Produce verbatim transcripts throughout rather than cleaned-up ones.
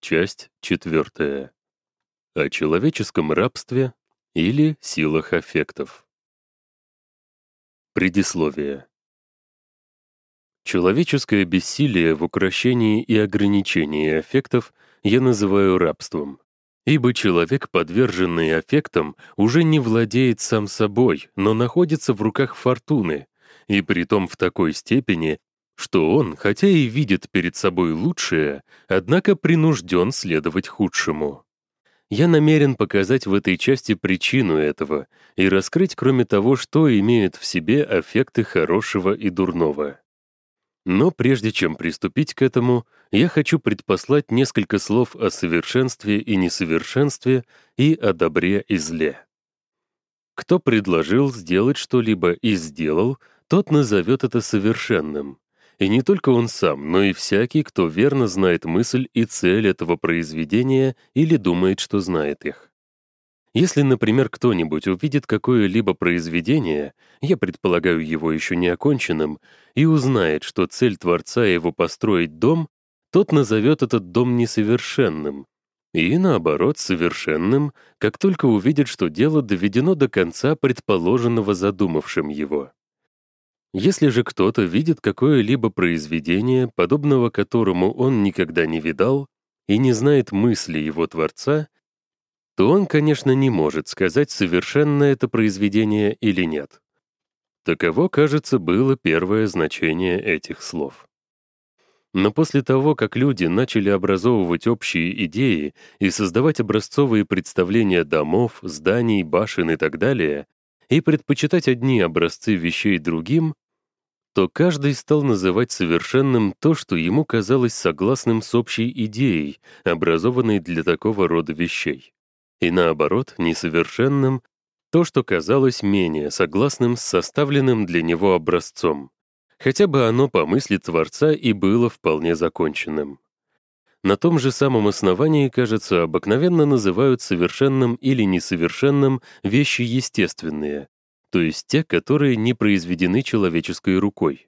Часть четвертая. О человеческом рабстве или силах аффектов. Предисловие. Человеческое бессилие в укрощении и ограничении аффектов я называю рабством, ибо человек, подверженный аффектам, уже не владеет сам собой, но находится в руках фортуны, и притом в такой степени, что он, хотя и видит перед собой лучшее, однако принужден следовать худшему. Я намерен показать в этой части причину этого и раскрыть, кроме того, что имеют в себе аффекты хорошего и дурного. Но прежде чем приступить к этому, я хочу предпослать несколько слов о совершенстве и несовершенстве и о добре и зле. Кто предложил сделать что-либо и сделал, тот назовет это совершенным. И не только он сам, но и всякий, кто верно знает мысль и цель этого произведения или думает, что знает их. Если, например, кто-нибудь увидит какое-либо произведение, я предполагаю его еще не оконченным, и узнает, что цель Творца его построить дом, тот назовет этот дом несовершенным, и, наоборот, совершенным, как только увидит, что дело доведено до конца предположенного задумавшим его. Если же кто-то видит какое-либо произведение, подобного которому он никогда не видал, и не знает мысли его Творца, то он, конечно, не может сказать, совершенно это произведение или нет. Таково, кажется, было первое значение этих слов. Но после того, как люди начали образовывать общие идеи и создавать образцовые представления домов, зданий, башен и так далее, и предпочитать одни образцы вещей другим, то каждый стал называть совершенным то, что ему казалось согласным с общей идеей, образованной для такого рода вещей. И наоборот, несовершенным — то, что казалось менее согласным с составленным для него образцом, хотя бы оно по мысли Творца и было вполне законченным. На том же самом основании, кажется, обыкновенно называют совершенным или несовершенным вещи естественные, то есть те, которые не произведены человеческой рукой.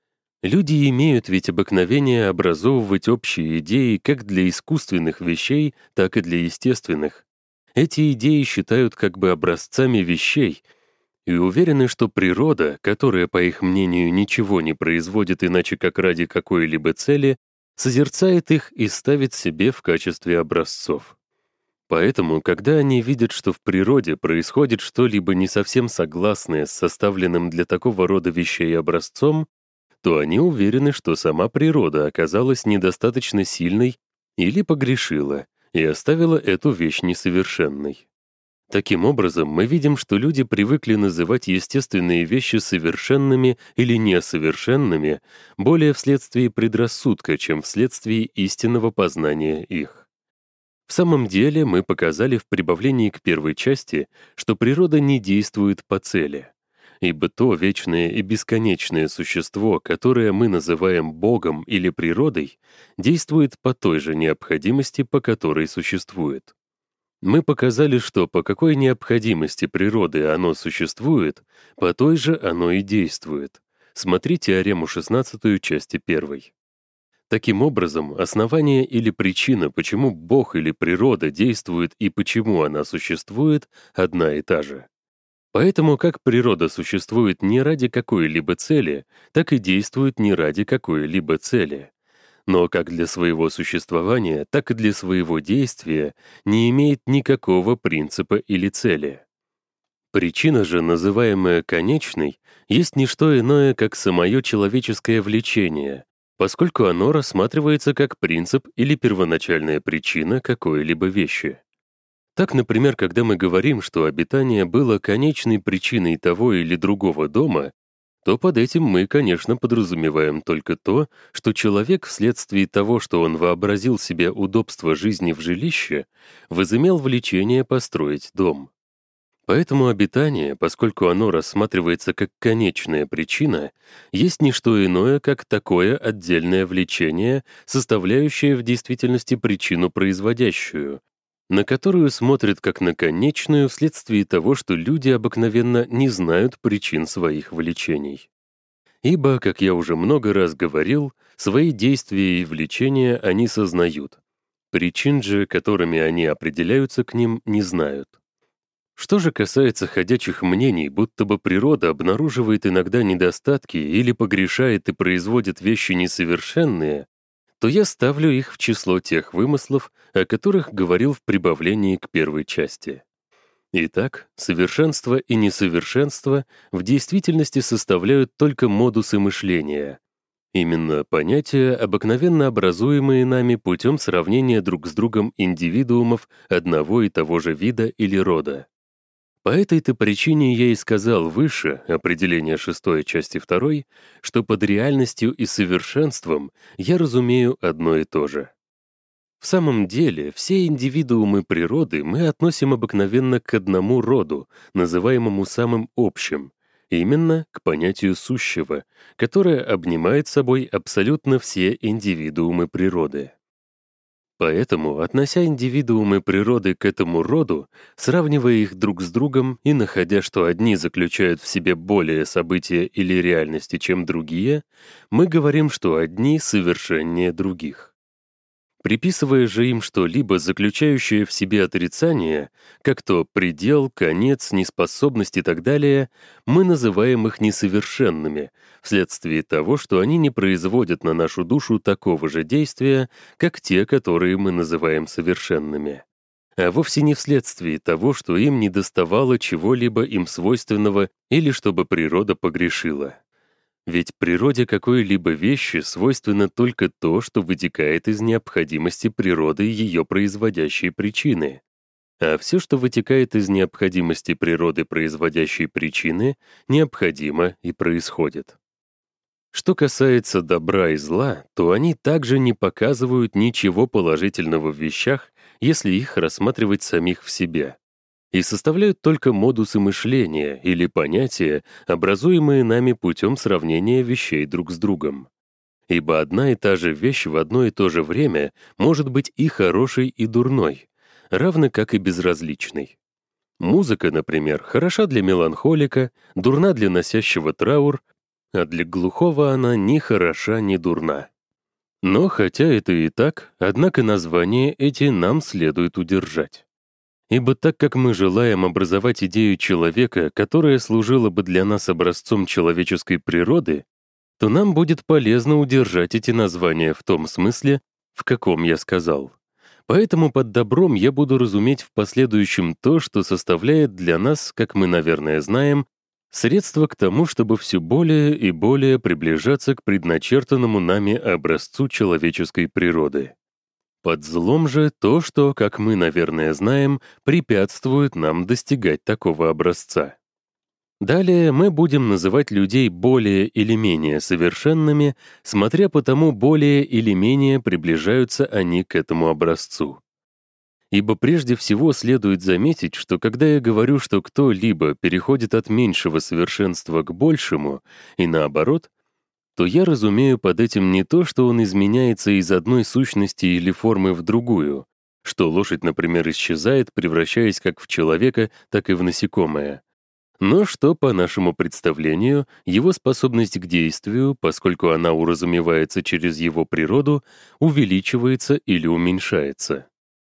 Люди имеют ведь обыкновение образовывать общие идеи как для искусственных вещей, так и для естественных. Эти идеи считают как бы образцами вещей и уверены, что природа, которая, по их мнению, ничего не производит иначе как ради какой-либо цели, созерцает их и ставит себе в качестве образцов. Поэтому, когда они видят, что в природе происходит что-либо не совсем согласное с составленным для такого рода вещей образцом, то они уверены, что сама природа оказалась недостаточно сильной или погрешила и оставила эту вещь несовершенной. Таким образом, мы видим, что люди привыкли называть естественные вещи совершенными или несовершенными более вследствие предрассудка, чем вследствие истинного познания их. В самом деле, мы показали в прибавлении к первой части, что природа не действует по цели, ибо то вечное и бесконечное существо, которое мы называем Богом или природой, действует по той же необходимости, по которой существует. Мы показали, что по какой необходимости природы оно существует, по той же оно и действует. Смотри теорему шестнадцатую части первой. Таким образом, основание или причина, почему Бог или природа действует и почему она существует, одна и та же. Поэтому как природа существует не ради какой-либо цели, так и действует не ради какой-либо цели. Но как для своего существования, так и для своего действия не имеет никакого принципа или цели. Причина же, называемая конечной, есть не что иное, как самое человеческое влечение, поскольку оно рассматривается как принцип или первоначальная причина какой-либо вещи. Так, например, когда мы говорим, что обитание было конечной причиной того или другого дома, то под этим мы, конечно, подразумеваем только то, что человек вследствие того, что он вообразил себе удобство жизни в жилище, возымел влечение построить дом. Поэтому обитание, поскольку оно рассматривается как конечная причина, есть не что иное, как такое отдельное влечение, составляющее в действительности причину производящую, на которую смотрят как на конечную вследствие того, что люди обыкновенно не знают причин своих влечений. Ибо, как я уже много раз говорил, свои действия и влечения они сознают. Причин же, которыми они определяются к ним, не знают. Что же касается ходячих мнений, будто бы природа обнаруживает иногда недостатки или погрешает и производит вещи несовершенные, то я ставлю их в число тех вымыслов, о которых говорил в прибавлении к первой части. Итак, совершенство и несовершенство в действительности составляют только модусы мышления. Именно понятия, обыкновенно образуемые нами путем сравнения друг с другом индивидуумов одного и того же вида или рода. По этой-то причине я и сказал выше, определение шестой части второй, что под реальностью и совершенством я разумею одно и то же. В самом деле, все индивидуумы природы мы относим обыкновенно к одному роду, называемому самым общим, именно к понятию сущего, которое обнимает собой абсолютно все индивидуумы природы. Поэтому, относя индивидуумы природы к этому роду, сравнивая их друг с другом и находя, что одни заключают в себе более события или реальности, чем другие, мы говорим, что одни совершеннее других. Приписывая же им что-либо, заключающее в себе отрицание, как то предел, конец, неспособность и так далее, мы называем их несовершенными, вследствие того, что они не производят на нашу душу такого же действия, как те, которые мы называем совершенными. А вовсе не вследствие того, что им недоставало чего-либо им свойственного или чтобы природа погрешила. Ведь природе какой-либо вещи свойственно только то, что вытекает из необходимости природы ее производящей причины. А все, что вытекает из необходимости природы производящей причины, необходимо и происходит. Что касается добра и зла, то они также не показывают ничего положительного в вещах, если их рассматривать самих в себе, и составляют только модусы мышления или понятия, образуемые нами путем сравнения вещей друг с другом. Ибо одна и та же вещь в одно и то же время может быть и хорошей, и дурной, равно как и безразличной. Музыка, например, хороша для меланхолика, дурна для носящего траур, а для глухого она ни хороша, ни дурна. Но хотя это и так, однако названия эти нам следует удержать. Ибо так как мы желаем образовать идею человека, которая служила бы для нас образцом человеческой природы, то нам будет полезно удержать эти названия в том смысле, в каком я сказал. Поэтому под добром я буду разуметь в последующем то, что составляет для нас, как мы, наверное, знаем, средство к тому, чтобы все более и более приближаться к предначертанному нами образцу человеческой природы. Под злом же то, что, как мы, наверное, знаем, препятствует нам достигать такого образца. Далее мы будем называть людей более или менее совершенными, смотря по тому, более или менее приближаются они к этому образцу. Ибо прежде всего следует заметить, что когда я говорю, что кто-либо переходит от меньшего совершенства к большему, и наоборот, то я разумею под этим не то, что он изменяется из одной сущности или формы в другую, что лошадь, например, исчезает, превращаясь как в человека, так и в насекомое, но что, по нашему представлению, его способность к действию, поскольку она уразумевается через его природу, увеличивается или уменьшается.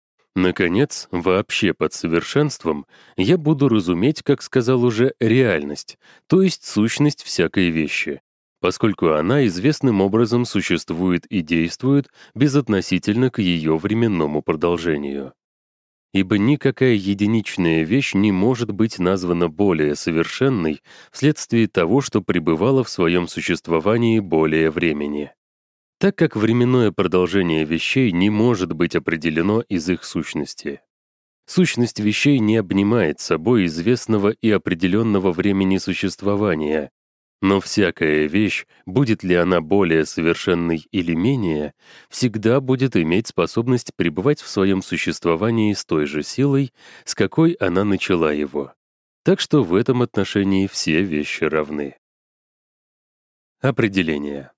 Наконец, вообще под совершенством я буду разуметь, как сказал уже, реальность, то есть сущность всякой вещи, поскольку она известным образом существует и действует безотносительно к ее временному продолжению. Ибо никакая единичная вещь не может быть названа более совершенной вследствие того, что пребывала в своем существовании более времени, так как временное продолжение вещей не может быть определено из их сущности. Сущность вещей не обнимает собой известного и определенного времени существования, но всякая вещь, будет ли она более совершенной или менее, всегда будет иметь способность пребывать в своем существовании с той же силой, с какой она начала его. Так что в этом отношении все вещи равны. Определение.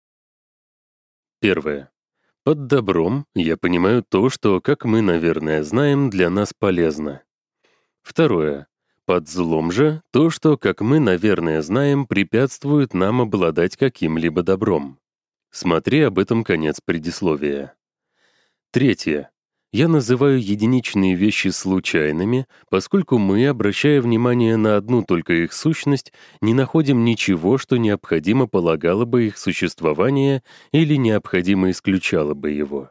Первое. Под добром я понимаю то, что, как мы, наверное, знаем, для нас полезно. Второе. Под злом же то, что, как мы, наверное, знаем, препятствует нам обладать каким-либо добром. Смотри об этом конец предисловия. Третье. Я называю единичные вещи случайными, поскольку мы, обращая внимание на одну только их сущность, не находим ничего, что необходимо полагало бы их существование или необходимо исключало бы его.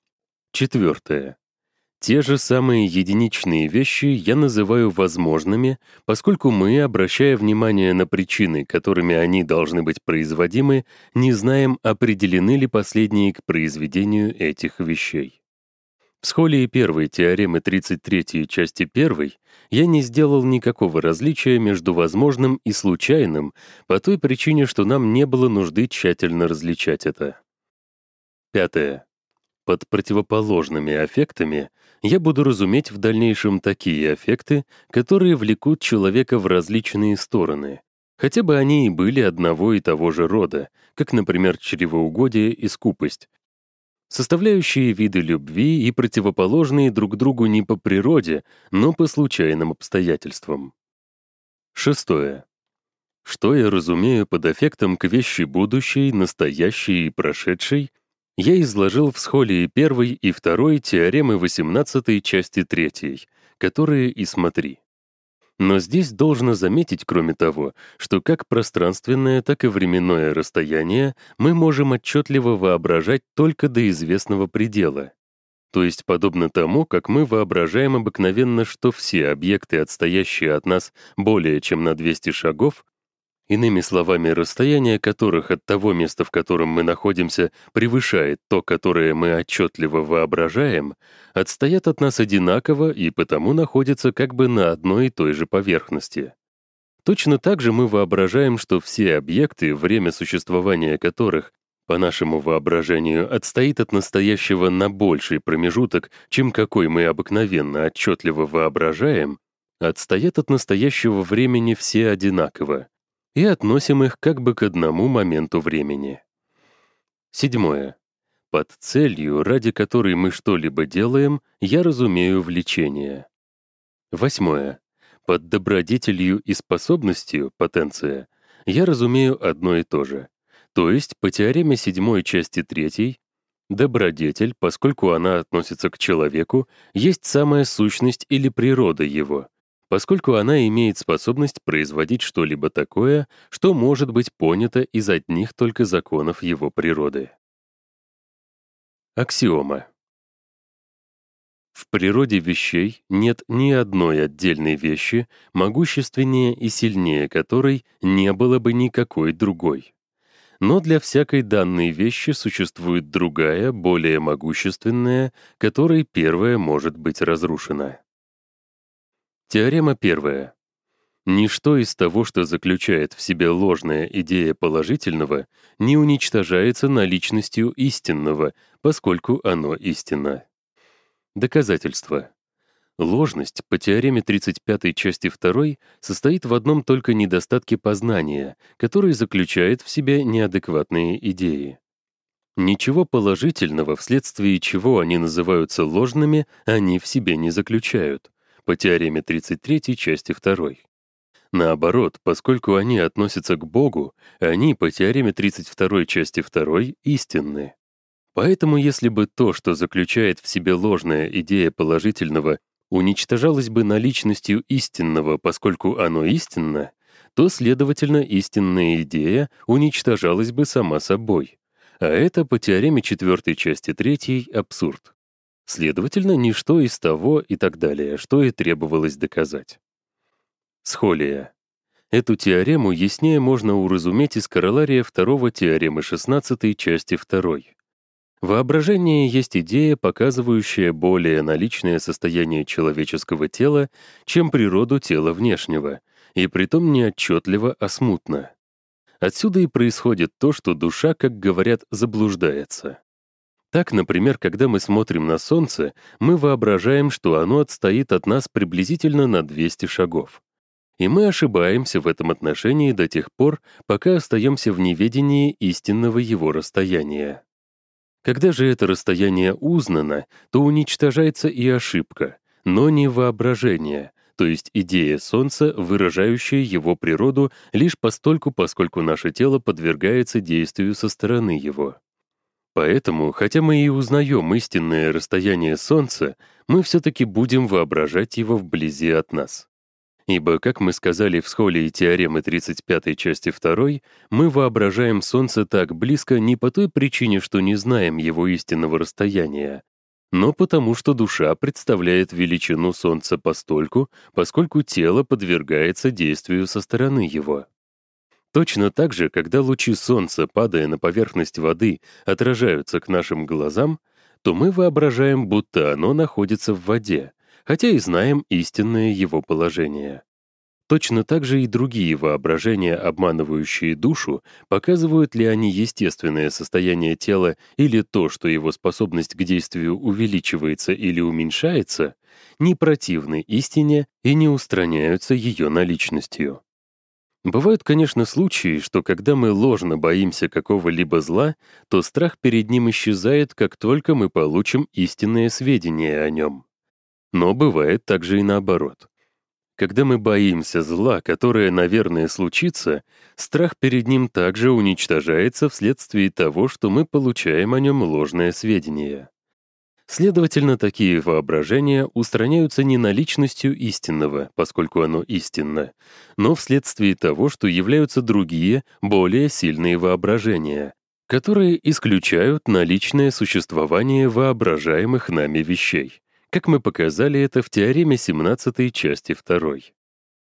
Четвертое. Те же самые единичные вещи я называю возможными, поскольку мы, обращая внимание на причины, которыми они должны быть производимы, не знаем, определены ли последние к произведению этих вещей. В схолии первой теоремы тридцать третьей части первой я не сделал никакого различия между возможным и случайным по той причине, что нам не было нужды тщательно различать это. Пятое. Под противоположными аффектами я буду разуметь в дальнейшем такие аффекты, которые влекут человека в различные стороны, хотя бы они и были одного и того же рода, как, например, чревоугодие и скупость, составляющие виды любви и противоположные друг другу не по природе, но по случайным обстоятельствам. Шестое. Что я разумею под аффектом к вещи будущей, настоящей и прошедшей, я изложил в схолии первой и второй теоремы восемнадцатой части третьей, которые и смотри. Но здесь должно заметить, кроме того, что как пространственное, так и временное расстояние мы можем отчетливо воображать только до известного предела. То есть подобно тому, как мы воображаем обыкновенно, что все объекты, отстоящие от нас более чем на двести шагов, иными словами, расстояние которых от того места, в котором мы находимся, превышает то, которое мы отчетливо воображаем, отстоят от нас одинаково и потому находятся как бы на одной и той же поверхности. Точно так же мы воображаем, что все объекты, время существования которых, по нашему воображению, отстоит от настоящего на больший промежуток, чем какой мы обыкновенно отчетливо воображаем, отстоят от настоящего времени все одинаково, и относим их как бы к одному моменту времени. Седьмое. Под целью, ради которой мы что-либо делаем, я разумею влечение. Восьмое. Под добродетелью и способностью, потенция, я разумею одно и то же. То есть, по теореме седьмой части третьей, добродетель, поскольку она относится к человеку, есть самая сущность или природа его, поскольку она имеет способность производить что-либо такое, что может быть понято из одних только законов его природы. Аксиома. В природе вещей нет ни одной отдельной вещи, могущественнее и сильнее которой не было бы никакой другой. Но для всякой данной вещи существует другая, более могущественная, которой первая может быть разрушена. Теорема первая. Ничто из того, что заключает в себе ложная идея положительного, не уничтожается наличностью истинного, поскольку оно истинно. Доказательство. Ложность по теореме тридцать пятой части второй состоит в одном только недостатке познания, который заключает в себе неадекватные идеи. Ничего положительного, вследствие чего они называются ложными, они в себе не заключают, по теореме тридцать третьей части второй. Наоборот, поскольку они относятся к Богу, они по теореме тридцать второй части второй истинны. Поэтому если бы то, что заключает в себе ложная идея положительного, уничтожалось бы наличностью истинного, поскольку оно истинно, то, следовательно, истинная идея уничтожалась бы сама собой. А это по теореме четвертой части третьей абсурд. Следовательно, ничто из того и так далее, что и требовалось доказать. Схолия. Эту теорему яснее можно уразуметь из королария второго теоремы шестнадцатой части второй. Воображение есть идея, показывающая более наличное состояние человеческого тела, чем природу тела внешнего, и притом не отчетливо, а смутно. Отсюда и происходит то, что душа, как говорят, заблуждается. Так, например, когда мы смотрим на Солнце, мы воображаем, что оно отстоит от нас приблизительно на двести шагов. И мы ошибаемся в этом отношении до тех пор, пока остаемся в неведении истинного его расстояния. Когда же это расстояние узнано, то уничтожается и ошибка, но не воображение, то есть идея Солнца, выражающая его природу лишь постольку, поскольку наше тело подвергается действию со стороны его. Поэтому, хотя мы и узнаем истинное расстояние Солнца, мы все-таки будем воображать его вблизи от нас. Ибо, как мы сказали в схолии теоремы тридцать пятой части второй, мы воображаем Солнце так близко не по той причине, что не знаем его истинного расстояния, но потому что душа представляет величину Солнца постольку, поскольку тело подвергается действию со стороны его. Точно так же, когда лучи Солнца, падая на поверхность воды, отражаются к нашим глазам, то мы воображаем, будто оно находится в воде, хотя и знаем истинное его положение. Точно так же и другие воображения, обманывающие душу, показывают ли они естественное состояние тела или то, что его способность к действию увеличивается или уменьшается, не противны истине и не устраняются ее наличностью. Бывают, конечно, случаи, что когда мы ложно боимся какого-либо зла, то страх перед ним исчезает, как только мы получим истинные сведения о нем. Но бывает также и наоборот. Когда мы боимся зла, которое, наверное, случится, страх перед ним также уничтожается вследствие того, что мы получаем о нем ложное сведения. Следовательно, такие воображения устраняются не наличностью истинного, поскольку оно истинно, но вследствие того, что являются другие, более сильные воображения, которые исключают наличное существование воображаемых нами вещей, как мы показали это в теореме семнадцатой части второй.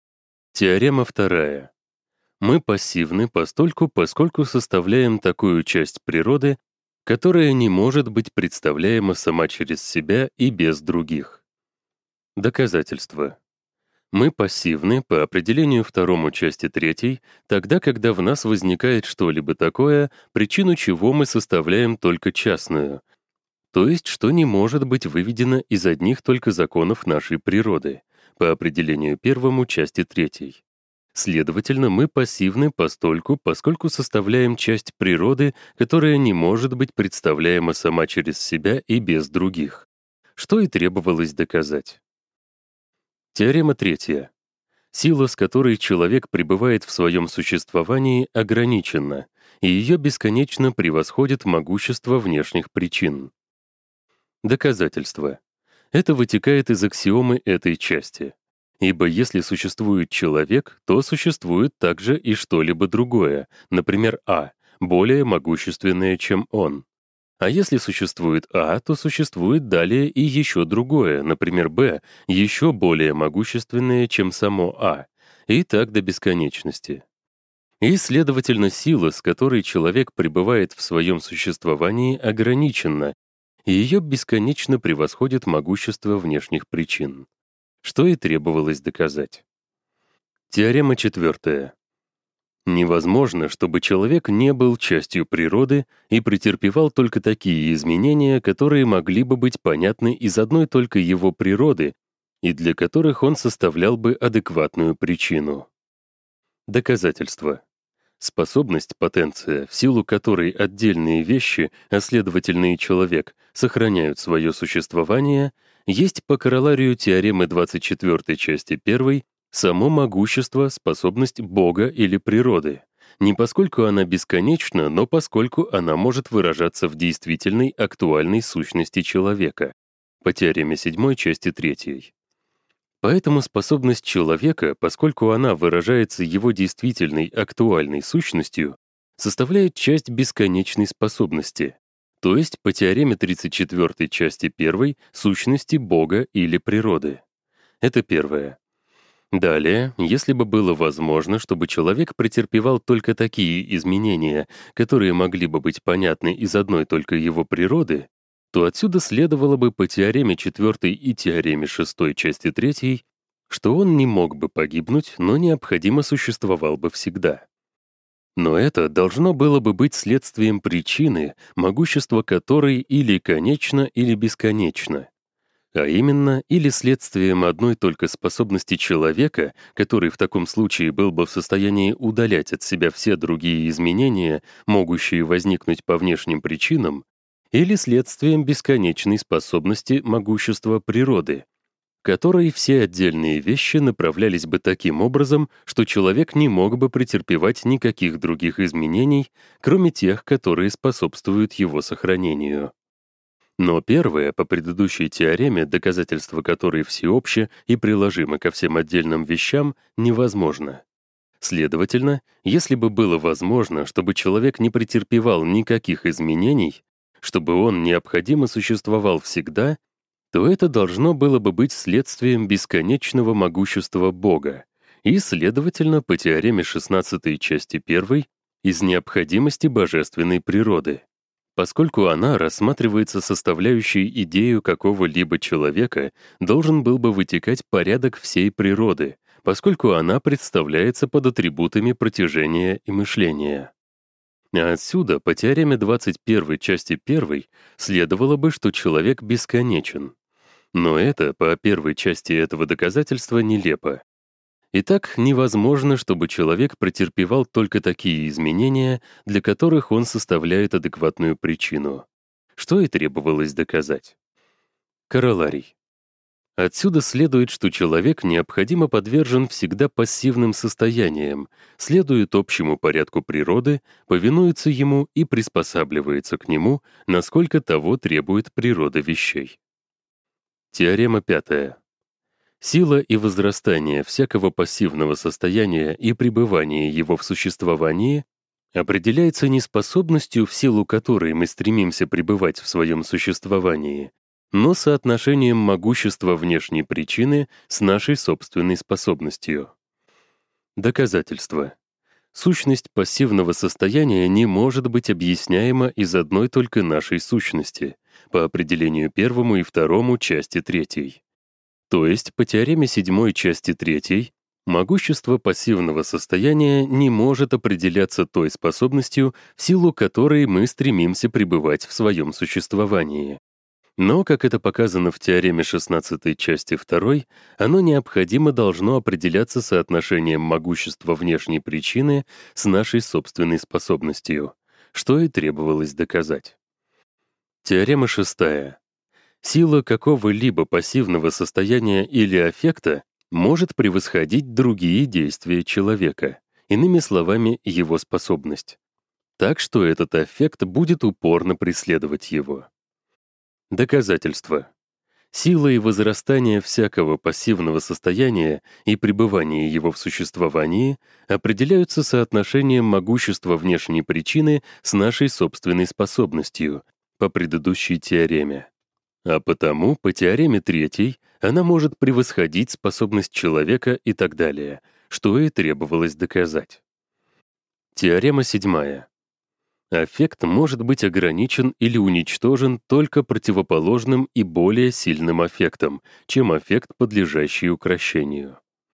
Теорема вторая. Мы пассивны постольку, поскольку составляем такую часть природы, которая не может быть представляема сама через себя и без других. Доказательство. Мы пассивны по определению второму части третьей, тогда, когда в нас возникает что-либо такое, причину чего мы составляем только частную, то есть что не может быть выведено из одних только законов нашей природы, по определению первому части третьей. Следовательно, мы пассивны постольку, поскольку составляем часть природы, которая не может быть представляема сама через себя и без других, что и требовалось доказать. Теорема третья. Сила, с которой человек пребывает в своем существовании, ограничена, и ее бесконечно превосходит могущество внешних причин. Доказательство. Это вытекает из аксиомы этой части. Ибо если существует человек, то существует также и что-либо другое, например, А, более могущественное, чем он. А если существует А, то существует далее и еще другое, например, Б, еще более могущественное, чем само А, и так до бесконечности. И, следовательно, сила, с которой человек пребывает в своем существовании, ограничена, и ее бесконечно превосходит могущество внешних причин, что и требовалось доказать. Теорема четвертая. Невозможно, чтобы человек не был частью природы и претерпевал только такие изменения, которые могли бы быть понятны из одной только его природы и для которых он составлял бы адекватную причину. Доказательство. Способность, потенция, в силу которой отдельные вещи, а следовательно и человек, сохраняют свое существование, есть по короларию теоремы двадцать четвёртой части первой само могущество, способность Бога или природы, не поскольку она бесконечна, но поскольку она может выражаться в действительной актуальной сущности человека, по теореме седьмой части третьей. Поэтому способность человека, поскольку она выражается его действительной актуальной сущностью, составляет часть бесконечной способности, то есть по теореме тридцать четвёртой части первой сущности Бога или природы. Это первое. Далее, если бы было возможно, чтобы человек претерпевал только такие изменения, которые могли бы быть понятны из одной только его природы, то отсюда следовало бы по теореме четвёртой и теореме шестой части третьей, что он не мог бы погибнуть, но необходимо существовал бы всегда. Но это должно было бы быть следствием причины, могущество которой или конечно, или бесконечно, а именно или следствием одной только способности человека, который в таком случае был бы в состоянии удалять от себя все другие изменения, могущие возникнуть по внешним причинам, или следствием бесконечной способности могущества природы, которой все отдельные вещи направлялись бы таким образом, что человек не мог бы претерпевать никаких других изменений, кроме тех, которые способствуют его сохранению. Но первое, по предыдущей теореме, доказательство которой всеобще и приложимо ко всем отдельным вещам, невозможно. Следовательно, если бы было возможно, чтобы человек не претерпевал никаких изменений, чтобы он необходимо существовал всегда, то это должно было бы быть следствием бесконечного могущества Бога и, следовательно, по теореме шестнадцатой части первой, из необходимости божественной природы, поскольку она рассматривается составляющей идею какого-либо человека, должен был бы вытекать порядок всей природы, поскольку она представляется под атрибутами протяжения и мышления. А отсюда, по теореме двадцать первой части первой, следовало бы, что человек бесконечен. Но это, по первой части этого доказательства, нелепо. Итак, невозможно, чтобы человек претерпевал только такие изменения, для которых он составляет адекватную причину, что и требовалось доказать. Короларий. Отсюда следует, что человек необходимо подвержен всегда пассивным состояниям, следует общему порядку природы, повинуется ему и приспосабливается к нему, насколько того требует природа вещей. Теорема пятая. Сила и возрастание всякого пассивного состояния и пребывание его в существовании определяется не способностью, в силу которой мы стремимся пребывать в своем существовании, но соотношением могущества внешней причины с нашей собственной способностью. Доказательство. Сущность пассивного состояния не может быть объясняема из одной только нашей сущности, по определению первому и второму части третьей. То есть, по теореме седьмой части третьей, могущество пассивного состояния не может определяться той способностью, в силу которой мы стремимся пребывать в своем существовании. Но, как это показано в теореме шестнадцатой части второй, оно необходимо должно определяться соотношением могущества внешней причины с нашей собственной способностью, что и требовалось доказать. Теорема шестая. Сила какого-либо пассивного состояния или аффекта может превосходить другие действия человека, иными словами, его способность. Так что этот аффект будет упорно преследовать его. Доказательство. Сила и возрастание всякого пассивного состояния и пребывание его в существовании определяются соотношением могущества внешней причины с нашей собственной способностью по предыдущей теореме. А потому, по теореме третьей, она может превосходить способность человека и так далее, что и требовалось доказать. Теорема седьмая. Аффект может быть ограничен или уничтожен только противоположным и более сильным аффектом, чем аффект, подлежащий укрощению.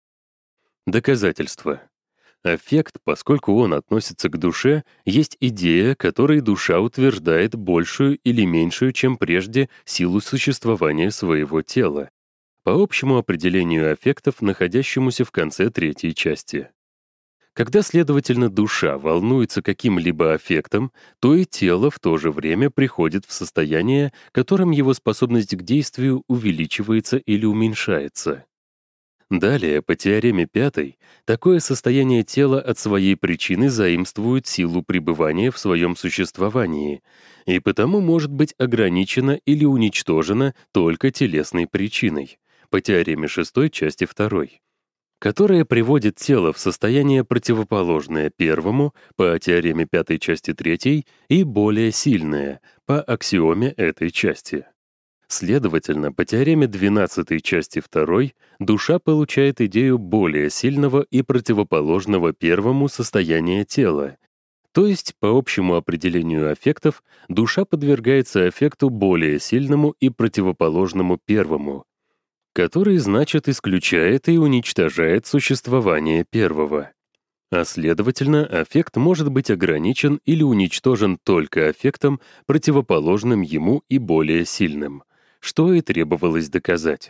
Доказательство. Аффект, поскольку он относится к душе, есть идея, которой душа утверждает большую или меньшую, чем прежде, силу существования своего тела, по общему определению аффектов, находящемуся в конце третьей части. Когда, следовательно, душа волнуется каким-либо аффектом, то и тело в то же время приходит в состояние, которым его способность к действию увеличивается или уменьшается. Далее, по теореме пятой, такое состояние тела от своей причины заимствует силу пребывания в своем существовании и потому может быть ограничено или уничтожено только телесной причиной, по теореме шестой части второй, которая приводит тело в состояние противоположное первому по теореме пятой части третьей и более сильное по аксиоме этой части. Следовательно, по теореме двенадцатой части второй душа получает идею более сильного и противоположного первому состояния тела, то есть, по общему определению аффектов, душа подвергается аффекту более сильному и противоположному первому, который, значит, исключает и уничтожает существование первого. А следовательно, аффект может быть ограничен или уничтожен только аффектом, противоположным ему и более сильным, что и требовалось доказать.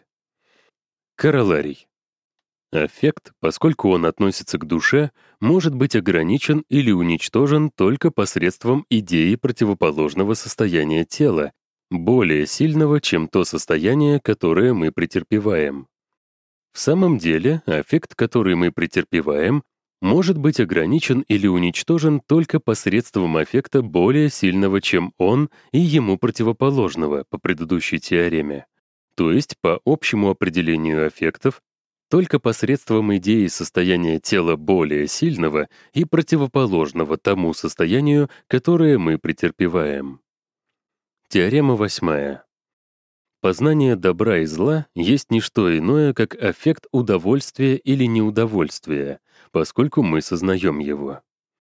Короларий. Аффект, поскольку он относится к душе, может быть ограничен или уничтожен только посредством идеи противоположного состояния тела, более сильного, чем то состояние, которое мы претерпеваем. В самом деле, аффект, который мы претерпеваем, может быть ограничен или уничтожен только посредством аффекта более сильного, чем он, и ему противоположного по предыдущей теореме. То есть, по общему определению аффектов, только посредством идеи состояния тела более сильного и противоположного тому состоянию, которое мы претерпеваем. Теорема восьмая. Познание добра и зла есть не что иное, как аффект удовольствия или неудовольствия, поскольку мы сознаем его.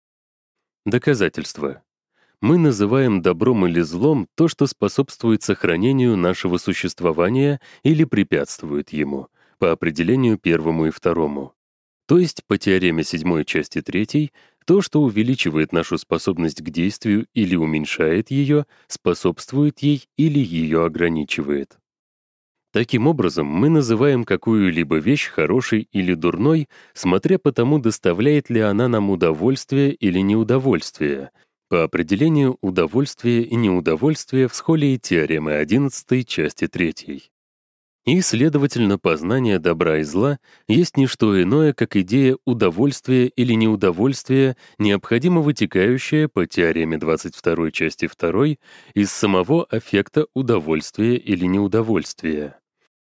Доказательство. Мы называем добром или злом то, что способствует сохранению нашего существования или препятствует ему, по определению первому и второму. То есть, по теореме седьмой части третьей, то, что увеличивает нашу способность к действию или уменьшает ее, способствует ей или ее ограничивает. Таким образом, мы называем какую-либо вещь хорошей или дурной, смотря по тому, доставляет ли она нам удовольствие или неудовольствие, по определению удовольствия и неудовольствия в схолии теоремы одиннадцатой части третьей. И, следовательно, познание добра и зла есть не что иное, как идея удовольствия или неудовольствия, необходимо вытекающая по теореме двадцать второй части второй из самого аффекта удовольствия или неудовольствия.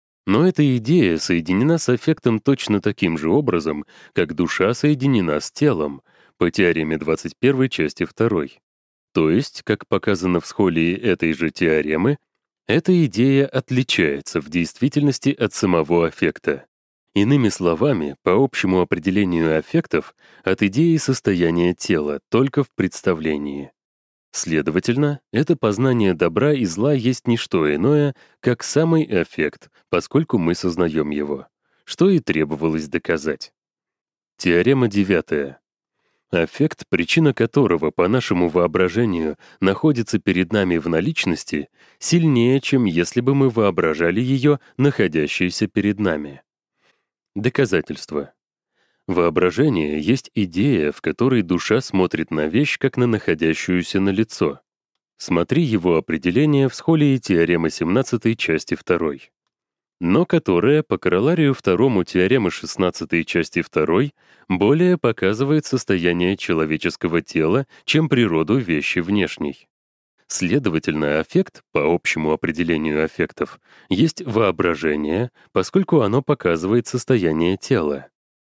Но эта идея соединена с аффектом точно таким же образом, как душа соединена с телом, по теореме двадцать первой части второй. То есть, как показано в схолии этой же теоремы, эта идея отличается в действительности от самого аффекта. Иными словами, по общему определению аффектов, от идеи состояния тела только в представлении. Следовательно, это познание добра и зла есть не что иное, как самый аффект, поскольку мы сознаем его, что и требовалось доказать. Теорема девятая. Аффект, причина которого, по нашему воображению, находится перед нами в наличности, сильнее, чем если бы мы воображали ее, находящейся перед нами. Доказательство. Воображение есть идея, в которой душа смотрит на вещь, как на находящуюся на лицо. Смотри его определение в схолии теоремы семнадцатой части второй. Но которая, по короларию второму теоремы шестнадцатой части второй, более показывает состояние человеческого тела, чем природу вещи внешней. Следовательно, аффект, по общему определению аффектов, есть воображение, поскольку оно показывает состояние тела.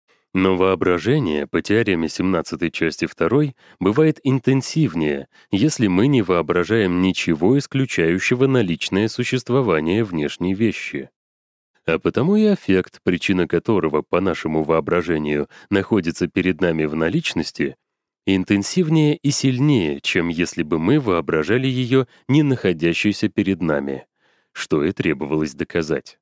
Но воображение, по теореме семнадцатой части второй, бывает интенсивнее, если мы не воображаем ничего, исключающего наличное существование внешней вещи. А потому и аффект, причина которого, по нашему воображению, находится перед нами в наличности, интенсивнее и сильнее, чем если бы мы воображали ее не находящейся перед нами, что и требовалось доказать.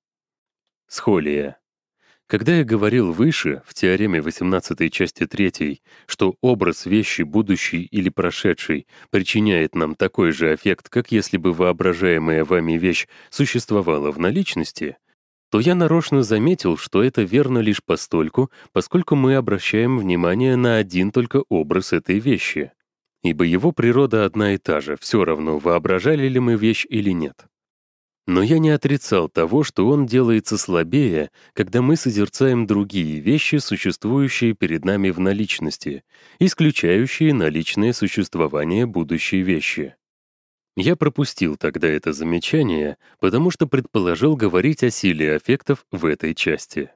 Схолия. Когда я говорил выше, в теореме восемнадцатой части третьей, что образ вещи будущей или прошедшей причиняет нам такой же аффект, как если бы воображаемая вами вещь существовала в наличности, то я нарочно заметил, что это верно лишь постольку, поскольку мы обращаем внимание на один только образ этой вещи. Ибо его природа одна и та же, все равно, воображали ли мы вещь или нет. Но я не отрицал того, что он делается слабее, когда мы созерцаем другие вещи, существующие перед нами в наличности, исключающие наличное существование будущей вещи. Я пропустил тогда это замечание, потому что предположил говорить о силе аффектов в этой части.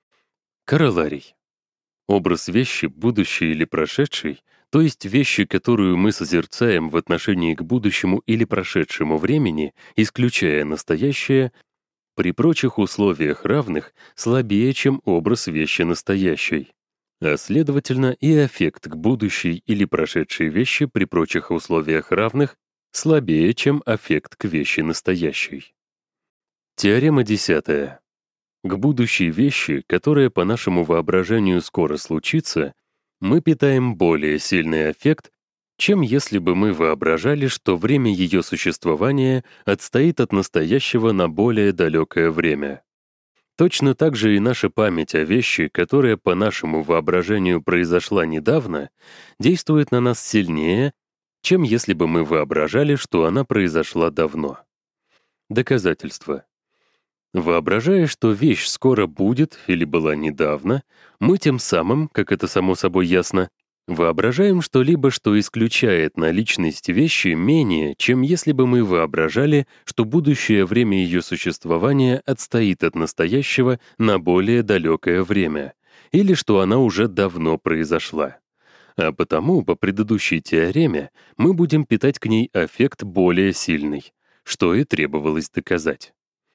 Короларий. Образ вещи, будущей или прошедшей, то есть вещи, которую мы созерцаем в отношении к будущему или прошедшему времени, исключая настоящее, при прочих условиях равных слабее, чем образ вещи настоящей. А следовательно, и аффект к будущей или прошедшей вещи при прочих условиях равных слабее, чем аффект к вещи настоящей. Теорема десятая. К будущей вещи, которая по нашему воображению скоро случится, мы питаем более сильный аффект, чем если бы мы воображали, что время ее существования отстоит от настоящего на более далекое время. Точно так же и наша память о вещи, которая по нашему воображению произошла недавно, действует на нас сильнее, чем если бы мы воображали, что она произошла давно. Доказательство. Воображая, что вещь скоро будет или была недавно, мы тем самым, как это само собой ясно, воображаем что-либо, что исключает наличность вещи менее, чем если бы мы воображали, что будущее время ее существования отстоит от настоящего на более далекое время, или что она уже давно произошла. А потому, по предыдущей теореме, мы будем питать к ней аффект более сильный, что и требовалось доказать.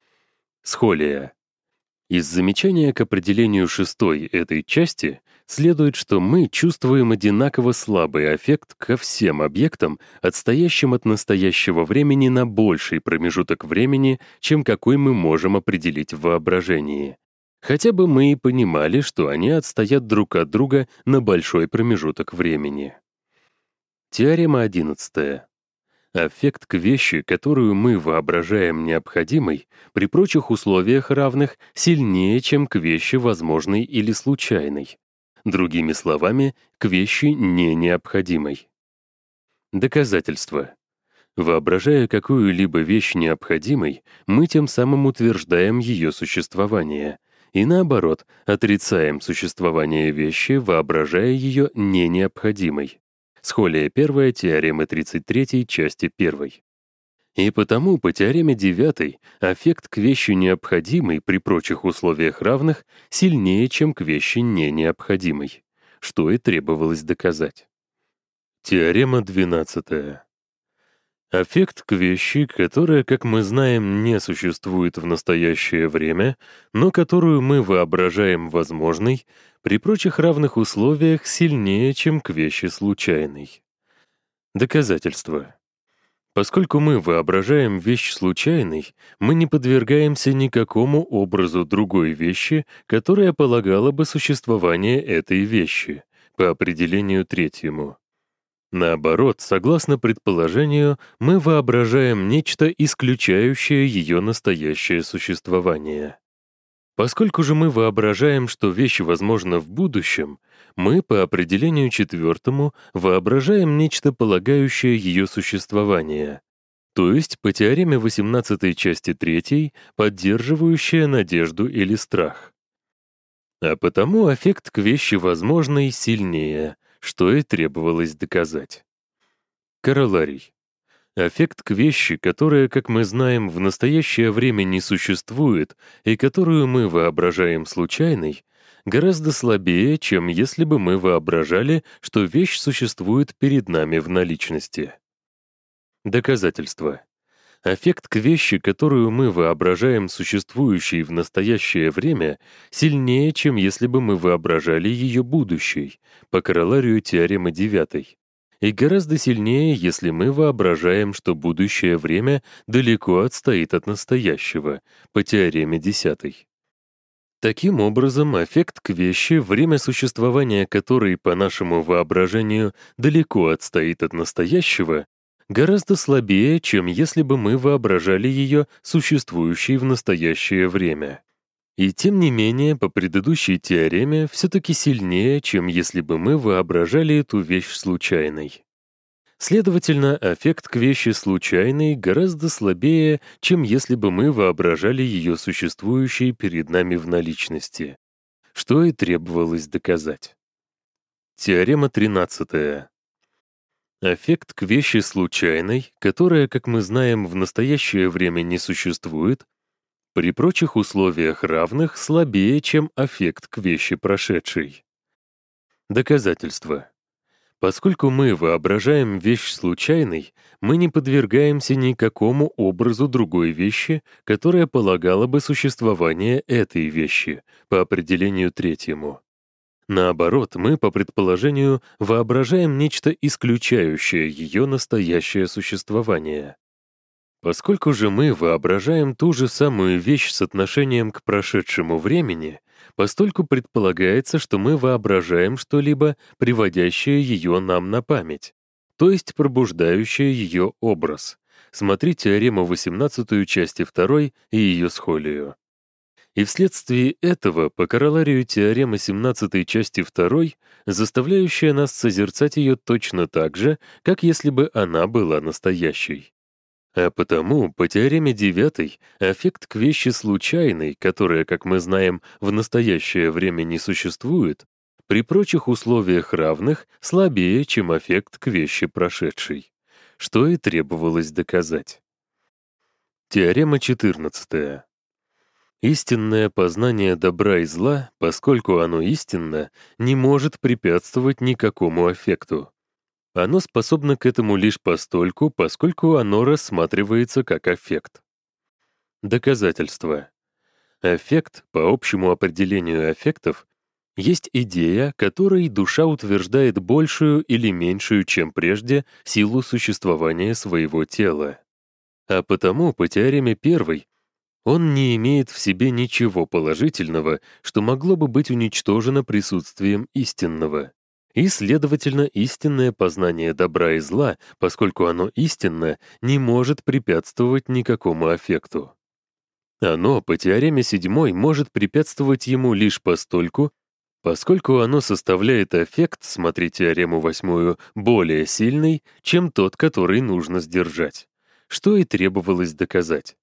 Схолия. Из замечания к определению шестой этой части следует, что мы чувствуем одинаково слабый аффект ко всем объектам, отстоящим от настоящего времени на больший промежуток времени, чем какой мы можем определить в воображении. Хотя бы мы и понимали, что они отстоят друг от друга на большой промежуток времени. Теорема одиннадцатая. Аффект к вещи, которую мы воображаем необходимой, при прочих условиях равных, сильнее, чем к вещи возможной или случайной. Другими словами, к вещи не необходимой. Доказательство. Воображая какую-либо вещь необходимой, мы тем самым утверждаем ее существование, и наоборот, отрицаем существование вещи, воображая ее не необходимой. Схолия первая, теорема тридцать третьей, части первой. И потому по теореме девятой аффект к вещи необходимой при прочих условиях равных сильнее, чем к вещи не необходимой, что и требовалось доказать. Теорема двенадцатая. Аффект к вещи, которая, как мы знаем, не существует в настоящее время, но которую мы воображаем возможной, при прочих равных условиях сильнее, чем к вещи случайной. Доказательство. Поскольку мы воображаем вещь случайной, мы не подвергаемся никакому образу другой вещи, которая полагала бы существование этой вещи, по определению третьему. Наоборот, согласно предположению, мы воображаем нечто, исключающее ее настоящее существование. Поскольку же мы воображаем, что вещь возможна в будущем, мы, по определению четвертому, воображаем нечто, полагающее ее существование, то есть по теореме восемнадцатой части третьей, поддерживающее надежду или страх. А потому аффект к вещи возможной сильнее, что и требовалось доказать. Короларий. Аффект к вещи, которая, как мы знаем, в настоящее время не существует и которую мы воображаем случайной, гораздо слабее, чем если бы мы воображали, что вещь существует перед нами в наличности. Доказательство. Аффект к вещи, которую мы воображаем существующей в настоящее время, сильнее, чем если бы мы воображали ее будущей, по короларию теоремы девятой, и гораздо сильнее, если мы воображаем, что будущее время далеко отстоит от настоящего, по теореме десятой. Таким образом, аффект к вещи, время существования которой, по нашему воображению, далеко отстоит от настоящего, гораздо слабее, чем если бы мы воображали ее существующей в настоящее время. И тем не менее, по предыдущей теореме, все-таки сильнее, чем если бы мы воображали эту вещь случайной. Следовательно, аффект к вещи случайной гораздо слабее, чем если бы мы воображали ее существующей перед нами в наличности, что и требовалось доказать. Теорема тринадцатая. Аффект к вещи случайной, которая, как мы знаем, в настоящее время не существует, при прочих условиях равных слабее, чем аффект к вещи прошедшей. Доказательство. Поскольку мы воображаем вещь случайной, мы не подвергаемся никакому образу другой вещи, которая полагала бы существование этой вещи, по определению третьему. Наоборот, мы, по предположению, воображаем нечто, исключающее ее настоящее существование. Поскольку же мы воображаем ту же самую вещь с отношением к прошедшему времени, постольку предполагается, что мы воображаем что-либо, приводящее ее нам на память, то есть пробуждающее ее образ. Смотри теорему восемнадцатую части второй и ее схолию. И вследствие этого, по короларию теоремы семнадцатой части второй, заставляющая нас созерцать ее точно так же, как если бы она была настоящей. А потому, по теореме девятой, аффект к вещи случайной, которая, как мы знаем, в настоящее время не существует, при прочих условиях равных слабее, чем аффект к вещи прошедшей, что и требовалось доказать. Теорема четырнадцатая. Истинное познание добра и зла, поскольку оно истинно, не может препятствовать никакому аффекту. Оно способно к этому лишь постольку, поскольку оно рассматривается как аффект. Доказательство. Аффект, по общему определению аффектов, есть идея, которой душа утверждает большую или меньшую, чем прежде, силу существования своего тела. А потому, по теореме первой, он не имеет в себе ничего положительного, что могло бы быть уничтожено присутствием истинного. И, следовательно, истинное познание добра и зла, поскольку оно истинно, не может препятствовать никакому аффекту. Оно, по теореме седьмой, может препятствовать ему лишь постольку, поскольку оно составляет аффект, смотри теорему восьмую, более сильный, чем тот, который нужно сдержать, что и требовалось доказать.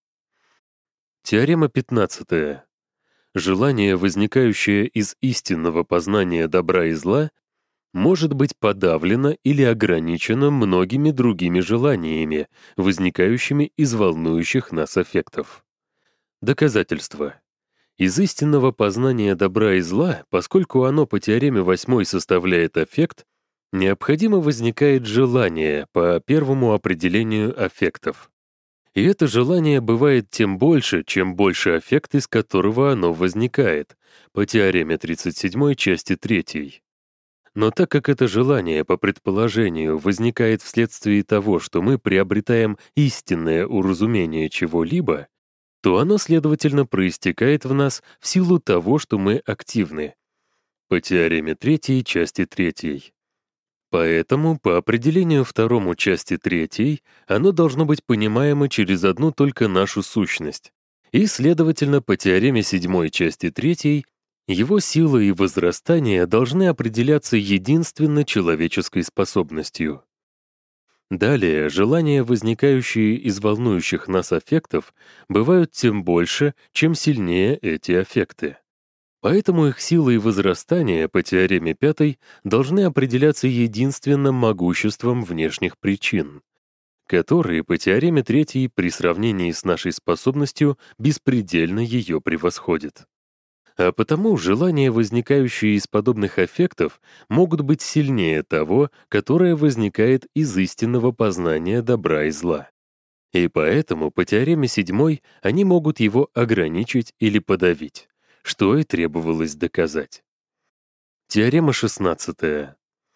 Теорема пятнадцатая. Желание, возникающее из истинного познания добра и зла, может быть подавлено или ограничено многими другими желаниями, возникающими из волнующих нас аффектов. Доказательство. Из истинного познания добра и зла, поскольку оно по теореме восьмой составляет аффект, необходимо возникает желание по первому определению аффектов. И это желание бывает тем больше, чем больше аффект, из которого оно возникает, по теореме тридцать седьмой части третьей. Но так как это желание, по предположению, возникает вследствие того, что мы приобретаем истинное уразумение чего-либо, то оно, следовательно, проистекает в нас в силу того, что мы активны, по теореме третьей части третьей. Поэтому, по определению второму части третьей, оно должно быть понимаемо через одну только нашу сущность. И, следовательно, по теореме седьмой части третьей, его сила и возрастание должны определяться единственно человеческой способностью. Далее, желания, возникающие из волнующих нас аффектов, бывают тем больше, чем сильнее эти аффекты. Поэтому их сила и возрастание по теореме пятой должны определяться единственным могуществом внешних причин, которые по теореме третьей при сравнении с нашей способностью беспредельно ее превосходят. А потому желания, возникающие из подобных аффектов, могут быть сильнее того, которое возникает из истинного познания добра и зла. И поэтому по теореме седьмой они могут его ограничить или подавить, что и требовалось доказать. Теорема шестнадцатая.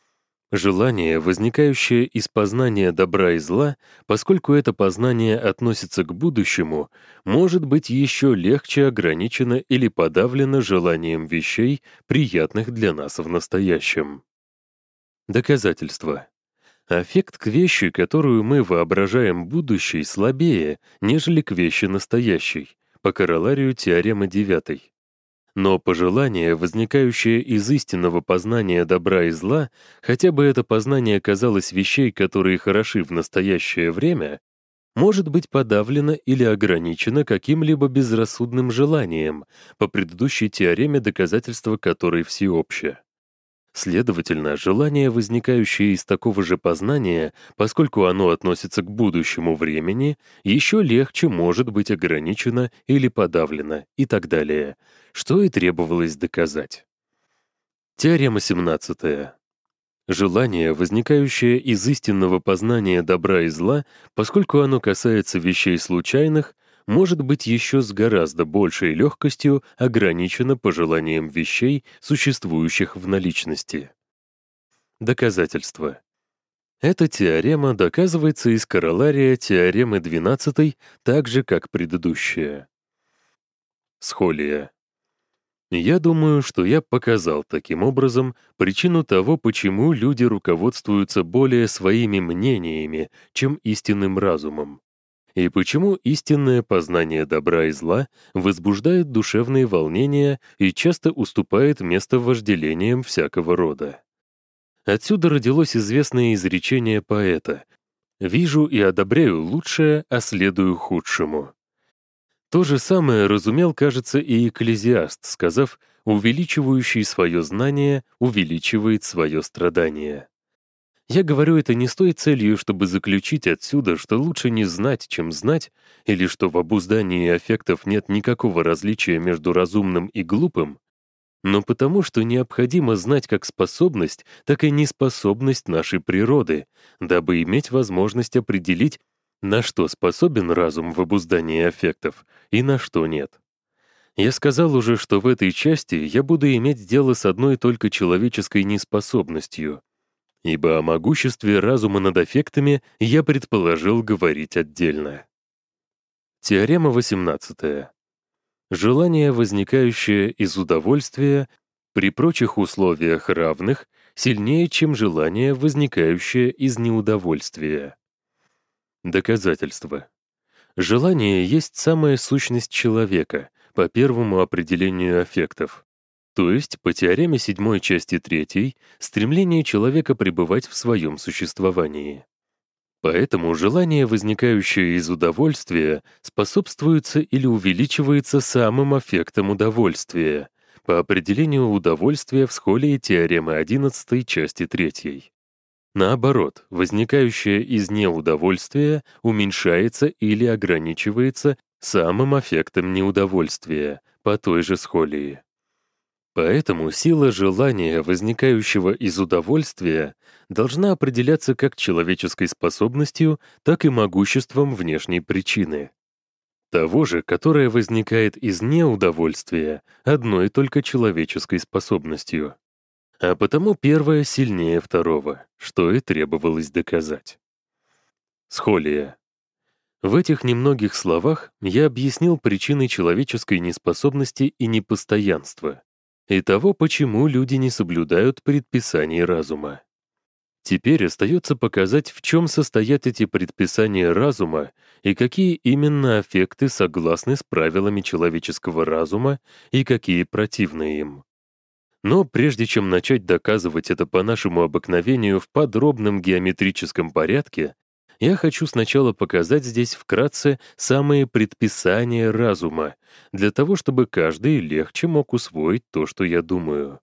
Желание, возникающее из познания добра и зла, поскольку это познание относится к будущему, может быть еще легче ограничено или подавлено желанием вещей, приятных для нас в настоящем. Доказательство. Аффект к вещи, которую мы воображаем будущей, слабее, нежели к вещи настоящей, по короларию теоремы девятой. Но пожелание, возникающее из истинного познания добра и зла, хотя бы это познание казалось вещей, которые хороши в настоящее время, может быть подавлено или ограничено каким-либо безрассудным желанием, по предыдущей теореме, доказательства которой всеобще. Следовательно, желание, возникающее из такого же познания, поскольку оно относится к будущему времени, еще легче может быть ограничено или подавлено и так далее, что и требовалось доказать. Теорема семнадцатая. Желание, возникающее из истинного познания добра и зла, поскольку оно касается вещей случайных, может быть еще с гораздо большей легкостью ограничено пожеланием вещей, существующих в наличности. Доказательство. Эта теорема доказывается из королария теоремы двенадцатой, так же, как предыдущая. Схолия. Я думаю, что я показал таким образом причину того, почему люди руководствуются более своими мнениями, чем истинным разумом, и почему истинное познание добра и зла возбуждает душевные волнения и часто уступает место вожделениям всякого рода. Отсюда родилось известное изречение поэта: Вижу и одобряю лучшее, а следую худшему. То же самое разумел, кажется, и Экклезиаст, сказав: «Увеличивающий свое знание увеличивает свое страдание». Я говорю это не с той целью, чтобы заключить отсюда, что лучше не знать, чем знать, или что в обуздании аффектов нет никакого различия между разумным и глупым, но потому, что необходимо знать как способность, так и неспособность нашей природы, дабы иметь возможность определить, на что способен разум в обуздании аффектов и на что нет. Я сказал уже, что в этой части я буду иметь дело с одной только человеческой неспособностью, ибо о могуществе разума над аффектами я предположил говорить отдельно. Теорема восемнадцатая. Желание, возникающее из удовольствия, при прочих условиях равных, сильнее, чем желание, возникающее из неудовольствия. Доказательство. Желание есть самая сущность человека, по первому определению аффектов. То есть, по теореме седьмой части третьей, стремление человека пребывать в своем существовании. Поэтому желание, возникающее из удовольствия, способствуется или увеличивается самым аффектом удовольствия, по определению удовольствия в схолии теоремы одиннадцатой части третьей. Наоборот, возникающее из неудовольствия уменьшается или ограничивается самым аффектом неудовольствия, по той же схолии. Поэтому сила желания, возникающего из удовольствия, должна определяться как человеческой способностью, так и могуществом внешней причины. Того же, которое возникает из неудовольствия, одной только человеческой способностью. А потому первое сильнее второго, что и требовалось доказать. Схолия. В этих немногих словах я объяснил причины человеческой неспособности и непостоянства, и того, почему люди не соблюдают предписаний разума. Теперь остается показать, в чем состоят эти предписания разума и какие именно аффекты согласны с правилами человеческого разума и какие противны им. Но прежде чем начать доказывать это по нашему обыкновению в подробном геометрическом порядке, я хочу сначала показать здесь вкратце самые предписания разума, для того, чтобы каждый легче мог усвоить то, что я думаю.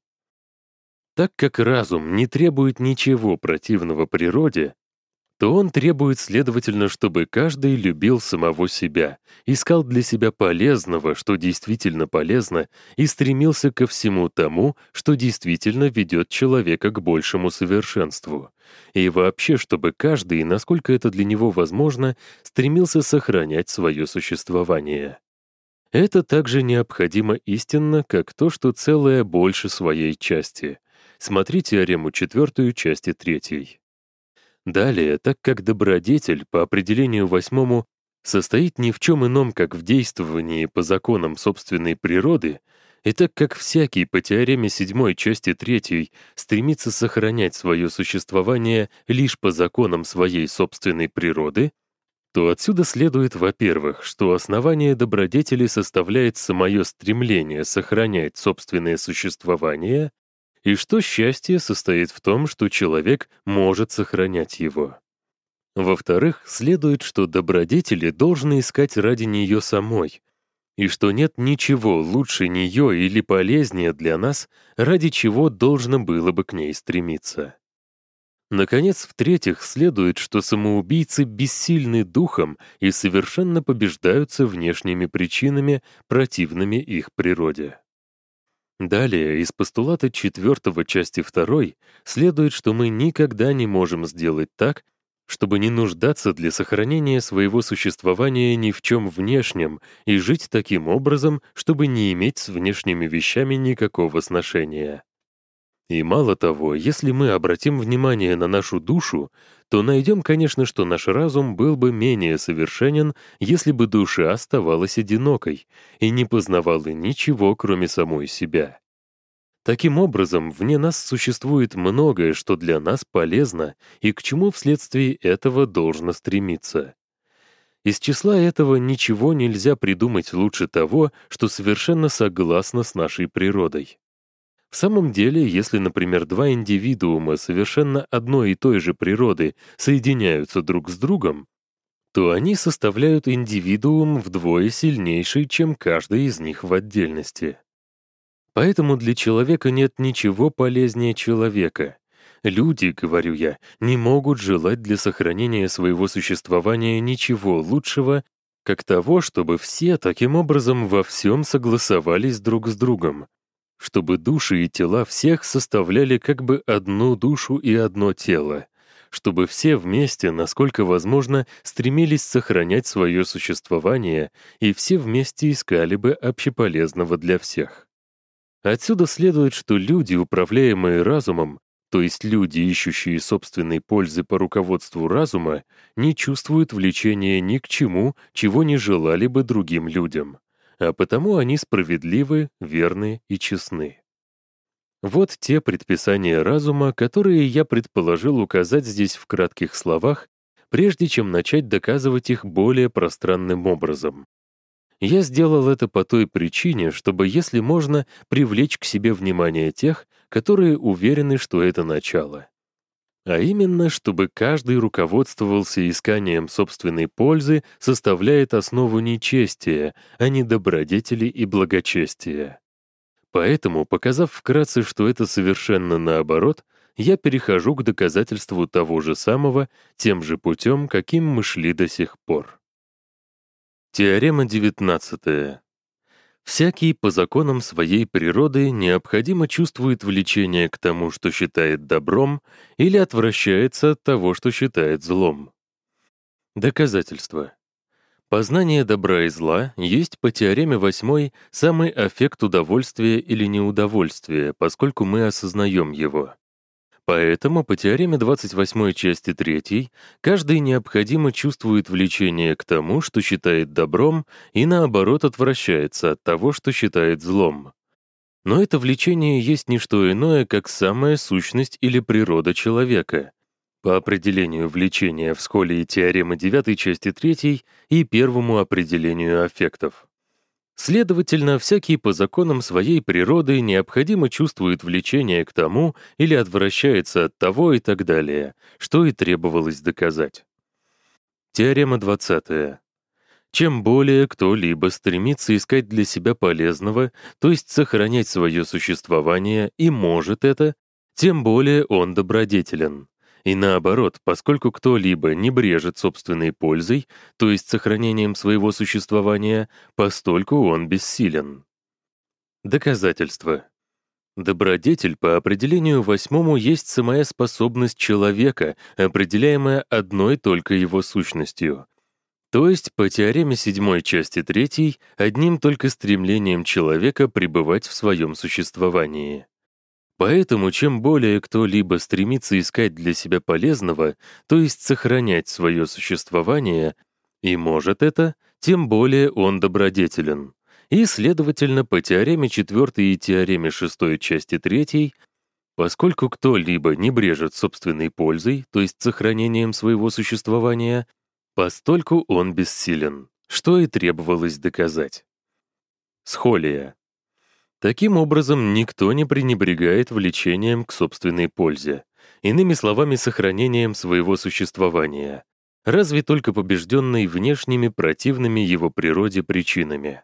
Так как разум не требует ничего противного природе, то он требует, следовательно, чтобы каждый любил самого себя, искал для себя полезного, что действительно полезно, и стремился ко всему тому, что действительно ведет человека к большему совершенству. И вообще, чтобы каждый, насколько это для него возможно, стремился сохранять свое существование. Это также необходимо истинно, как то, что целое больше своей части. Смотри теорему четвертую части третьей. Далее, так как добродетель, по определению восьмому, состоит ни в чем ином, как в действовании по законам собственной природы, и так как всякий по теореме седьмой части третьей стремится сохранять свое существование лишь по законам своей собственной природы, то отсюда следует, во-первых, что основание добродетели составляет самое стремление сохранять собственное существование, и что счастье состоит в том, что человек может сохранять его. Во-вторых, следует, что добродетели должны искать ради нее самой, и что нет ничего лучше нее или полезнее для нас, ради чего должно было бы к ней стремиться. Наконец, в-третьих, следует, что самоубийцы бессильны духом и совершенно побеждаются внешними причинами, противными их природе. Далее, из постулата четвертого части второй следует, что мы никогда не можем сделать так, чтобы не нуждаться для сохранения своего существования ни в чем внешнем и жить таким образом, чтобы не иметь с внешними вещами никакого сношения. И мало того, если мы обратим внимание на нашу душу, то найдем, конечно, что наш разум был бы менее совершенен, если бы душа оставалась одинокой и не познавала ничего, кроме самой себя. Таким образом, вне нас существует многое, что для нас полезно и к чему вследствие этого должно стремиться. Из числа этого ничего нельзя придумать лучше того, что совершенно согласно с нашей природой. В самом деле, если, например, два индивидуума совершенно одной и той же природы соединяются друг с другом, то они составляют индивидуум вдвое сильнейший, чем каждый из них в отдельности. Поэтому для человека нет ничего полезнее человека. Люди, говорю я, не могут желать для сохранения своего существования ничего лучшего, как того, чтобы все таким образом во всем согласовались друг с другом, чтобы души и тела всех составляли как бы одну душу и одно тело, чтобы все вместе, насколько возможно, стремились сохранять свое существование и все вместе искали бы общеполезного для всех. Отсюда следует, что люди, управляемые разумом, то есть люди, ищущие собственной пользы по руководству разума, не чувствуют влечения ни к чему, чего не желали бы другим людям, а потому они справедливы, верны и честны. Вот те предписания разума, которые я предположил указать здесь в кратких словах, прежде чем начать доказывать их более пространным образом. Я сделал это по той причине, чтобы, если можно, привлечь к себе внимание тех, которые уверены, что это начало. А именно, чтобы каждый руководствовался исканием собственной пользы, составляет основу нечестия, а не добродетели и благочестия. Поэтому, показав вкратце, что это совершенно наоборот, я перехожу к доказательству того же самого тем же путем, каким мы шли до сих пор. Теорема девятнадцатая. Всякий по законам своей природы необходимо чувствует влечение к тому, что считает добром, или отвращается от того, что считает злом. Доказательство. Познание добра и зла есть по теореме восьмой самый аффект удовольствия или неудовольствия, поскольку мы осознаем его. Поэтому по теореме двадцать восьмой части третьей каждый необходимо чувствует влечение к тому, что считает добром, и наоборот отвращается от того, что считает злом. Но это влечение есть не что иное, как самая сущность или природа человека, по определению влечения в школе и теоремы девятой части третьей и первому определению аффектов. Следовательно, всякий по законам своей природы необходимо чувствует влечение к тому или отвращается от того и так далее, что и требовалось доказать. Теорема двадцатая. Чем более кто-либо стремится искать для себя полезного, то есть сохранять свое существование, и может это, тем более он добродетелен. И наоборот, поскольку кто-либо не брежет собственной пользой, то есть сохранением своего существования, постольку он бессилен. Доказательство. Добродетель по определению восьмому есть самая способность человека, определяемая одной только его сущностью. То есть, по теореме седьмой части третьей, одним только стремлением человека пребывать в своем существовании. Поэтому, чем более кто-либо стремится искать для себя полезного, то есть сохранять свое существование, и может это, тем более он добродетелен. И, следовательно, по теореме четвертой и теореме шестой части третьей, поскольку кто-либо не брежет собственной пользой, то есть сохранением своего существования, постольку он бессилен, что и требовалось доказать. Схолия. Таким образом, никто не пренебрегает влечением к собственной пользе, иными словами, сохранением своего существования, разве только побежденный внешними противными его природе причинами.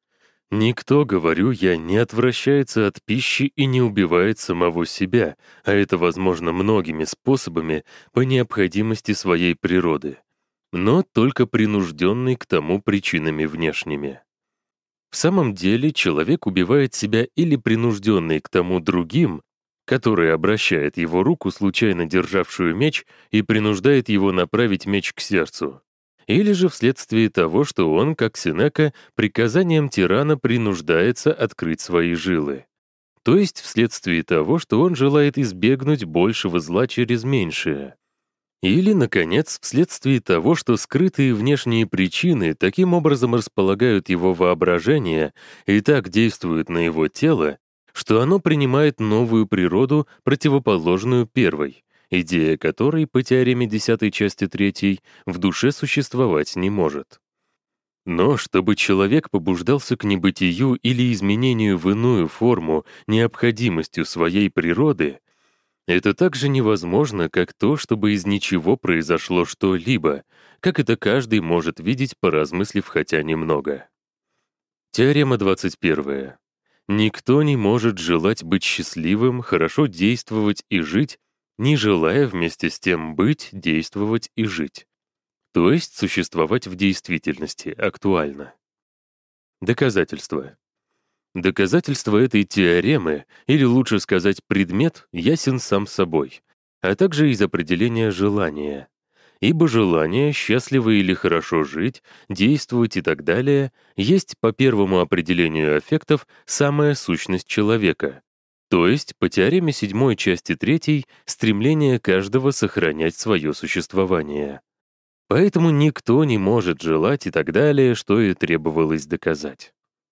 Никто, говорю я, не отвращается от пищи и не убивает самого себя, а это возможно многими способами по необходимости своей природы, но только принужденный к тому причинами внешними. В самом деле человек убивает себя или принужденный к тому другим, который обращает его руку, случайно державшую меч, и принуждает его направить меч к сердцу, или же вследствие того, что он, как Сенека, приказанием тирана принуждается открыть свои жилы, то есть вследствие того, что он желает избегнуть большего зла через меньшее. Или, наконец, вследствие того, что скрытые внешние причины таким образом располагают его воображение и так действуют на его тело, что оно принимает новую природу, противоположную первой, идея которой, по теореме десятой части третьей, в душе существовать не может. Но чтобы человек побуждался к небытию или изменению в иную форму необходимостью своей природы, это также невозможно, как то, чтобы из ничего произошло что-либо, как это каждый может видеть, поразмыслив хотя немного. Теорема двадцать первая. Никто не может желать быть счастливым, хорошо действовать и жить, не желая вместе с тем быть, действовать и жить. То есть существовать в действительности, актуально. Доказательство. Доказательство этой теоремы, или лучше сказать предмет, ясен сам собой, а также из определения желания. Ибо желание счастливо или хорошо жить, действовать и так далее есть по первому определению аффектов самая сущность человека, то есть по теореме седьмой части третьей стремление каждого сохранять свое существование. Поэтому никто не может желать и так далее, что и требовалось доказать.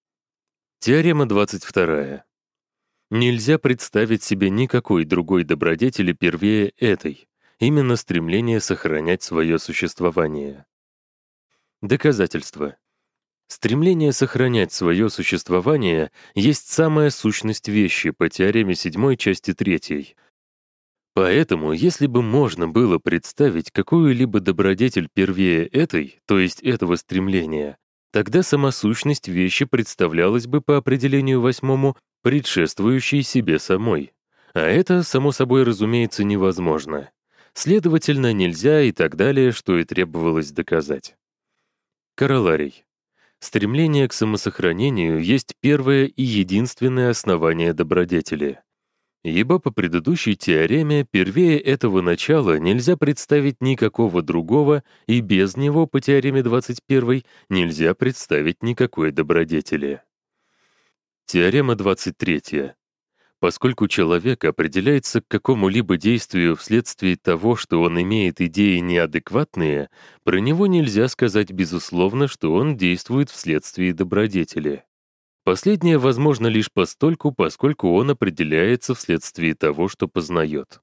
Теорема двадцать вторая. Нельзя представить себе никакой другой добродетели первее этой, именно стремление сохранять свое существование. Доказательство. Стремление сохранять свое существование есть самая сущность вещи по теореме седьмой части третьей. Поэтому, если бы можно было представить какую-либо добродетель первее этой, то есть этого стремления, тогда сама сущность вещи представлялась бы по определению восьмому предшествующей себе самой. А это, само собой разумеется, невозможно. Следовательно, нельзя и так далее, что и требовалось доказать. Короларий. Стремление к самосохранению есть первое и единственное основание добродетели. Ибо по предыдущей теореме первее этого начала нельзя представить никакого другого, и без него по теореме двадцать первой нельзя представить никакой добродетели. Теорема двадцать третья. Поскольку человек определяется к какому-либо действию вследствие того, что он имеет идеи неадекватные, про него нельзя сказать безусловно, что он действует вследствие добродетели. Последнее возможно лишь постольку, поскольку он определяется вследствие того, что познает.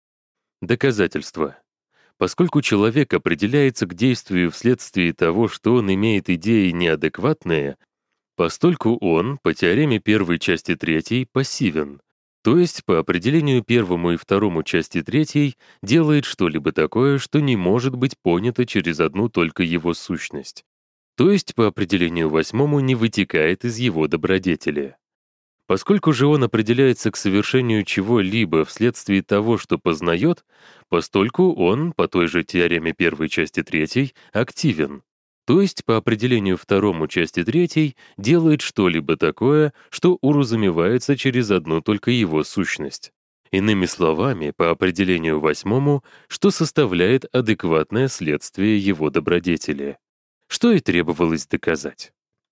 Доказательство. Поскольку человек определяется к действию вследствие того, что он имеет идеи неадекватные, постольку он, по теореме первой части третьей, пассивен, то есть по определению первому и второму части третьей делает что-либо такое, что не может быть понято через одну только его сущность. То есть, по определению восьмому, не вытекает из его добродетели. Поскольку же он определяется к совершению чего-либо вследствие того, что познает, постольку он, по той же теореме первой части третьей, активен. То есть, по определению второму части третьей, делает что-либо такое, что уразумевается через одну только его сущность. Иными словами, по определению восьмому, что составляет адекватное следствие его добродетели. Что и требовалось доказать.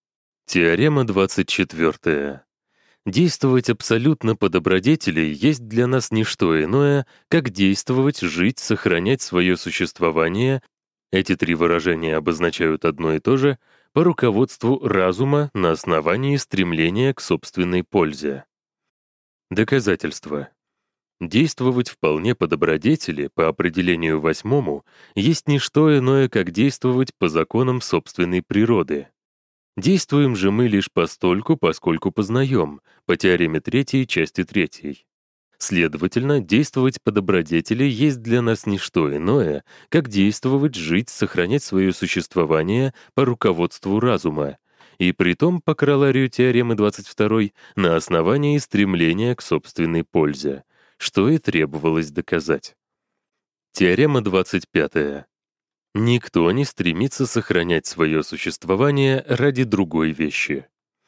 Теорема двадцать четвертая. Действовать абсолютно по добродетели есть для нас не что иное, как действовать, жить, сохранять свое существование, эти три выражения обозначают одно и то же, по руководству разума на основании стремления к собственной пользе. Доказательство. Действовать вполне по добродетели, по определению восьмому, есть не что иное, как действовать по законам собственной природы. Действуем же мы лишь постольку, поскольку познаем, по теореме третьей, части третьей. Следовательно, действовать по добродетели есть для нас не что иное, как действовать, жить, сохранять свое существование по руководству разума, и притом по короларию теоремы двадцать второй на основании стремления к собственной пользе, что и требовалось доказать. Теорема двадцать пятая. Никто не стремится сохранять свое существование ради другой вещи.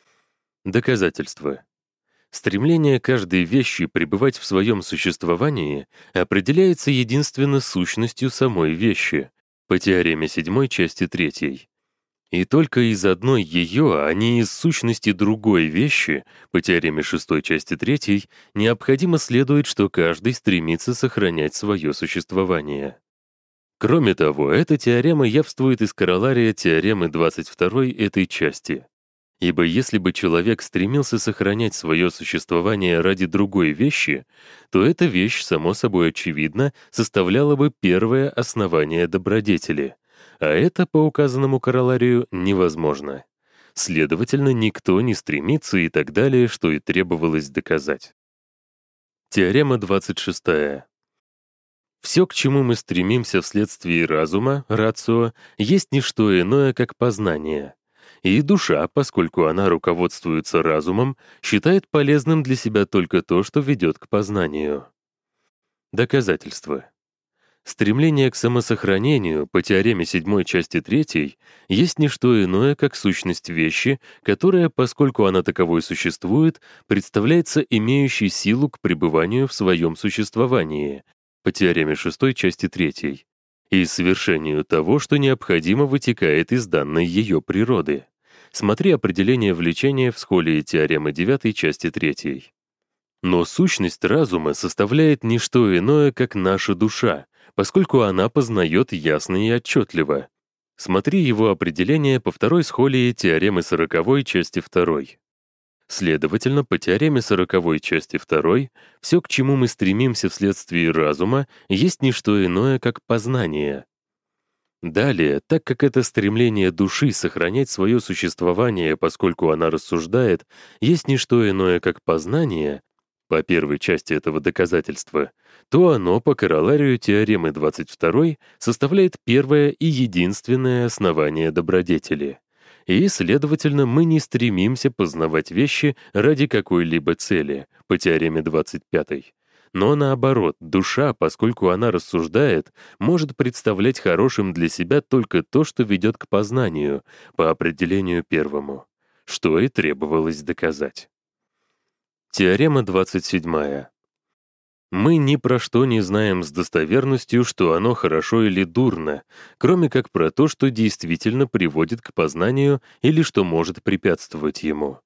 Доказательство. Стремление каждой вещи пребывать в своем существовании определяется единственно сущностью самой вещи, по теореме седьмой части третьей. И только из одной ее, а не из сущности другой вещи, по теореме шестой части третьей, необходимо следует, что каждый стремится сохранять свое существование. Кроме того, эта теорема явствует из королария теоремы двадцать второй этой части. Ибо если бы человек стремился сохранять свое существование ради другой вещи, то эта вещь, само собой очевидно, составляла бы первое основание добродетели, а это по указанному короларию невозможно. Следовательно, никто не стремится и так далее, что и требовалось доказать. Теорема двадцать шестая. Все, к чему мы стремимся вследствие разума, рацио, есть не что иное, как познание. И душа, поскольку она руководствуется разумом, считает полезным для себя только то, что ведет к познанию. Доказательство. Стремление к самосохранению по теореме седьмой части третьей есть не что иное, как сущность вещи, которая, поскольку она таковой существует, представляется имеющей силу к пребыванию в своем существовании по теореме шестой части третьей и совершению того, что необходимо вытекает из данной ее природы. Смотри определение влечения в схолии теоремы девятой части третьей. Но сущность разума составляет не что иное, как наша душа, поскольку она познает ясно и отчетливо. Смотри его определение по второй схолии теоремы сороковой части второй. Следовательно, по теореме сороковой части второй, все, к чему мы стремимся вследствие разума, есть не что иное, как познание. Далее, так как это стремление души сохранять свое существование, поскольку она рассуждает, есть не что иное, как познание, по первой части этого доказательства, то оно по короларию теоремы двадцать второй составляет первое и единственное основание добродетели. И, следовательно, мы не стремимся познавать вещи ради какой-либо цели, по теореме двадцать пятой. Но наоборот, душа, поскольку она рассуждает, может представлять хорошим для себя только то, что ведет к познанию, по определению первому, что и требовалось доказать. Теорема двадцать седьмая. Мы ни про что не знаем с достоверностью, что оно хорошо или дурно, кроме как про то, что действительно приводит к познанию или что может препятствовать ему.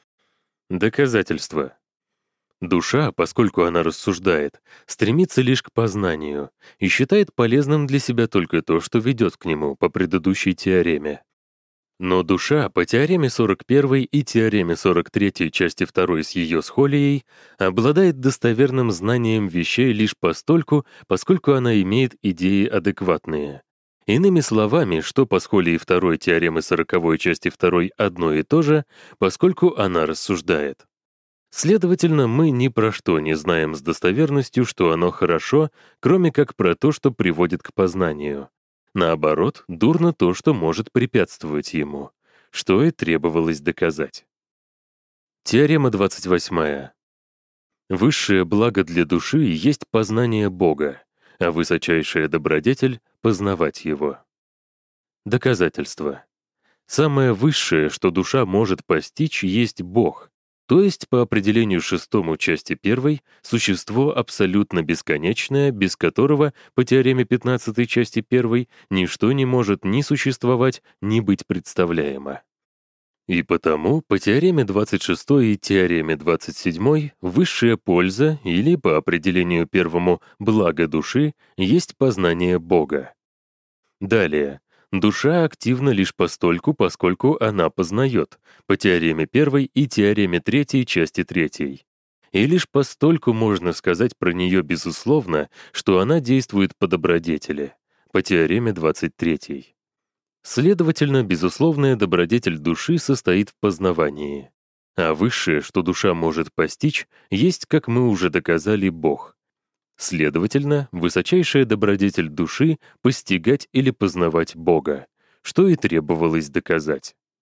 Доказательство. Душа, поскольку она рассуждает, стремится лишь к познанию и считает полезным для себя только то, что ведет к нему по предыдущей теореме. Но душа по теореме сорок первой и теореме сорок третьей части второй с ее схолией обладает достоверным знанием вещей лишь постольку, поскольку она имеет идеи адекватные. Иными словами, что по схолии второй теоремы сороковой части второй одно и то же, поскольку она рассуждает. Следовательно, мы ни про что не знаем с достоверностью, что оно хорошо, кроме как про то, что приводит к познанию. Наоборот, дурно то, что может препятствовать ему, что и требовалось доказать. Теорема двадцать восьмая. Высшее благо для души есть познание Бога, а высочайшая добродетель — познавать Его. Доказательство. Самое высшее, что душа может постичь, есть Бог, то есть, по определению шестому части первой, существо абсолютно бесконечное, без которого, по теореме пятнадцатой части первой, ничто не может ни существовать, ни быть представляемо. И потому, по теореме двадцать шестой и теореме двадцать седьмой, высшая польза, или, по определению первому, благо души, есть познание Бога. Далее. Душа активна лишь постольку, поскольку она познает, по теореме первой и теореме третьей части третьей. И лишь постольку можно сказать про нее безусловно, что она действует по добродетели, по теореме двадцать третьей. Следовательно, безусловная добродетель души состоит в познавании. А высшее, что душа может постичь, есть, как мы уже доказали, Бог. Следовательно, высочайшая добродетель души — постигать или познавать Бога, что и требовалось доказать.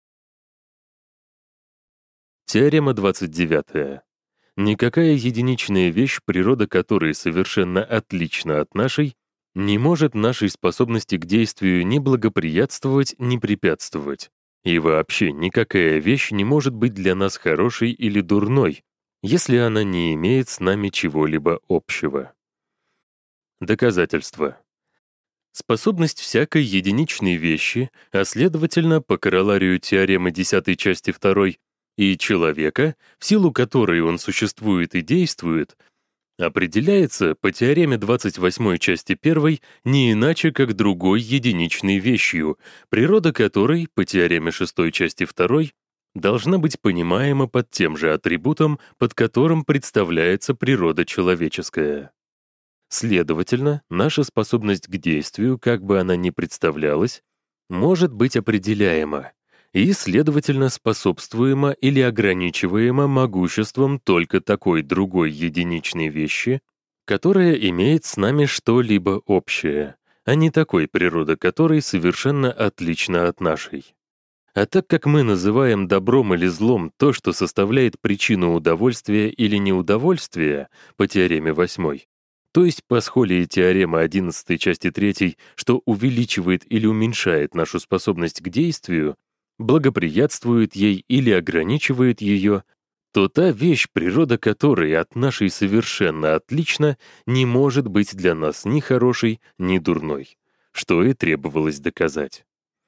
Теорема двадцать девятая. Никакая единичная вещь, природа которой совершенно отлична от нашей, не может нашей способности к действию ни благоприятствовать, ни препятствовать. И вообще никакая вещь не может быть для нас хорошей или дурной, если она не имеет с нами чего-либо общего. Доказательство. Способность всякой единичной вещи, а следовательно, по короларию теоремы десятой части второй, и человека, в силу которой он существует и действует, определяется по теореме двадцать восьмой части первой не иначе, как другой единичной вещью, природа которой, по теореме шестой части второй, должна быть понимаема под тем же атрибутом, под которым представляется природа человеческая. Следовательно, наша способность к действию, как бы она ни представлялась, может быть определяема и, следовательно, способствуема или ограничиваема могуществом только такой другой единичной вещи, которая имеет с нами что-либо общее, а не такой, природа которой совершенно отлична от нашей. А так как мы называем добром или злом то, что составляет причину удовольствия или неудовольствия по теореме восьмой, то есть по схолии теоремы одиннадцатой части третьей, что увеличивает или уменьшает нашу способность к действию, благоприятствует ей или ограничивает ее, то та вещь, природа которой от нашей совершенно отлична, не может быть для нас ни хорошей, ни дурной, что и требовалось доказать.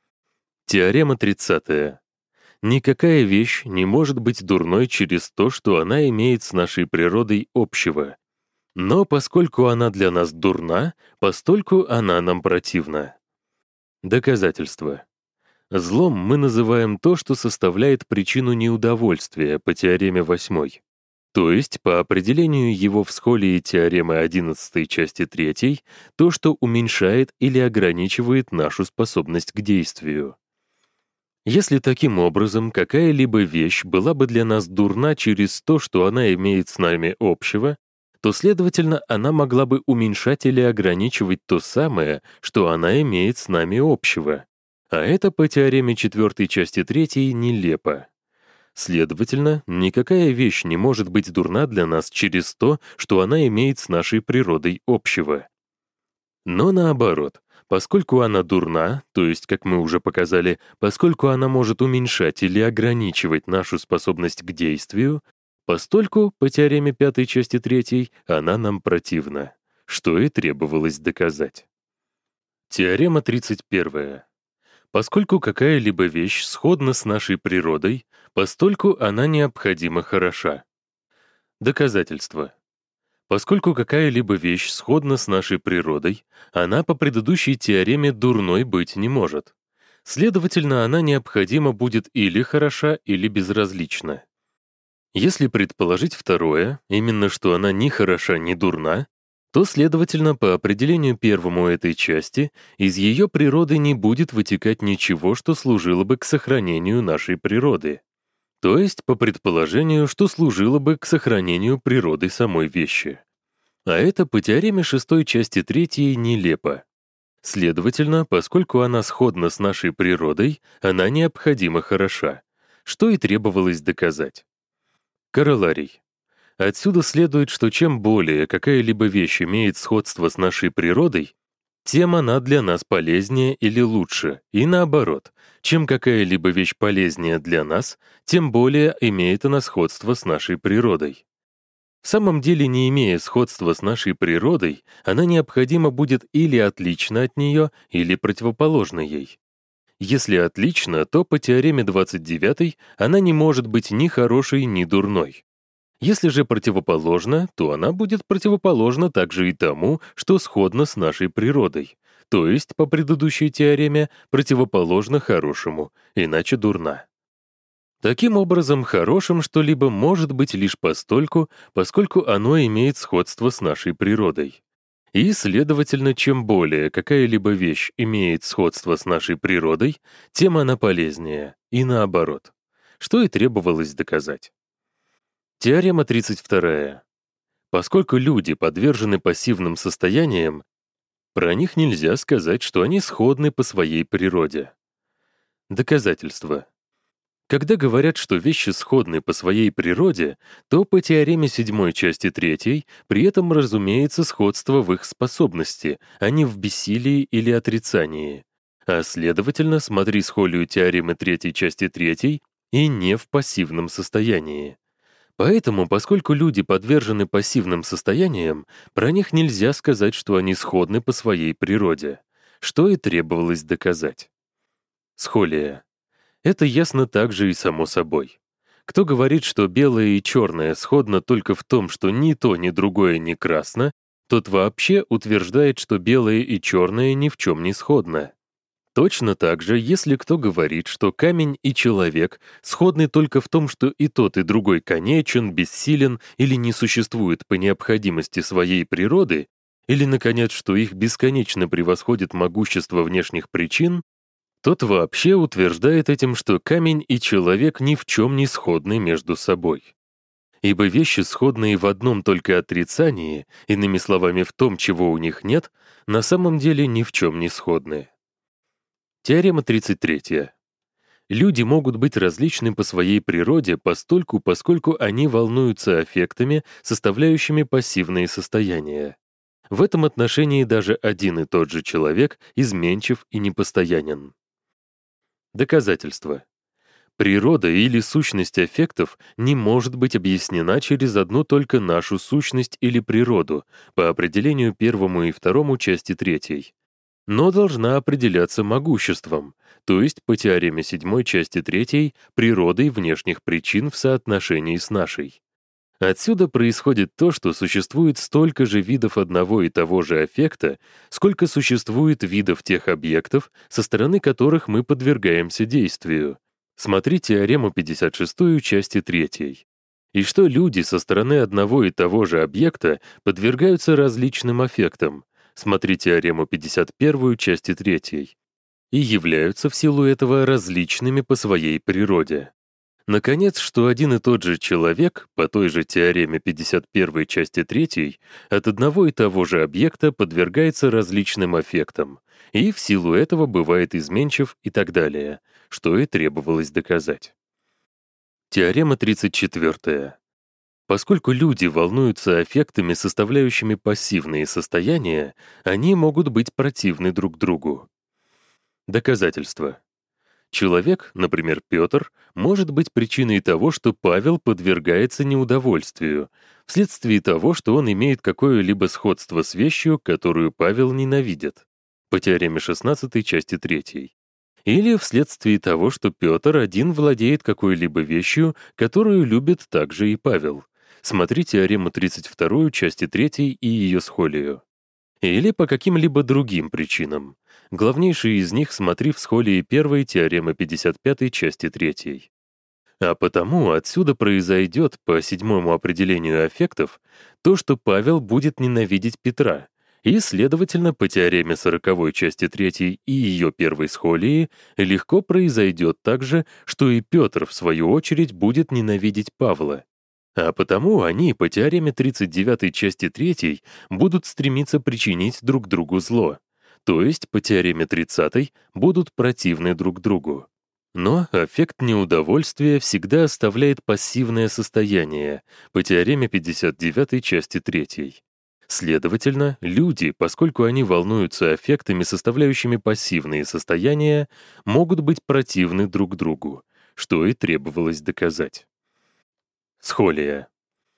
Теорема тридцатая. Никакая вещь не может быть дурной через то, что она имеет с нашей природой общего. Но поскольку она для нас дурна, постольку она нам противна. Доказательство. Злом мы называем то, что составляет причину неудовольствия по теореме восьмой. То есть, по определению его в схолии теоремы одиннадцатой части третьей, то, что уменьшает или ограничивает нашу способность к действию. Если таким образом какая-либо вещь была бы для нас дурна через то, что она имеет с нами общего, то, следовательно, она могла бы уменьшать или ограничивать то самое, что она имеет с нами общего. А это по теореме четвертой части третьей нелепо. Следовательно, никакая вещь не может быть дурна для нас через то, что она имеет с нашей природой общего. Но наоборот, поскольку она дурна, то есть, как мы уже показали, поскольку она может уменьшать или ограничивать нашу способность к действию, постольку, по теореме пятой части третьей, она нам противна, что и требовалось доказать. Теорема тридцать первая. Поскольку какая-либо вещь сходна с нашей природой, постольку она необходимо хороша. Доказательство. Поскольку какая-либо вещь сходна с нашей природой, она по предыдущей теореме дурной быть не может. Следовательно, она необходимо будет или хороша, или безразлична. Если предположить второе, именно что она ни хороша, ни дурна, то, следовательно, по определению первому этой части, из ее природы не будет вытекать ничего, что служило бы к сохранению нашей природы. То есть, по предположению, что служило бы к сохранению природы самой вещи. А это по теореме шестой части третьей нелепо. Следовательно, поскольку она сходна с нашей природой, она необходимо хороша, что и требовалось доказать. Короларий. Отсюда следует, что чем более какая-либо вещь имеет сходство с нашей природой, тем она для нас полезнее или лучше, и наоборот, чем какая-либо вещь полезнее для нас, тем более имеет она сходство с нашей природой. В самом деле, не имея сходства с нашей природой, она необходимо будет или отлична от нее, или противоположна ей. Если отлична, то по теореме двадцать девятой она не может быть ни хорошей, ни дурной. Если же противоположна, то она будет противоположна также и тому, что сходно с нашей природой, то есть, по предыдущей теореме, противоположна хорошему, иначе дурна. Таким образом, хорошим что-либо может быть лишь постольку, поскольку оно имеет сходство с нашей природой. И, следовательно, чем более какая-либо вещь имеет сходство с нашей природой, тем она полезнее, и наоборот, что и требовалось доказать. Теорема тридцать вторая. Поскольку люди подвержены пассивным состояниям, про них нельзя сказать, что они сходны по своей природе. Доказательство. Когда говорят, что вещи сходны по своей природе, то по теореме седьмой части третьей при этом разумеется сходство в их способности, а не в бессилии или отрицании. А следовательно, смотри схолию теоремы третьей части третьей и не в пассивном состоянии. Поэтому, поскольку люди подвержены пассивным состояниям, про них нельзя сказать, что они сходны по своей природе, что и требовалось доказать. Схолия. Это ясно также и само собой. Кто говорит, что белое и черное сходно только в том, что ни то, ни другое не красно, тот вообще утверждает, что белое и черное ни в чем не сходно. Точно так же, если кто говорит, что камень и человек сходны только в том, что и тот, и другой конечен, бессилен или не существует по необходимости своей природы, или, наконец, что их бесконечно превосходит могущество внешних причин, тот вообще утверждает этим, что камень и человек ни в чем не сходны между собой. Ибо вещи, сходные в одном только отрицании, иными словами, в том, чего у них нет, на самом деле ни в чем не сходны. Теорема тридцать третья. Люди могут быть различны по своей природе постольку, поскольку они волнуются аффектами, составляющими пассивные состояния. В этом отношении даже один и тот же человек изменчив и непостоянен. Доказательство. Природа или сущность аффектов не может быть объяснена через одну только нашу сущность или природу по определению первому и второму части третьей, но должна определяться могуществом, то есть по теореме седьмой части третьей природой внешних причин в соотношении с нашей. Отсюда происходит то, что существует столько же видов одного и того же аффекта, сколько существует видов тех объектов, со стороны которых мы подвергаемся действию. Смотри теорему пятьдесят шестую части третьей. И что люди со стороны одного и того же объекта подвергаются различным аффектам. Смотри теорему пятьдесят первую части третьей. И являются в силу этого различными по своей природе. Наконец, что один и тот же человек, по той же теореме пятьдесят первой части третьей, от одного и того же объекта подвергается различным аффектам, и в силу этого бывает изменчив и так далее, что и требовалось доказать. Теорема тридцать четвертая. Поскольку люди волнуются аффектами, составляющими пассивные состояния, они могут быть противны друг другу. Доказательство. Человек, например, Петр, может быть причиной того, что Павел подвергается неудовольствию, вследствие того, что он имеет какое-либо сходство с вещью, которую Павел ненавидит, по теореме шестнадцатой части третьей. Или вследствие того, что Петр один владеет какой-либо вещью, которую любит также и Павел. Смотри теорему тридцать вторую части третьей и ее схолию. Или по каким-либо другим причинам. Главнейшие из них смотри в схолии первой теоремы пятьдесят пятой части третьей. А потому отсюда произойдет, по седьмому определению аффектов, то, что Павел будет ненавидеть Петра, и, следовательно, по теореме сороковой части третьей и ее первой схолии легко произойдет также, что и Петр, в свою очередь, будет ненавидеть Павла. А потому они, по теореме тридцать девятой части третьей, будут стремиться причинить друг другу зло, то есть, по теореме тридцатой, будут противны друг другу. Но аффект неудовольствия всегда оставляет пассивное состояние, по теореме пятьдесят девятой части третьей. Следовательно, люди, поскольку они волнуются аффектами, составляющими пассивные состояния, могут быть противны друг другу, что и требовалось доказать. Схолия.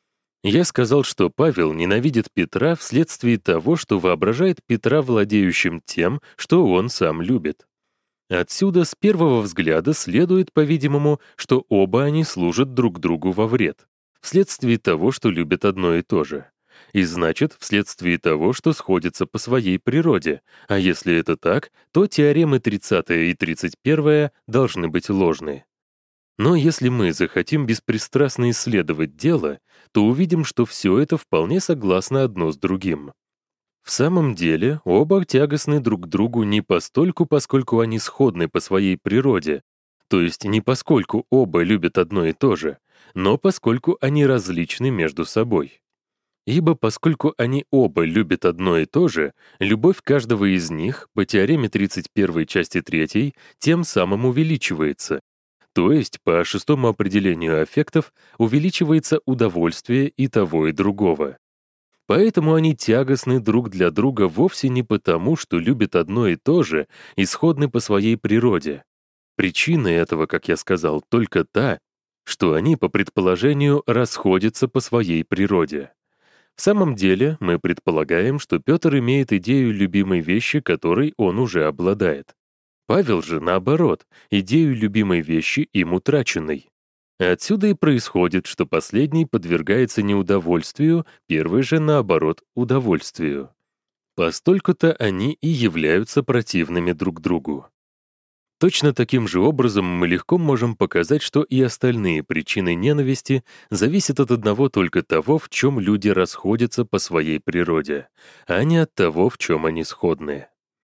Я сказал, что Павел ненавидит Петра вследствие того, что воображает Петра владеющим тем, что он сам любит. Отсюда с первого взгляда следует, по-видимому, что оба они служат друг другу во вред, вследствие того, что любят одно и то же. И значит, вследствие того, что сходятся по своей природе, а если это так, то теоремы тридцатая и тридцать первая должны быть ложны. Но если мы захотим беспристрастно исследовать дело, то увидим, что все это вполне согласно одно с другим. В самом деле, оба тягостны друг к другу не постольку, поскольку они сходны по своей природе, то есть не поскольку оба любят одно и то же, но поскольку они различны между собой. Ибо поскольку они оба любят одно и то же, любовь каждого из них, по теореме тридцать первой части третьей, тем самым увеличивается. То есть, по шестому определению аффектов, увеличивается удовольствие и того, и другого. Поэтому они тягостны друг для друга вовсе не потому, что любят одно и то же и сходны по своей природе. Причина этого, как я сказал, только та, что они, по предположению, расходятся по своей природе. В самом деле, мы предполагаем, что Петр имеет идею любимой вещи, которой он уже обладает. Павел же, наоборот, идею любимой вещи им утраченной. Отсюда и происходит, что последний подвергается неудовольствию, первый же, наоборот, удовольствию. Постольку-то они и являются противными друг другу. Точно таким же образом мы легко можем показать, что и остальные причины ненависти зависят от одного только того, в чем люди расходятся по своей природе, а не от того, в чем они сходны.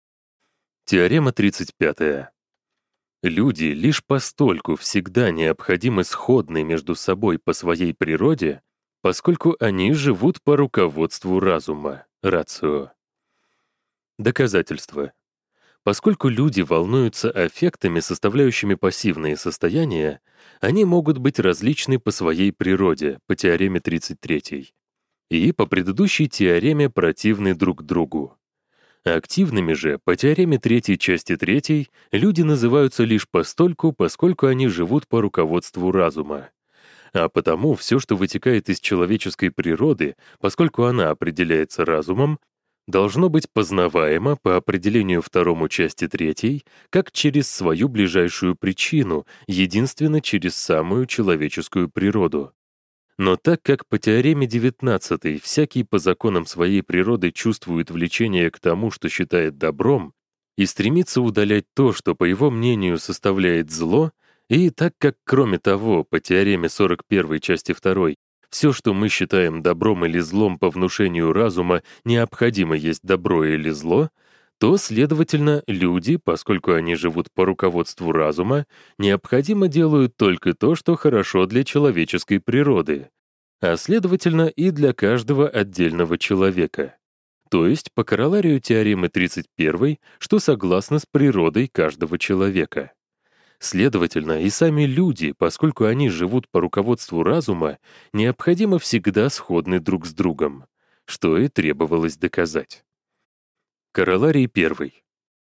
Теорема тридцать пятая. Люди лишь постольку всегда необходимы сходны между собой по своей природе, поскольку они живут по руководству разума, рацио. Доказательство. Поскольку люди волнуются аффектами, составляющими пассивные состояния, они могут быть различны по своей природе, по теореме тридцать третьей, и по предыдущей теореме противны друг другу. Активными же, по теореме третьей части третьей, люди называются лишь постольку, поскольку они живут по руководству разума. А потому все, что вытекает из человеческой природы, поскольку она определяется разумом, должно быть познаваемо по определению второму части третьей, как через свою ближайшую причину, единственно через самую человеческую природу. Но так как по теореме девятнадцатой всякий по законам своей природы чувствует влечение к тому, что считает добром, и стремится удалять то, что, по его мнению, составляет зло, и так как, кроме того, по теореме сорок первой части второй все, что мы считаем добром или злом по внушению разума, необходимо есть добро или зло, то, следовательно, люди, поскольку они живут по руководству разума, необходимо делают только то, что хорошо для человеческой природы, а, следовательно, и для каждого отдельного человека. То есть по короларию теоремы тридцать первой, что согласно с природой каждого человека. Следовательно, и сами люди, поскольку они живут по руководству разума, необходимо всегда сходны друг с другом, что и требовалось доказать. Короларий первый.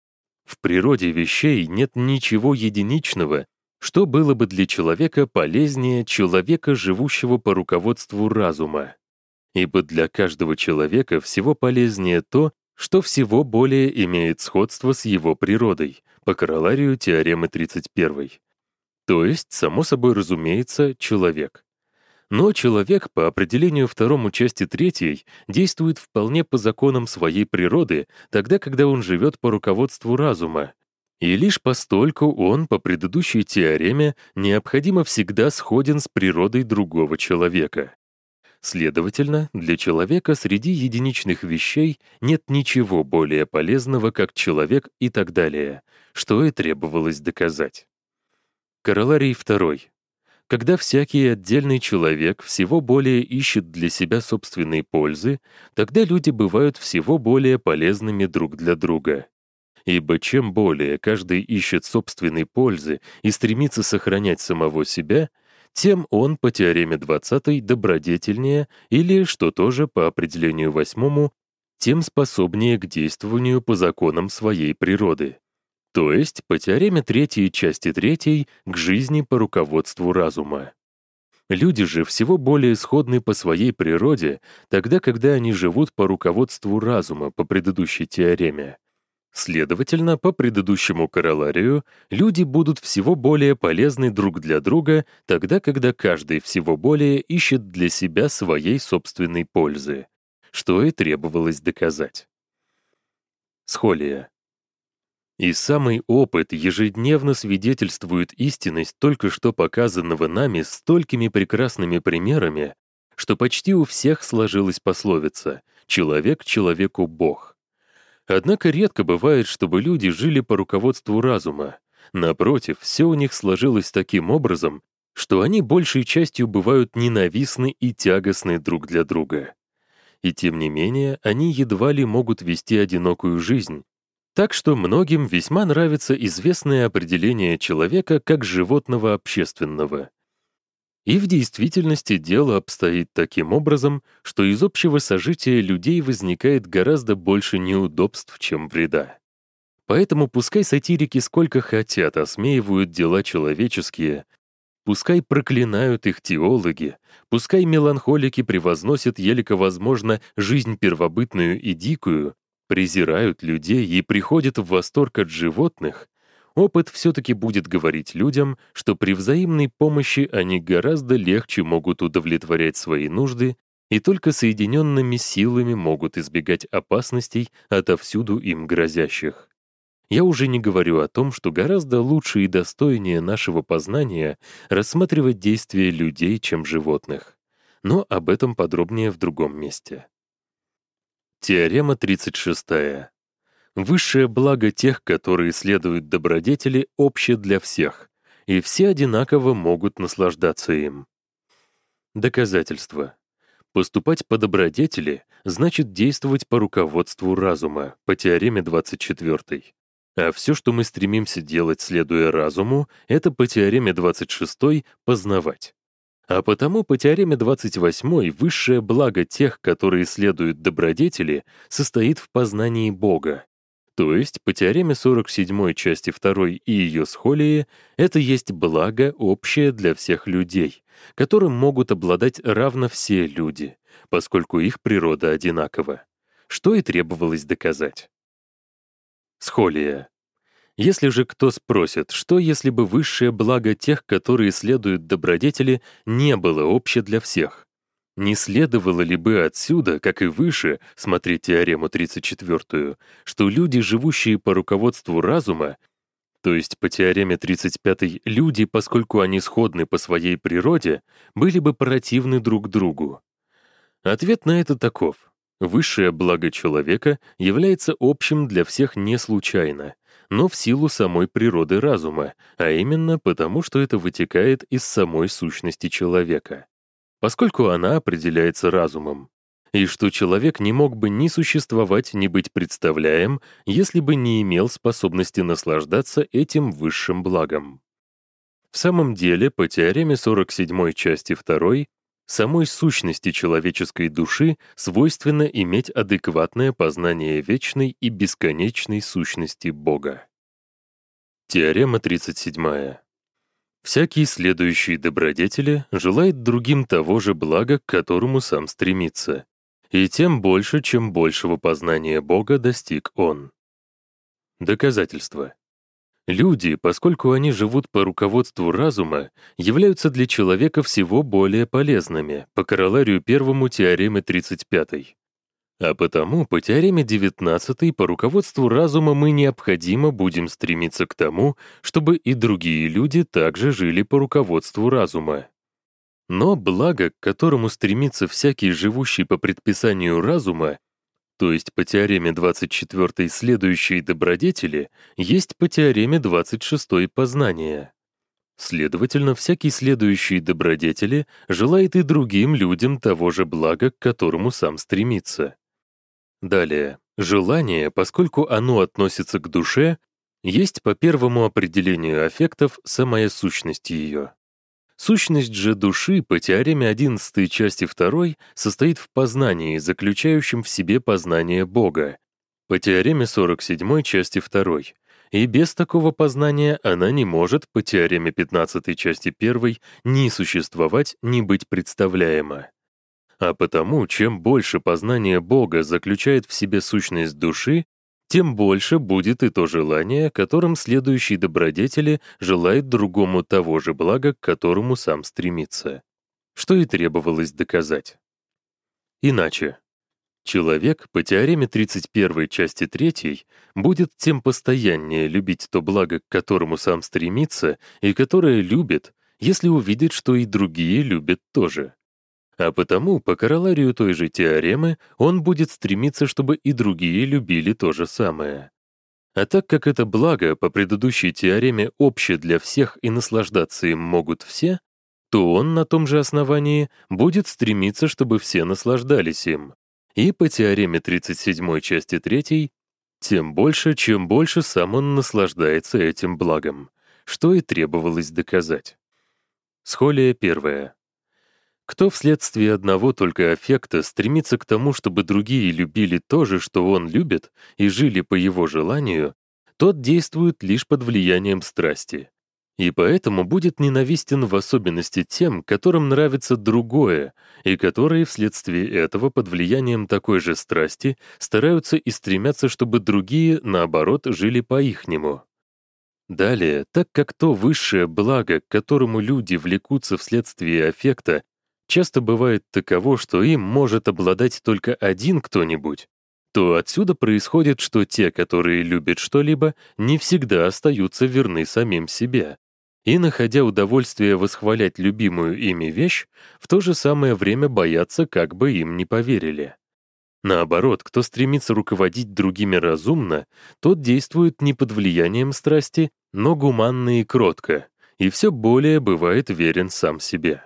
В природе вещей нет ничего единичного, что было бы для человека полезнее человека, живущего по руководству разума. Ибо для каждого человека всего полезнее то, что всего более имеет сходство с его природой, по короларию теоремы тридцать первой. То есть, само собой разумеется, человек. Но человек, по определению второму части третьей, действует вполне по законам своей природы, тогда, когда он живет по руководству разума. И лишь постольку он, по предыдущей теореме, необходимо всегда сходен с природой другого человека. Следовательно, для человека среди единичных вещей нет ничего более полезного, как человек и так далее, что и требовалось доказать. Короларий второй. Когда всякий отдельный человек всего более ищет для себя собственной пользы, тогда люди бывают всего более полезными друг для друга. Ибо чем более каждый ищет собственной пользы и стремится сохранять самого себя, тем он по теореме двадцатой добродетельнее или, что тоже по определению восьмому, тем способнее к действованию по законам своей природы. То есть по теореме третьей части третьей к жизни по руководству разума. Люди же всего более сходны по своей природе, тогда, когда они живут по руководству разума по предыдущей теореме. Следовательно, по предыдущему короларию люди будут всего более полезны друг для друга, тогда, когда каждый всего более ищет для себя своей собственной пользы, что и требовалось доказать. Схолия. И самый опыт ежедневно свидетельствует истинность только что показанного нами столькими прекрасными примерами, что почти у всех сложилась пословица «человек человеку Бог». Однако редко бывает, чтобы люди жили по руководству разума. Напротив, все у них сложилось таким образом, что они большей частью бывают ненавистны и тягостны друг для друга. И тем не менее, они едва ли могут вести одинокую жизнь. Так что многим весьма нравится известное определение человека как животного общественного. И в действительности дело обстоит таким образом, что из общего сожития людей возникает гораздо больше неудобств, чем вреда. Поэтому пускай сатирики сколько хотят осмеивают дела человеческие, пускай проклинают их теологи, пускай меланхолики превозносят елико возможно жизнь первобытную и дикую, презирают людей и приходят в восторг от животных, опыт все-таки будет говорить людям, что при взаимной помощи они гораздо легче могут удовлетворять свои нужды и только соединенными силами могут избегать опасностей, отовсюду им грозящих. Я уже не говорю о том, что гораздо лучше и достойнее нашего познания рассматривать действия людей, чем животных. Но об этом подробнее в другом месте. Теорема тридцать шестая. Высшее благо тех, которые следуют добродетели, обще для всех, и все одинаково могут наслаждаться им. Доказательство. Поступать по добродетели значит действовать по руководству разума, по теореме двадцать четвёртой. А все, что мы стремимся делать, следуя разуму, это по теореме двадцать шестой познавать. А потому по теореме двадцать восьмой высшее благо тех, которые следуют добродетели, состоит в познании Бога. То есть по теореме сорок седьмой части второй и ее схолии это есть благо общее для всех людей, которым могут обладать равно все люди, поскольку их природа одинакова, что и требовалось доказать. Схолия. Если же кто спросит, что если бы высшее благо тех, которые следуют добродетели, не было обще для всех? Не следовало ли бы отсюда, как и выше, смотреть теорему тридцать четвёртую, что люди, живущие по руководству разума, то есть по теореме тридцать пятой люди, поскольку они сходны по своей природе, были бы противны друг другу? Ответ на это таков. Высшее благо человека является общим для всех не случайно, но в силу самой природы разума, а именно потому, что это вытекает из самой сущности человека, поскольку она определяется разумом, и что человек не мог бы ни существовать, ни быть представляем, если бы не имел способности наслаждаться этим высшим благом. В самом деле, по теореме сорок седьмой части второй, самой сущности человеческой души свойственно иметь адекватное познание вечной и бесконечной сущности Бога. Теорема тридцать седьмая. Всякий следующий добродетели желает другим того же блага, к которому сам стремится, и тем больше, чем большего познания Бога достиг он. Доказательство. Люди, поскольку они живут по руководству разума, являются для человека всего более полезными, по короларию первому теоремы тридцать пятой. А потому по теореме девятнадцатой по руководству разума мы необходимо будем стремиться к тому, чтобы и другие люди также жили по руководству разума. Но благо, к которому стремится всякий живущий по предписанию разума, то есть по теореме двадцать четвёртой следующие добродетели, есть по теореме двадцать шестой познания. Следовательно, всякий следующий добродетели желает и другим людям того же блага, к которому сам стремится. Далее, желание, поскольку оно относится к душе, есть по первому определению аффектов самая сущность ее. Сущность же души по теореме одиннадцатой части второй состоит в познании, заключающем в себе познание Бога, по теореме сорок седьмой части второй, и без такого познания она не может по теореме пятнадцатой части первой ни существовать, ни быть представляема. А потому, чем больше познание Бога заключает в себе сущность души, тем больше будет и то желание, которым следующий добродетели желает другому того же блага, к которому сам стремится, что и требовалось доказать. Иначе, человек по теореме тридцать первой части третьей будет тем постояннее любить то благо, к которому сам стремится, и которое любит, если увидит, что и другие любят тоже. А потому, по короларию той же теоремы, он будет стремиться, чтобы и другие любили то же самое. А так как это благо по предыдущей теореме обще для всех и наслаждаться им могут все, то он на том же основании будет стремиться, чтобы все наслаждались им. И по теореме тридцать седьмой части третьей, тем больше, чем больше сам он наслаждается этим благом, что и требовалось доказать. Схолия первая. Кто вследствие одного только аффекта стремится к тому, чтобы другие любили то же, что он любит, и жили по его желанию, тот действует лишь под влиянием страсти. И поэтому будет ненавистен в особенности тем, которым нравится другое, и которые вследствие этого под влиянием такой же страсти стараются и стремятся, чтобы другие, наоборот, жили по-ихнему. Далее, так как то высшее благо, к которому люди влекутся вследствие аффекта, часто бывает таково, что им может обладать только один кто-нибудь, то отсюда происходит, что те, которые любят что-либо, не всегда остаются верны самим себе. И, находя удовольствие восхвалять любимую ими вещь, в то же самое время боятся, как бы им не поверили. Наоборот, кто стремится руководить другими разумно, тот действует не под влиянием страсти, но гуманно и кротко, и все более бывает верен сам себе.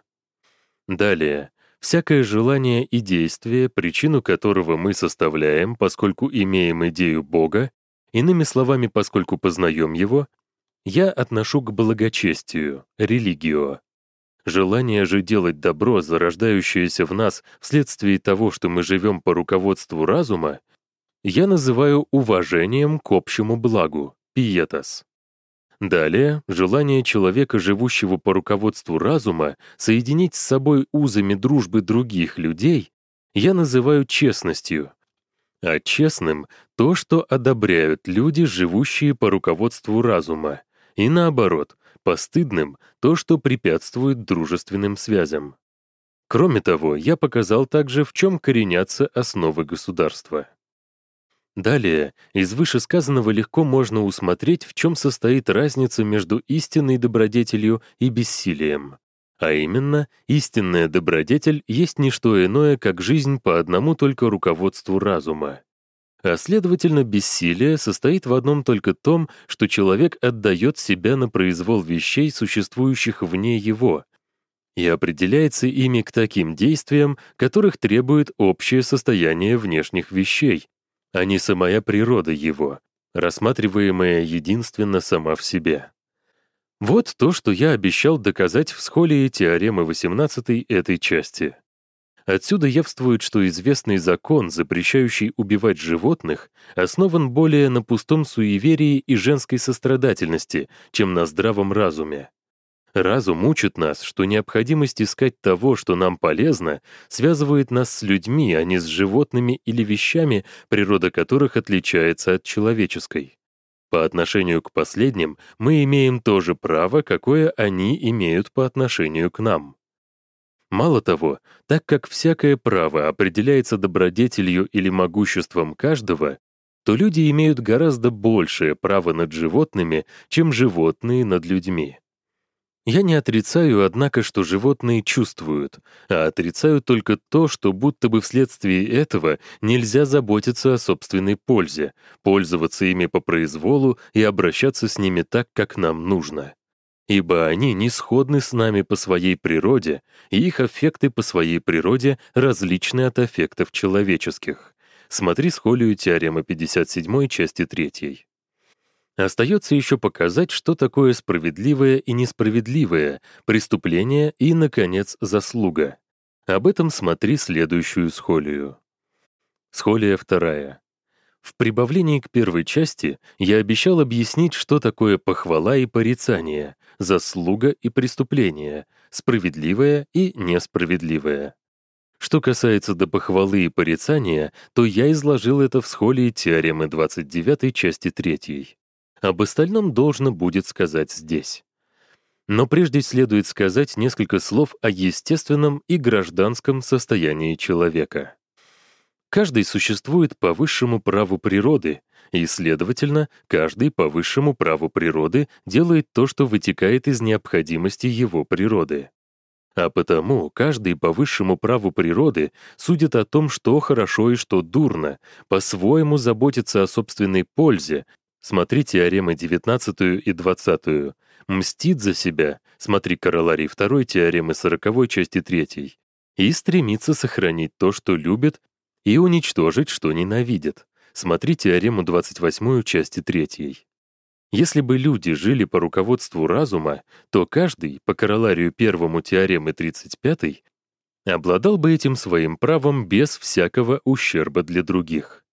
Далее, всякое желание и действие, причину которого мы составляем, поскольку имеем идею Бога, иными словами, поскольку познаем Его, я отношу к благочестию, религио. Желание же делать добро, зарождающееся в нас вследствие того, что мы живем по руководству разума, я называю уважением к общему благу, пиетас. Далее, желание человека, живущего по руководству разума, соединить с собой узами дружбы других людей, я называю честностью, а честным — то, что одобряют люди, живущие по руководству разума, и наоборот, постыдным — то, что препятствует дружественным связям. Кроме того, я показал также, в чем коренятся основы государства. Далее, из вышесказанного легко можно усмотреть, в чем состоит разница между истинной добродетелью и бессилием. А именно, истинная добродетель есть не что иное, как жизнь по одному только руководству разума. А следовательно, бессилие состоит в одном только том, что человек отдает себя на произвол вещей, существующих вне его, и определяется ими к таким действиям, которых требует общее состояние внешних вещей, а не самая природа его, рассматриваемая единственно сама в себе. Вот то, что я обещал доказать в схолии теоремы восемнадцатой этой части. Отсюда явствует, что известный закон, запрещающий убивать животных, основан более на пустом суеверии и женской сострадательности, чем на здравом разуме. Разум учит нас, что необходимость искать того, что нам полезно, связывает нас с людьми, а не с животными или вещами, природа которых отличается от человеческой. По отношению к последним мы имеем то же право, какое они имеют по отношению к нам. Мало того, так как всякое право определяется добродетелью или могуществом каждого, то люди имеют гораздо большее право над животными, чем животные над людьми. Я не отрицаю, однако, что животные чувствуют, а отрицаю только то, что будто бы вследствие этого нельзя заботиться о собственной пользе, пользоваться ими по произволу и обращаться с ними так, как нам нужно. Ибо они не сходны с нами по своей природе, и их аффекты по своей природе различны от аффектов человеческих. Смотри схолию теоремы пятьдесят седьмой части третьей. Остается еще показать, что такое справедливое и несправедливое, преступление и, наконец, заслуга. Об этом смотри следующую схолию. Схолия вторая. В прибавлении к первой части я обещал объяснить, что такое похвала и порицание, заслуга и преступление, справедливое и несправедливое. Что касается до похвалы и порицания, то я изложил это в схолии теоремы двадцать девятой части третьей. Об остальном должно будет сказать здесь. Но прежде следует сказать несколько слов о естественном и гражданском состоянии человека. Каждый существует по высшему праву природы, и, следовательно, каждый по высшему праву природы делает то, что вытекает из необходимости его природы. А потому каждый по высшему праву природы судит о том, что хорошо и что дурно, по-своему заботится о собственной пользе, смотри теоремы девятнадцатую и двадцатую, мстит за себя, смотри короларий второй теоремы сороковой части третьей, и стремится сохранить то, что любит, и уничтожить, что ненавидит. Смотри теорему двадцать восьмую части третьей. Если бы люди жили по руководству разума, то каждый, по короларию первому теоремы тридцать пятой, обладал бы этим своим правом без всякого ущерба для других.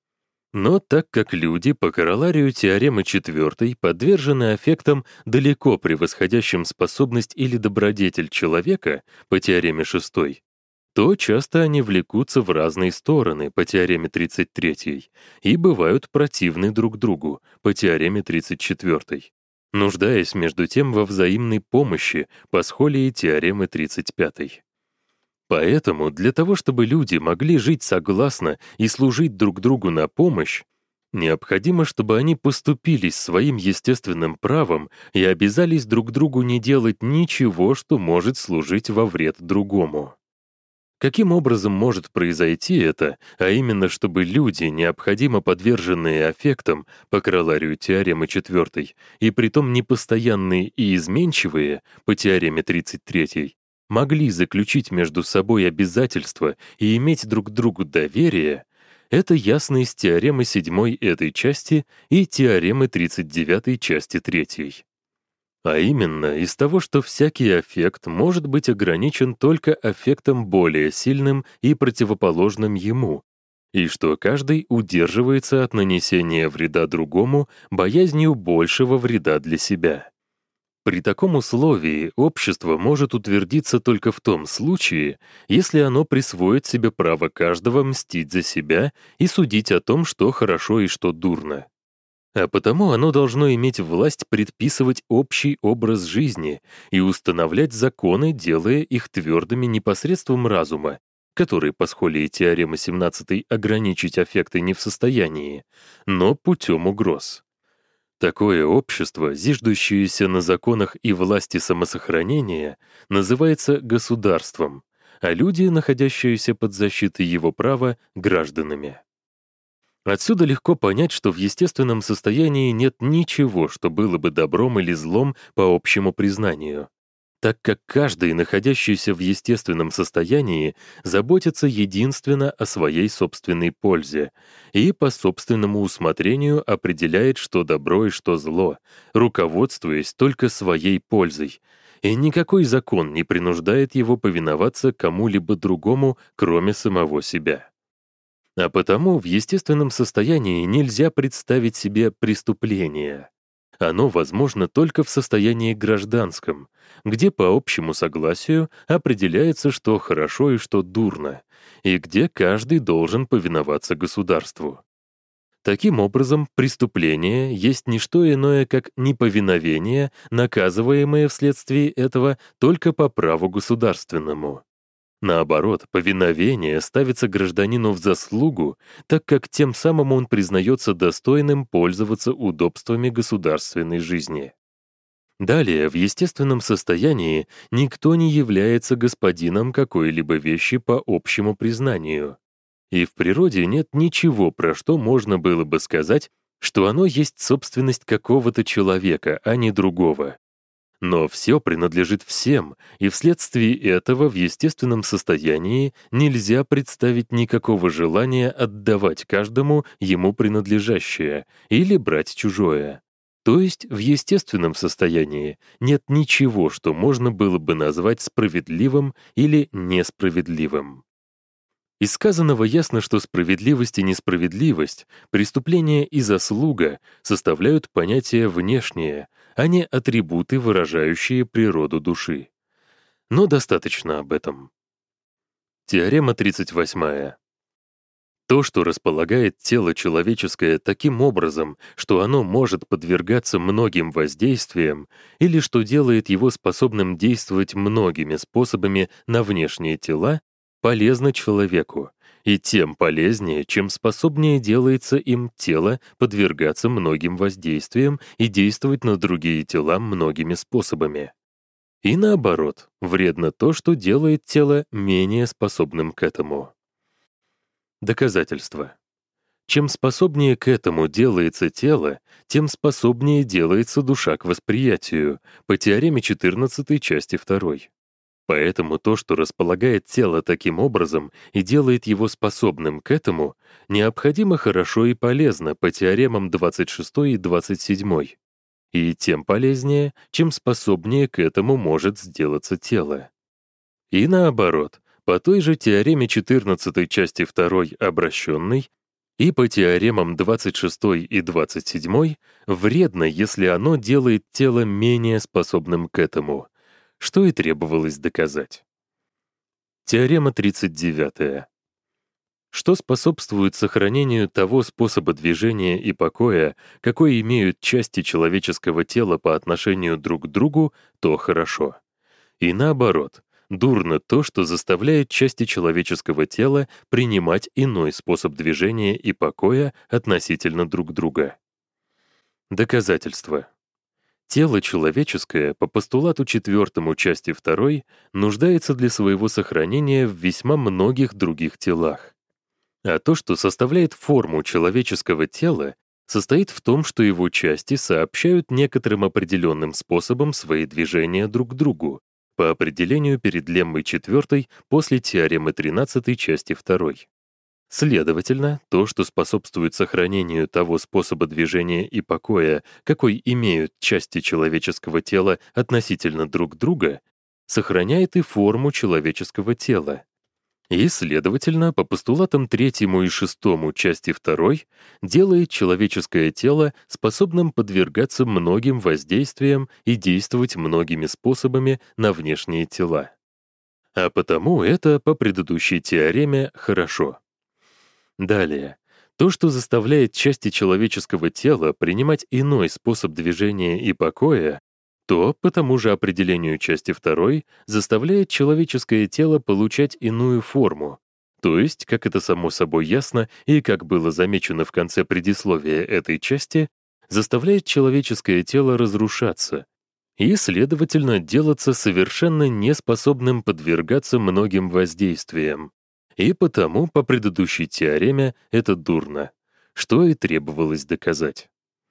Но так как люди по короларию теоремы четвертой подвержены аффектам, далеко превосходящим способность или добродетель человека по теореме шестой, то часто они влекутся в разные стороны по теореме тридцать третьей и бывают противны друг другу по теореме тридцать четвёртой, нуждаясь между тем во взаимной помощи по схолии теоремы тридцать пятой. Поэтому для того, чтобы люди могли жить согласно и служить друг другу на помощь, необходимо, чтобы они поступились своим естественным правом и обязались друг другу не делать ничего, что может служить во вред другому. Каким образом может произойти это, а именно, чтобы люди, необходимо подверженные аффектам по короларию теоремы четвёртой, и притом непостоянные и изменчивые по теореме тридцать третьей, могли заключить между собой обязательства и иметь друг к другу доверие, это ясно из теоремы седьмой этой части и теоремы тридцать девятой части третьей. А именно, из того, что всякий аффект может быть ограничен только аффектом более сильным и противоположным ему, и что каждый удерживается от нанесения вреда другому боязнью большего вреда для себя. При таком условии общество может утвердиться только в том случае, если оно присвоит себе право каждого мстить за себя и судить о том, что хорошо и что дурно. А потому оно должно иметь власть предписывать общий образ жизни и устанавливать законы, делая их твердыми не посредством разума, который по схолии теоремы семнадцатой ограничить аффекты не в состоянии, но путем угроз. Такое общество, зиждущееся на законах и власти самосохранения, называется государством, а люди, находящиеся под защитой его права, — гражданами. Отсюда легко понять, что в естественном состоянии нет ничего, что было бы добром или злом по общему признанию, так как каждый, находящийся в естественном состоянии, заботится единственно о своей собственной пользе и по собственному усмотрению определяет, что добро и что зло, руководствуясь только своей пользой, и никакой закон не принуждает его повиноваться кому-либо другому, кроме самого себя. А потому в естественном состоянии нельзя представить себе преступление. Оно возможно только в состоянии гражданском, где по общему согласию определяется, что хорошо и что дурно, и где каждый должен повиноваться государству. Таким образом, преступление есть не что иное, как неповиновение, наказываемое вследствие этого только по праву государственному. Наоборот, повиновение ставится гражданину в заслугу, так как тем самым он признается достойным пользоваться удобствами государственной жизни. Далее, в естественном состоянии никто не является господином какой-либо вещи по общему признанию. И в природе нет ничего, про что можно было бы сказать, что оно есть собственность какого-то человека, а не другого. Но все принадлежит всем, и вследствие этого в естественном состоянии нельзя представить никакого желания отдавать каждому ему принадлежащее или брать чужое. То есть в естественном состоянии нет ничего, что можно было бы назвать справедливым или несправедливым. Из сказанного ясно, что справедливость и несправедливость, преступление и заслуга составляют понятия внешние, а не атрибуты, выражающие природу души. Но достаточно об этом. Теорема тридцать восьмая. То, что располагает тело человеческое таким образом, что оно может подвергаться многим воздействиям, или что делает его способным действовать многими способами на внешние тела, полезно человеку, и тем полезнее, чем способнее делается им тело подвергаться многим воздействиям и действовать на другие тела многими способами. И наоборот, вредно то, что делает тело менее способным к этому. Доказательство. Чем способнее к этому делается тело, тем способнее делается душа к восприятию, по теореме четырнадцатой части второй. Поэтому то, что располагает тело таким образом и делает его способным к этому, необходимо хорошо и полезно по теоремам двадцать шестой и двадцать седьмой. И тем полезнее, чем способнее к этому может сделаться тело. И наоборот, по той же теореме четырнадцатой части второй обращенной и по теоремам двадцать шестой и двадцать седьмой вредно, если оно делает тело менее способным к этому, что и требовалось доказать. Теорема тридцать девятая. Что способствует сохранению того способа движения и покоя, какой имеют части человеческого тела по отношению друг к другу, то хорошо. И наоборот, Дурно то, что заставляет части человеческого тела принимать иной способ движения и покоя относительно друг друга. Доказательства. Тело человеческое, по постулату четвертому части второй, нуждается для своего сохранения в весьма многих других телах. А то, что составляет форму человеческого тела, состоит в том, что его части сообщают некоторым определенным способом свои движения друг другу, по определению перед леммой четвертой после теоремы тринадцатой части второй. Следовательно, то, что способствует сохранению того способа движения и покоя, какой имеют части человеческого тела относительно друг друга, сохраняет и форму человеческого тела. И, следовательно, по постулатам третьему и шестому части второй делает человеческое тело способным подвергаться многим воздействиям и действовать многими способами на внешние тела. А потому это, по предыдущей теореме, хорошо. Далее. То, что заставляет части человеческого тела принимать иной способ движения и покоя, то, по тому же определению части второй, заставляет человеческое тело получать иную форму, то есть, как это само собой ясно и как было замечено в конце предисловия этой части, заставляет человеческое тело разрушаться и, следовательно, делаться совершенно неспособным подвергаться многим воздействиям. И потому, по предыдущей теореме, это дурно, что и требовалось доказать.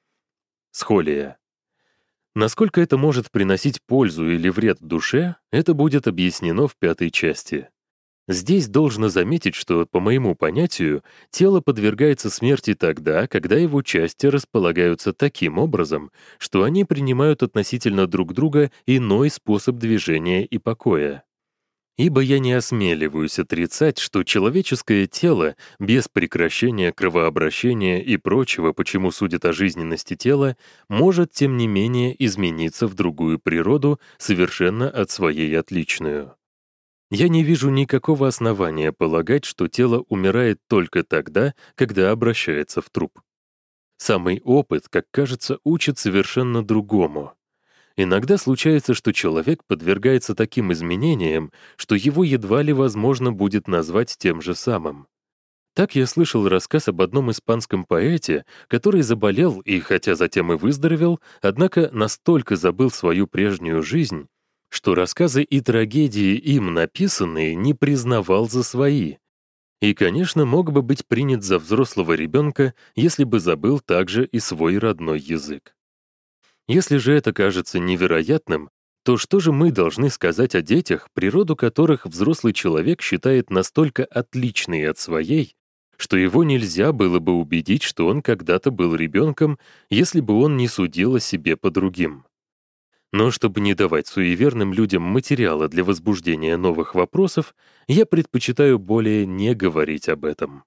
Схолия. Насколько это может приносить пользу или вред душе, это будет объяснено в пятой части. Здесь должно заметить, что, по моему понятию, тело подвергается смерти тогда, когда его части располагаются таким образом, что они принимают относительно друг друга иной способ движения и покоя. Ибо я не осмеливаюсь отрицать, что человеческое тело без прекращения кровообращения и прочего, почему судят о жизненности тела, может, тем не менее, измениться в другую природу, совершенно от своей отличную. Я не вижу никакого основания полагать, что тело умирает только тогда, когда обращается в труп. Самый опыт, как кажется, учит совершенно другому. Иногда случается, что человек подвергается таким изменениям, что его едва ли возможно будет назвать тем же самым. Так я слышал рассказ об одном испанском поэте, который заболел и, хотя затем и выздоровел, однако настолько забыл свою прежнюю жизнь, что рассказы и трагедии, им написанные, не признавал за свои. И, конечно, мог бы быть принят за взрослого ребенка, если бы забыл также и свой родной язык. Если же это кажется невероятным, то что же мы должны сказать о детях, природу которых взрослый человек считает настолько отличной от своей, что его нельзя было бы убедить, что он когда-то был ребенком, если бы он не судил о себе по другим? Но чтобы не давать суеверным людям материала для возбуждения новых вопросов, я предпочитаю более не говорить об этом.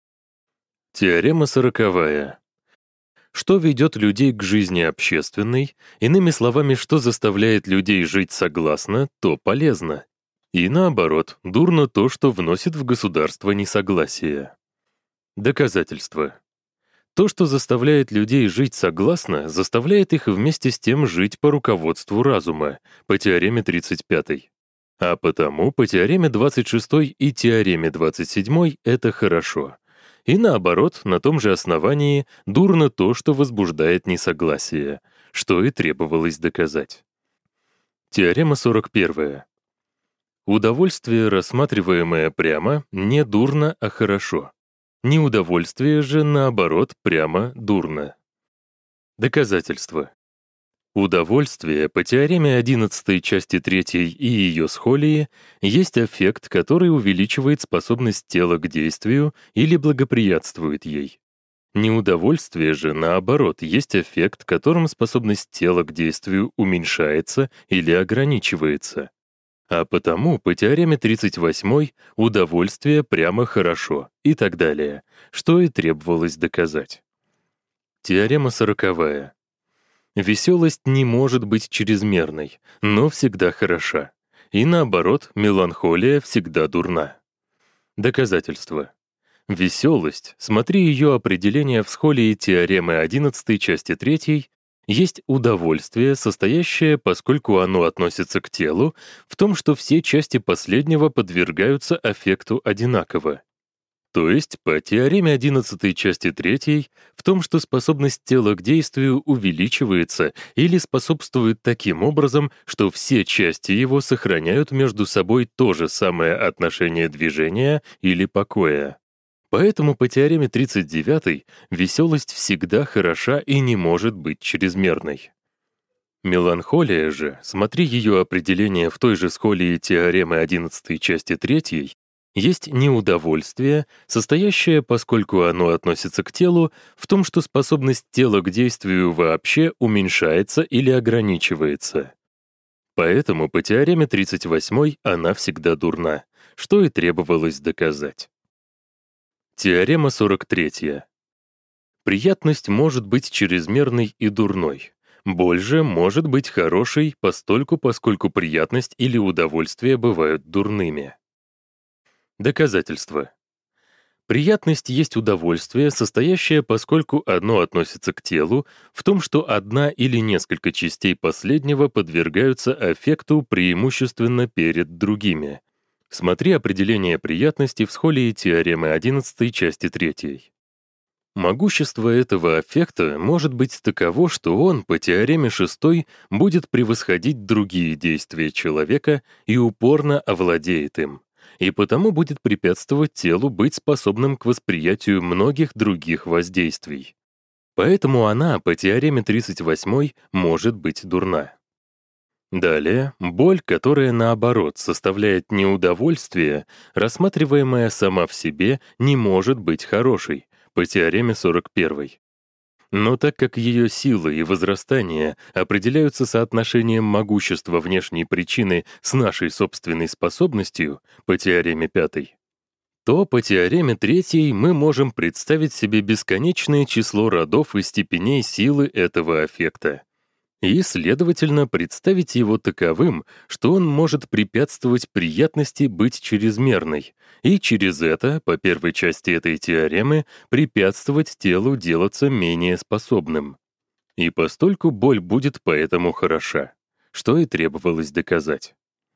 Теорема сороковая. Что ведет людей к жизни общественной, иными словами, что заставляет людей жить согласно, то полезно. И наоборот, дурно то, что вносит в государство несогласие. Доказательства. То, что заставляет людей жить согласно, заставляет их вместе с тем жить по руководству разума, по теореме тридцать пятой. А потому по теореме двадцать шестой и теореме двадцать седьмой это хорошо. И наоборот, на том же основании дурно то, что возбуждает несогласие, что и требовалось доказать. Теорема сорок первая. Удовольствие, рассматриваемое прямо, не дурно, а хорошо. Неудовольствие же, наоборот, прямо дурно. Доказательства. Удовольствие по теореме одиннадцатой части третьей и ее схолии есть аффект, который увеличивает способность тела к действию или благоприятствует ей. Неудовольствие же, наоборот, есть аффект, которым способность тела к действию уменьшается или ограничивается. А потому по теореме тридцать восьмой удовольствие прямо хорошо и так далее, что и требовалось доказать. Теорема сороковая. Веселость не может быть чрезмерной, но всегда хороша. И наоборот, меланхолия всегда дурна. Доказательства. Веселость, смотри ее определение в схолии теоремы одиннадцатой части третьей, Есть удовольствие, состоящее, поскольку оно относится к телу, в том, что все части последнего подвергаются аффекту одинаково. То есть, по теореме одиннадцатой части третьей, в том, что способность тела к действию увеличивается или способствует таким образом, что все части его сохраняют между собой то же самое отношение движения или покоя. Поэтому по теореме тридцать девятой веселость всегда хороша и не может быть чрезмерной. Меланхолия же, смотри ее определение в той же схолии теоремы одиннадцатой части третьей, есть неудовольствие, состоящее, поскольку оно относится к телу, в том, что способность тела к действию вообще уменьшается или ограничивается. Поэтому по теореме тридцать восьмой она всегда дурна, что и требовалось доказать. Теорема сорок третья. Приятность может быть чрезмерной и дурной. Боль же может быть хорошей постольку, поскольку приятность или удовольствие бывают дурными. Доказательство. Приятность есть удовольствие, состоящее, поскольку оно относится к телу, в том, что одна или несколько частей последнего подвергаются аффекту преимущественно перед другими. Смотри определение приятности в схолии теоремы одиннадцатой части третьей. Могущество этого аффекта может быть таково, что он по теореме шестой будет превосходить другие действия человека и упорно овладеет им, и потому будет препятствовать телу быть способным к восприятию многих других воздействий. Поэтому она по теореме тридцать восьмой может быть дурна. Далее, боль, которая, наоборот, составляет неудовольствие, рассматриваемая сама в себе, не может быть хорошей, по теореме сорок первой. Но так как ее сила и возрастание определяются соотношением могущества внешней причины с нашей собственной способностью, по теореме пятой, то по теореме третьей мы можем представить себе бесконечное число родов и степеней силы этого аффекта. И, следовательно, представить его таковым, что он может препятствовать приятности быть чрезмерной, и через это, по первой части этой теоремы, препятствовать телу делаться менее способным. И постольку боль будет поэтому хороша, что и требовалось доказать.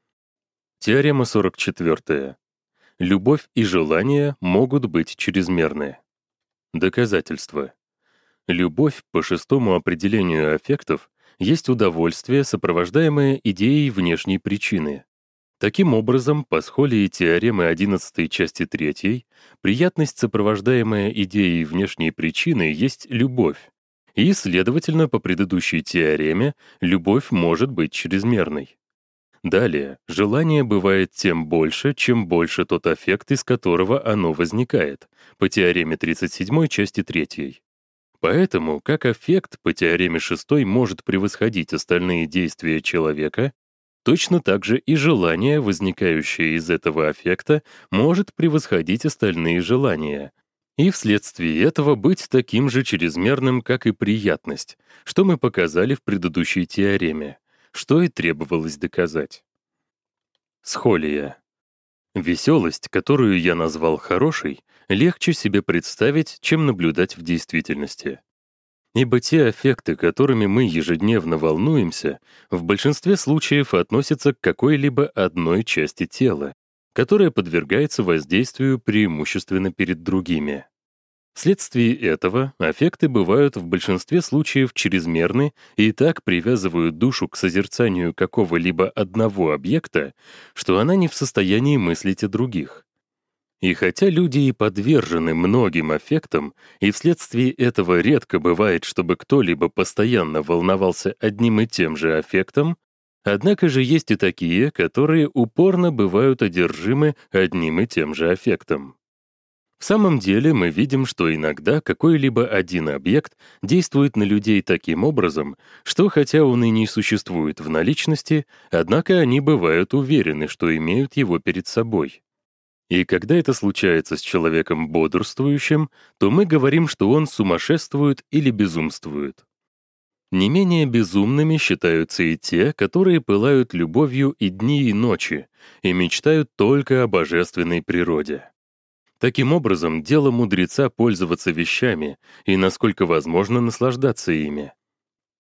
Теорема сорок четвертая. Любовь и желание могут быть чрезмерны. Доказательство. Любовь, по шестому определению аффектов, есть удовольствие, сопровождаемое идеей внешней причины. Таким образом, по схолии теоремы одиннадцатой части третьей, приятность, сопровождаемая идеей внешней причины, есть любовь. И, следовательно, по предыдущей теореме, любовь может быть чрезмерной. Далее, желание бывает тем больше, чем больше тот аффект, из которого оно возникает, по теореме тридцать седьмой части третьей. Поэтому, как аффект по теореме шестой может превосходить остальные действия человека, точно так же и желание, возникающее из этого аффекта, может превосходить остальные желания, и вследствие этого быть таким же чрезмерным, как и приятность, что мы показали в предыдущей теореме, что и требовалось доказать. Схолия. Веселость, которую я назвал хорошей, легче себе представить, чем наблюдать в действительности. Ибо те аффекты, которыми мы ежедневно волнуемся, в большинстве случаев относятся к какой-либо одной части тела, которая подвергается воздействию преимущественно перед другими. Вследствие этого аффекты бывают в большинстве случаев чрезмерны и так привязывают душу к созерцанию какого-либо одного объекта, что она не в состоянии мыслить о других. И хотя люди и подвержены многим аффектам, и вследствие этого редко бывает, чтобы кто-либо постоянно волновался одним и тем же аффектом, однако же есть и такие, которые упорно бывают одержимы одним и тем же аффектом. В самом деле мы видим, что иногда какой-либо один объект действует на людей таким образом, что хотя он и не существует в наличности, однако они бывают уверены, что имеют его перед собой. И когда это случается с человеком бодрствующим, то мы говорим, что он сумасшествует или безумствует. Не менее безумными считаются и те, которые пылают любовью и дни, и ночи, и мечтают только о божественной природе. Таким образом, дело мудреца пользоваться вещами и, насколько возможно, наслаждаться ими.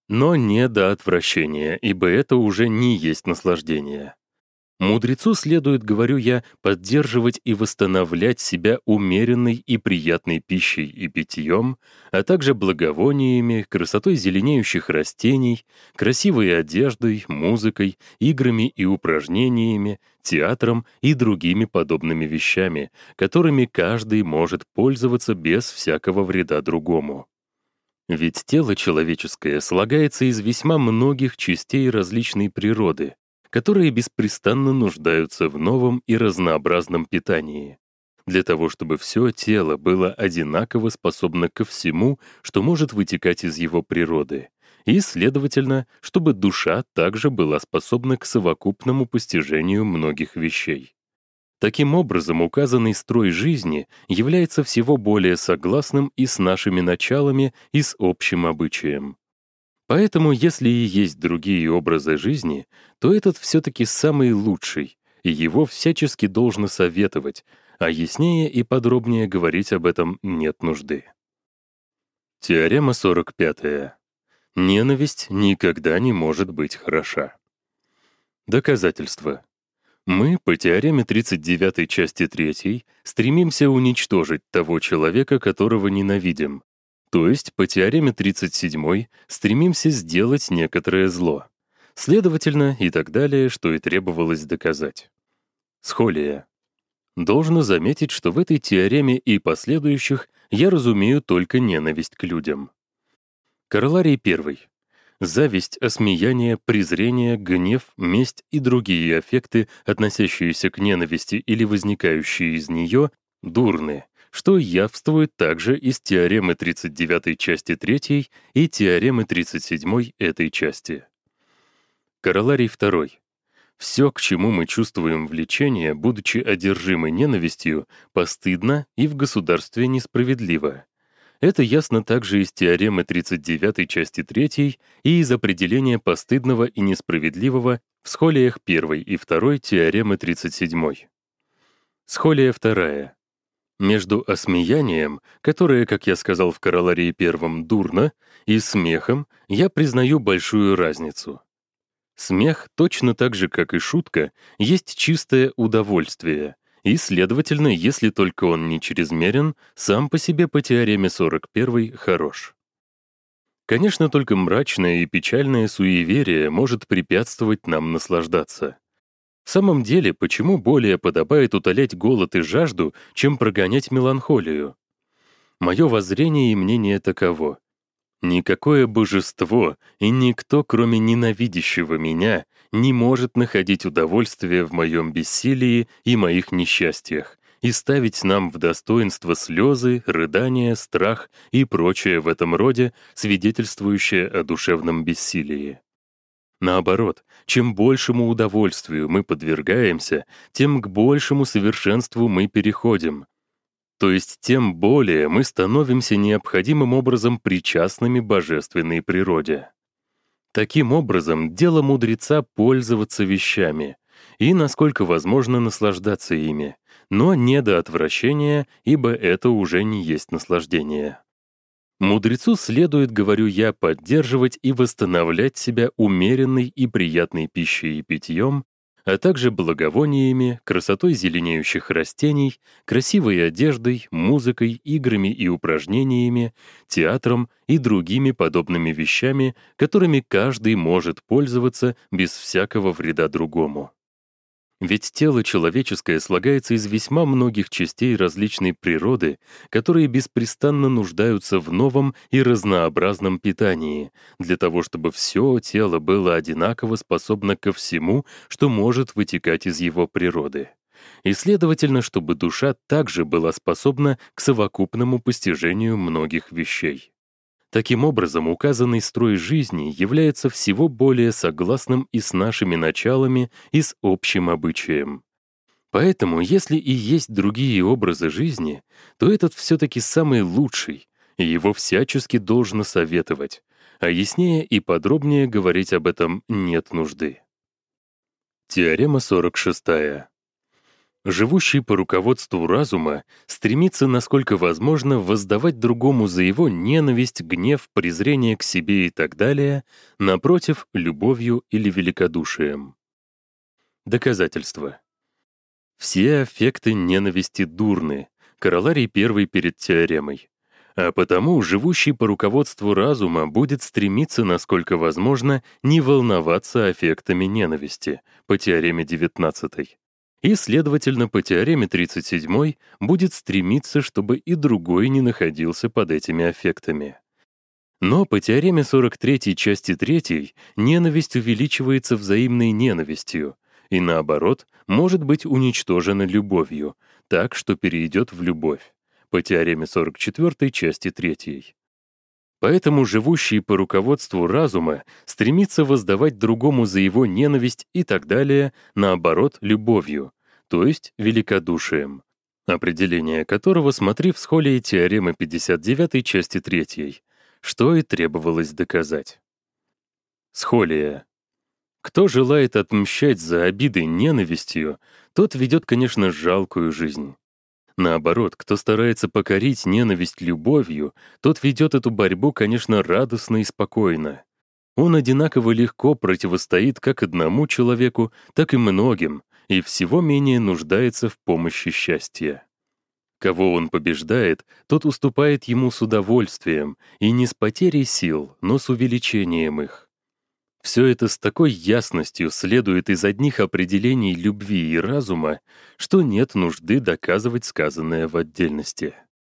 но не до отвращения, ибо это уже не есть наслаждение. Мудрецу следует, говорю я, поддерживать и восстановлять себя умеренной и приятной пищей и питьем, а также благовониями, красотой зеленеющих растений, красивой одеждой, музыкой, играми и упражнениями, театром и другими подобными вещами, которыми каждый может пользоваться без всякого вреда другому. Ведь тело человеческое слагается из весьма многих частей различной природы, которые беспрестанно нуждаются в новом и разнообразном питании. Для того, чтобы все тело было одинаково способно ко всему, что может вытекать из его природы, и, следовательно, чтобы душа также была способна к совокупному постижению многих вещей. Таким образом, указанный строй жизни является всего более согласным и с нашими началами, и с общим обычаем. Поэтому, если и есть другие образы жизни, то этот все-таки самый лучший, и его всячески должно советовать, а яснее и подробнее говорить об этом нет нужды. Теорема сорок пятая. Ненависть никогда не может быть хороша. Доказательство. Мы по теореме тридцать девятой части третьей стремимся уничтожить того человека, которого ненавидим, то есть по теореме тридцать седьмой стремимся сделать некоторое зло. Следовательно, и так далее, что и требовалось доказать. Схолия. Должно заметить, что в этой теореме и последующих я разумею только ненависть к людям. Короларий первый. Зависть, осмеяние, презрение, гнев, месть и другие аффекты, относящиеся к ненависти или возникающие из нее, дурны, что явствует также из теоремы тридцать девятой части третьей и теоремы тридцать седьмой этой части. Короларий второй. Все, к чему мы чувствуем влечение, будучи одержимы ненавистью, постыдно и в государстве несправедливо. Это ясно также из теоремы тридцать девятой части третьей и из определения постыдного и несправедливого в схолиях первой и второй теоремы тридцать седьмой. Схолия вторая. Между осмеянием, которое, как я сказал в Короларии первом, дурно, и смехом я признаю большую разницу. Смех, точно так же, как и шутка, есть чистое удовольствие, и, следовательно, если только он не чрезмерен, сам по себе по теореме сорок первой хорош. Конечно, только мрачное и печальное суеверие может препятствовать нам наслаждаться. В самом деле, почему более подобает утолять голод и жажду, чем прогонять меланхолию? Мое воззрение и мнение таково. Никакое божество и никто, кроме ненавидящего меня, не может находить удовольствие в моем бессилии и моих несчастьях и ставить нам в достоинство слезы, рыдания, страх и прочее в этом роде, свидетельствующее о душевном бессилии. Наоборот, чем большему удовольствию мы подвергаемся, тем к большему совершенству мы переходим. То есть тем более мы становимся необходимым образом причастными божественной природе. Таким образом, дело мудреца пользоваться вещами и, насколько возможно, наслаждаться ими, но не до отвращения, ибо это уже не есть наслаждение. Мудрецу следует, говорю я, поддерживать и восстановлять себя умеренной и приятной пищей и питьем, а также благовониями, красотой зеленеющих растений, красивой одеждой, музыкой, играми и упражнениями, театром и другими подобными вещами, которыми каждый может пользоваться без всякого вреда другому. Ведь тело человеческое слагается из весьма многих частей различной природы, которые беспрестанно нуждаются в новом и разнообразном питании, для того чтобы все тело было одинаково способно ко всему, что может вытекать из его природы. И, следовательно, чтобы душа также была способна к совокупному постижению многих вещей. Таким образом, указанный строй жизни является всего более согласным и с нашими началами, и с общим обычаем. Поэтому, если и есть другие образы жизни, то этот все-таки самый лучший, и его всячески должно советовать, а яснее и подробнее говорить об этом нет нужды. Теорема сорок шестая. Живущий по руководству разума стремится, насколько возможно, воздавать другому за его ненависть, гнев, презрение к себе и так далее, напротив, любовью или великодушием. Доказательство. Все аффекты ненависти дурны, короларий первый перед теоремой. А потому живущий по руководству разума будет стремиться, насколько возможно, не волноваться аффектами ненависти, по теореме девятнадцатой. И, следовательно, по теореме тридцать седьмой будет стремиться, чтобы и другой не находился под этими аффектами. Но по теореме сорок третьей части третьей ненависть увеличивается взаимной ненавистью, и наоборот, может быть уничтожена любовью, так что перейдет в любовь, по теореме сорок четвёртой части третьей. Поэтому живущий по руководству разума стремится воздавать другому за его ненависть и так далее, наоборот, любовью, то есть великодушием, определение которого смотри в схолии теоремы пятьдесят девятой части третьей, что и требовалось доказать. Схолия. Кто желает отмщать за обиды ненавистью, тот ведет, конечно, жалкую жизнь. Наоборот, кто старается покорить ненависть любовью, тот ведет эту борьбу, конечно, радостно и спокойно. Он одинаково легко противостоит как одному человеку, так и многим, и всего менее нуждается в помощи счастья. Кого он побеждает, тот уступает ему с удовольствием, и не с потерей сил, но с увеличением их. Все это с такой ясностью следует из одних определений любви и разума, что нет нужды доказывать сказанное в отдельности.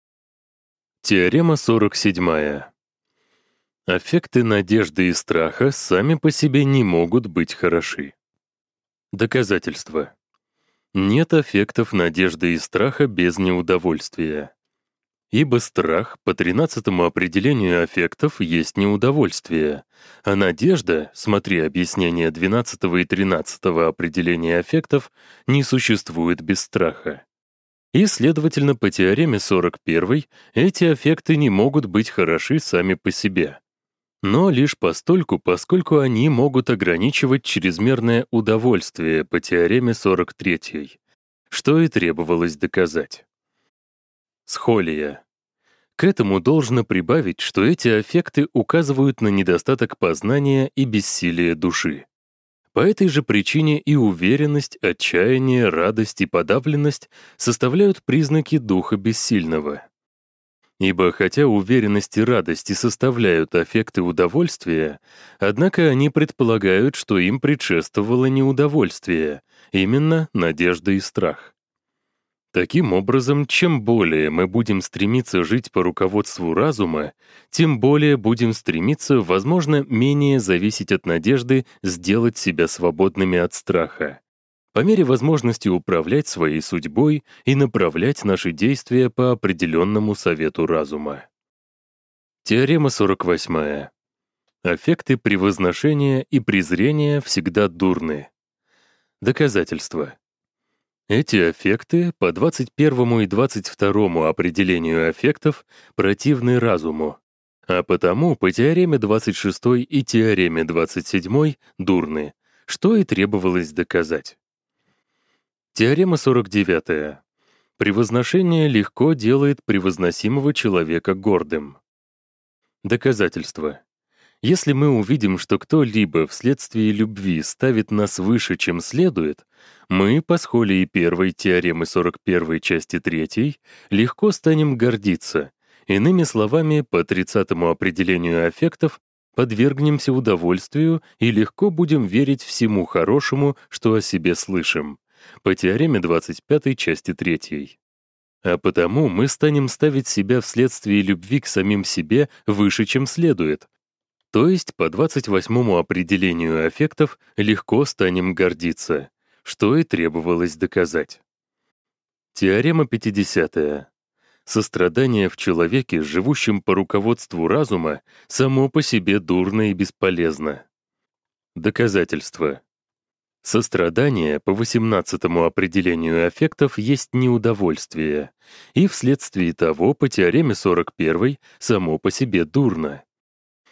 Теорема сорок седьмая. Аффекты надежды и страха сами по себе не могут быть хороши. Доказательство. Нет аффектов надежды и страха без неудовольствия. Ибо страх по тринадцатому определению аффектов есть неудовольствие, а надежда, смотри объяснение двенадцатого и тринадцатого определения аффектов, не существует без страха. И, следовательно, по теореме сорок первой эти аффекты не могут быть хороши сами по себе, но лишь постольку, поскольку они могут ограничивать чрезмерное удовольствие по теореме сорок третьей, что и требовалось доказать. Схолия. К этому должно прибавить, что эти аффекты указывают на недостаток познания и бессилие души. По этой же причине и уверенность, отчаяние, радость и подавленность составляют признаки духа бессильного. Ибо хотя уверенность и радость и составляют аффекты удовольствия, однако они предполагают, что им предшествовало неудовольствие, именно надежда и страх. Таким образом, чем более мы будем стремиться жить по руководству разума, тем более будем стремиться, возможно, менее зависеть от надежды сделать себя свободными от страха, по мере возможности управлять своей судьбой и направлять наши действия по определенному совету разума. Теорема сорок восьмая. Аффекты превозношения и презрения всегда дурны. Доказательство. Эти аффекты по двадцать первому и двадцать второму определению аффектов противны разуму, а потому по теореме двадцать шестой и теореме двадцать седьмой дурны, что и требовалось доказать. Теорема сорок девятая. Превозношение легко делает превозносимого человека гордым. Доказательство. Если мы увидим, что кто-либо вследствие любви ставит нас выше, чем следует, мы, по схолии первой теоремы сорок первой части третьей, легко станем гордиться. Иными словами, по тридцатому определению аффектов, подвергнемся удовольствию и легко будем верить всему хорошему, что о себе слышим, по теореме двадцать пятой части третьей. А потому мы станем ставить себя вследствие любви к самим себе выше, чем следует, то есть по двадцать восьмому определению аффектов легко станем гордиться, что и требовалось доказать. Теорема пятидесятая. Сострадание в человеке, живущем по руководству разума, само по себе дурно и бесполезно. Доказательство. Сострадание по восемнадцатому определению аффектов есть неудовольствие, и вследствие того по теореме сорок первой само по себе дурно.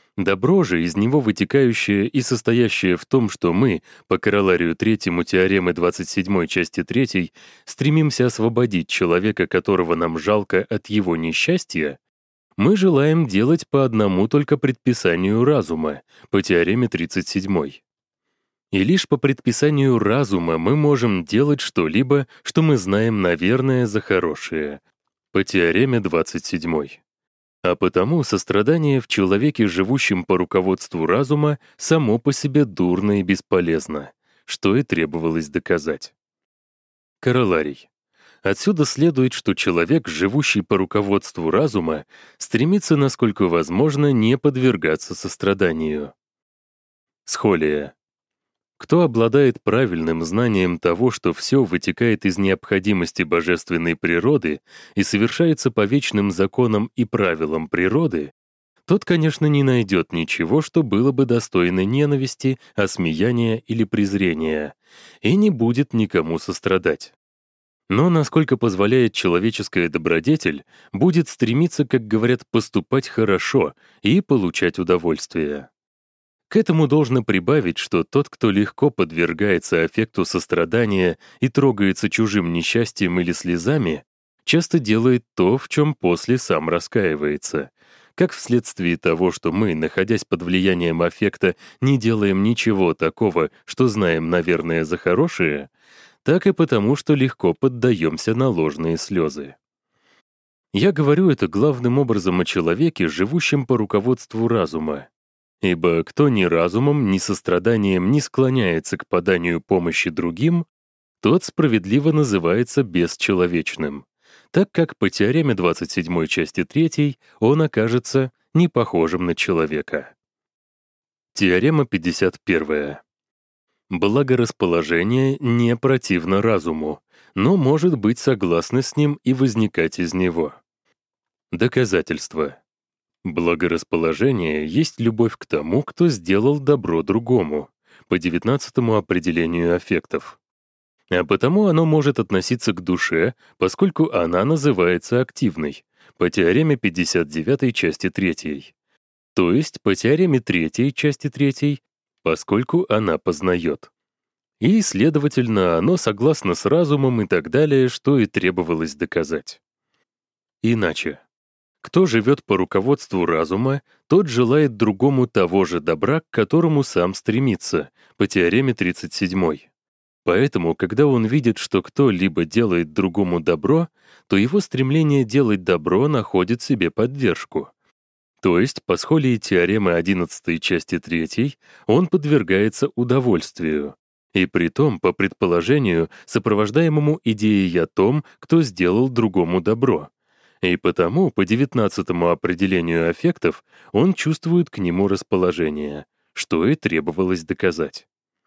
Добро же, из него вытекающее и состоящее в том, что мы, по короларию третьему теоремы двадцать седьмой части третьей, стремимся освободить человека, которого нам жалко от его несчастья, мы желаем делать по одному только предписанию разума, по теореме тридцать седьмой. И лишь по предписанию разума мы можем делать что-либо, что мы знаем, наверное, за хорошее, по теореме двадцать седьмой. А потому сострадание в человеке, живущем по руководству разума, само по себе дурно и бесполезно, что и требовалось доказать. Короларий. Отсюда следует, что человек, живущий по руководству разума, стремится, насколько возможно, не подвергаться состраданию. Схолия. Кто обладает правильным знанием того, что все вытекает из необходимости божественной природы и совершается по вечным законам и правилам природы, тот, конечно, не найдет ничего, что было бы достойно ненависти, осмеяния или презрения, и не будет никому сострадать. Но, насколько позволяет человеческая добродетель, будет стремиться, как говорят, поступать хорошо и получать удовольствие. К этому должно прибавить, что тот, кто легко подвергается аффекту сострадания и трогается чужим несчастьем или слезами, часто делает то, в чем после сам раскаивается, как вследствие того, что мы, находясь под влиянием аффекта, не делаем ничего такого, что знаем, наверное, за хорошее, так и потому, что легко поддаемся на ложные слезы. Я говорю это главным образом о человеке, живущем по руководству разума. Ибо кто ни разумом, ни состраданием не склоняется к поданию помощи другим, тот справедливо называется бесчеловечным, так как по теореме двадцать седьмой части третьей он окажется не похожим на человека. Теорема пятьдесят первая. Благорасположение не противно разуму, но может быть согласно с ним и возникать из него. Доказательство. Благорасположение есть любовь к тому, кто сделал добро другому, по девятнадцатому определению аффектов. А потому оно может относиться к душе, поскольку она называется активной, по теореме пятьдесят девятой части третьей. То есть по теореме третьей части третьей, поскольку она познает. И, следовательно, оно согласно с разумом и так далее, что и требовалось доказать. Иначе. Кто живет по руководству разума, тот желает другому того же добра, к которому сам стремится, по теореме тридцать седьмой. Поэтому, когда он видит, что кто-либо делает другому добро, то его стремление делать добро находит себе поддержку. То есть, по схолии теоремы одиннадцатой части третьей, он подвергается удовольствию, и притом, по предположению, сопровождаемому идеей о том, кто сделал другому добро. И потому, по девятнадцатому определению аффектов, он чувствует к нему расположение, что и требовалось доказать.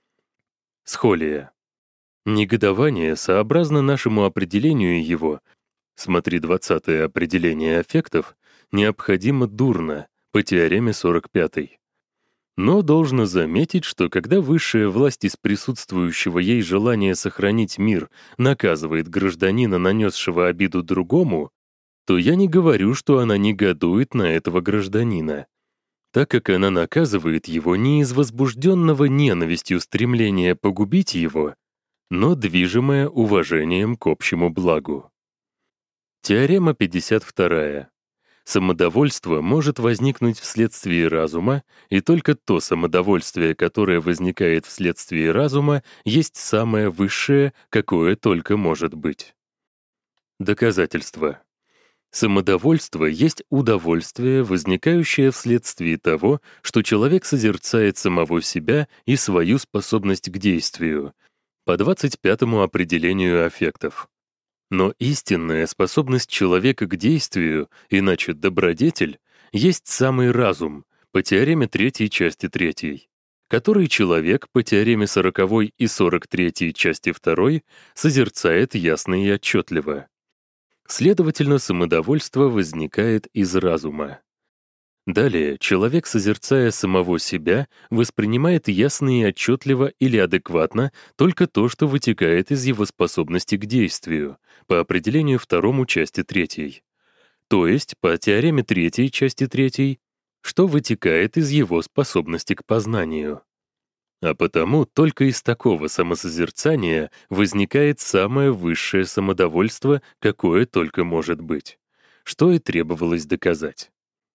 Схолия. Негодование, сообразно нашему определению его, смотри двадцатое определение аффектов, необходимо дурно, по теореме сорок пятой. Но должно заметить, что когда высшая власть из присутствующего ей желания сохранить мир наказывает гражданина, нанесшего обиду другому, то я не говорю, что она негодует на этого гражданина, так как она наказывает его не из возбужденного ненавистью стремления погубить его, но движимая уважением к общему благу. Теорема пятьдесят вторая. Самодовольство может возникнуть вследствие разума, и только то самодовольствие, которое возникает вследствие разума, есть самое высшее, какое только может быть. Доказательство. Самодовольство есть удовольствие, возникающее вследствие того, что человек созерцает самого себя и свою способность к действию, по двадцать пятому определению аффектов. Но истинная способность человека к действию, иначе добродетель, есть самый разум, по теореме третьей части третьей, который человек по теореме сороковой и сорок третьей части второй созерцает ясно и отчетливо. Следовательно, самодовольство возникает из разума. Далее, человек, созерцая самого себя, воспринимает ясно и отчетливо или адекватно только то, что вытекает из его способности к действию, по определению второму части третьей. То есть, по теореме третьей части третьей, что вытекает из его способности к познанию. А потому только из такого самосозерцания возникает самое высшее самодовольство, какое только может быть, что и требовалось доказать.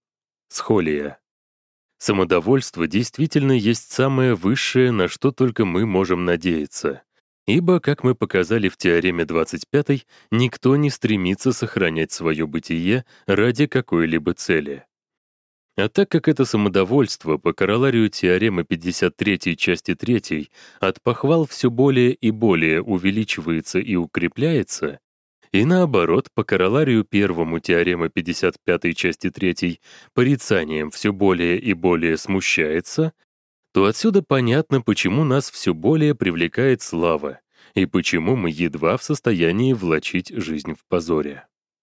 Схолия. Самодовольство действительно есть самое высшее, на что только мы можем надеяться. Ибо, как мы показали в теореме двадцать пятой, никто не стремится сохранять свое бытие ради какой-либо цели. А так как это самодовольство по короларию теоремы пятьдесят третьей части третьей от похвал все более и более увеличивается и укрепляется, и наоборот, по короларию первому теоремы пятьдесят пятой части третьей порицанием все более и более смущается, то отсюда понятно, почему нас все более привлекает слава и почему мы едва в состоянии влачить жизнь в позоре.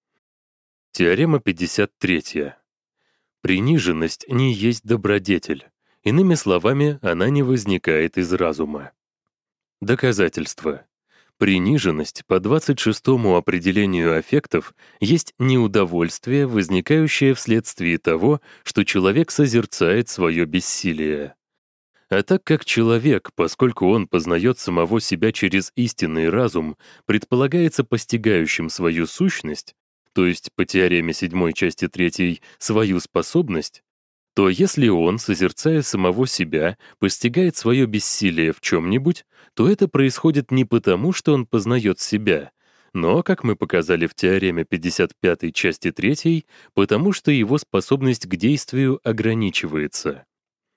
Теорема пятьдесят третья. Приниженность не есть добродетель. Иными словами, она не возникает из разума. Доказательство. Приниженность по двадцать шестому определению аффектов есть неудовольствие, возникающее вследствие того, что человек созерцает свое бессилие. А так как человек, поскольку он познает самого себя через истинный разум, предполагается постигающим свою сущность, то есть по теореме седьмой части третьей свою способность, то если он, созерцая самого себя, постигает свое бессилие в чем-нибудь, то это происходит не потому, что он познает себя, но, как мы показали в теореме пятьдесят пятой части третьей, потому что его способность к действию ограничивается.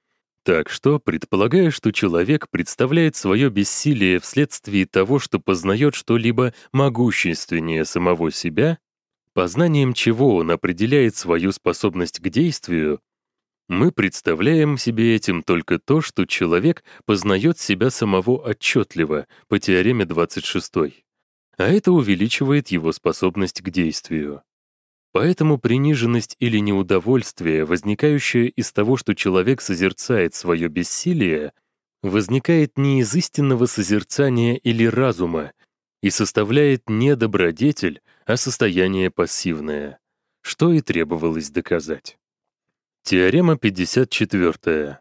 Так что, предполагая, что человек представляет свое бессилие вследствие того, что познает что-либо могущественнее самого себя, познанием чего он определяет свою способность к действию, мы представляем себе этим только то, что человек познает себя самого отчетливо по теореме двадцать шестой, а это увеличивает его способность к действию. Поэтому приниженность или неудовольствие, возникающее из того, что человек созерцает свое бессилие, возникает не из истинного созерцания или разума и составляет не добродетель, а состояние пассивное, что и требовалось доказать. Теорема пятьдесят четвёртая.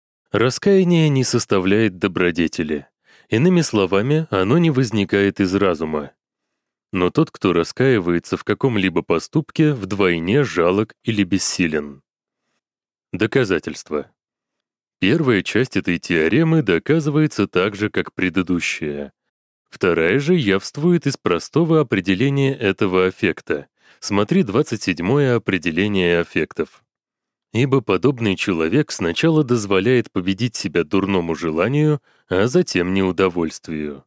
Раскаяние не составляет добродетели. Иными словами, оно не возникает из разума. Но тот, кто раскаивается в каком-либо поступке, вдвойне жалок или бессилен. Доказательство. Первая часть этой теоремы доказывается так же, как предыдущая. Вторая же явствует из простого определения этого аффекта. Смотри двадцать седьмое определение аффектов. Ибо подобный человек сначала дозволяет победить себя дурному желанию, а затем неудовольствию.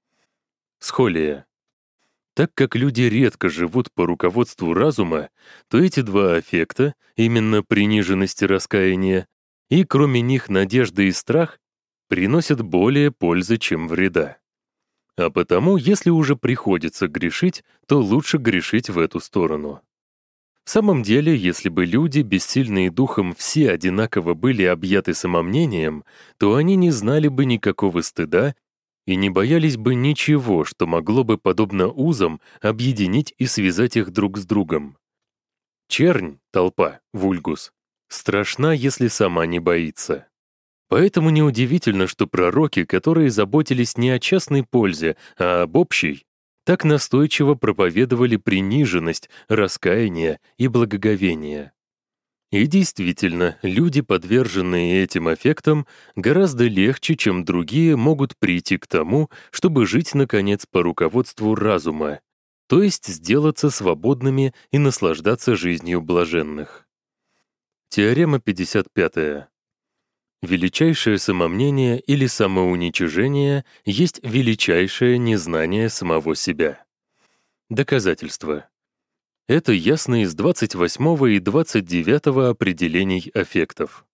Схолия. Так как люди редко живут по руководству разума, то эти два аффекта, именно приниженность и раскаяние, и кроме них надежда и страх, приносят более пользы, чем вреда. А потому, если уже приходится грешить, то лучше грешить в эту сторону. В самом деле, если бы люди, бессильные духом, все одинаково были объяты самомнением, то они не знали бы никакого стыда и не боялись бы ничего, что могло бы, подобно узам, объединить и связать их друг с другом. Чернь, толпа, вульгус, страшна, если сама не боится. Поэтому неудивительно, что пророки, которые заботились не о частной пользе, а об общей, так настойчиво проповедовали приниженность, раскаяние и благоговение. И действительно, люди, подверженные этим аффектам, гораздо легче, чем другие, могут прийти к тому, чтобы жить, наконец, по руководству разума, то есть сделаться свободными и наслаждаться жизнью блаженных. Теорема пятьдесят пятая. Величайшее самомнение или самоуничижение есть величайшее незнание самого себя. Доказательство. Это ясно из двадцать восьмого и двадцать девятого определений аффектов.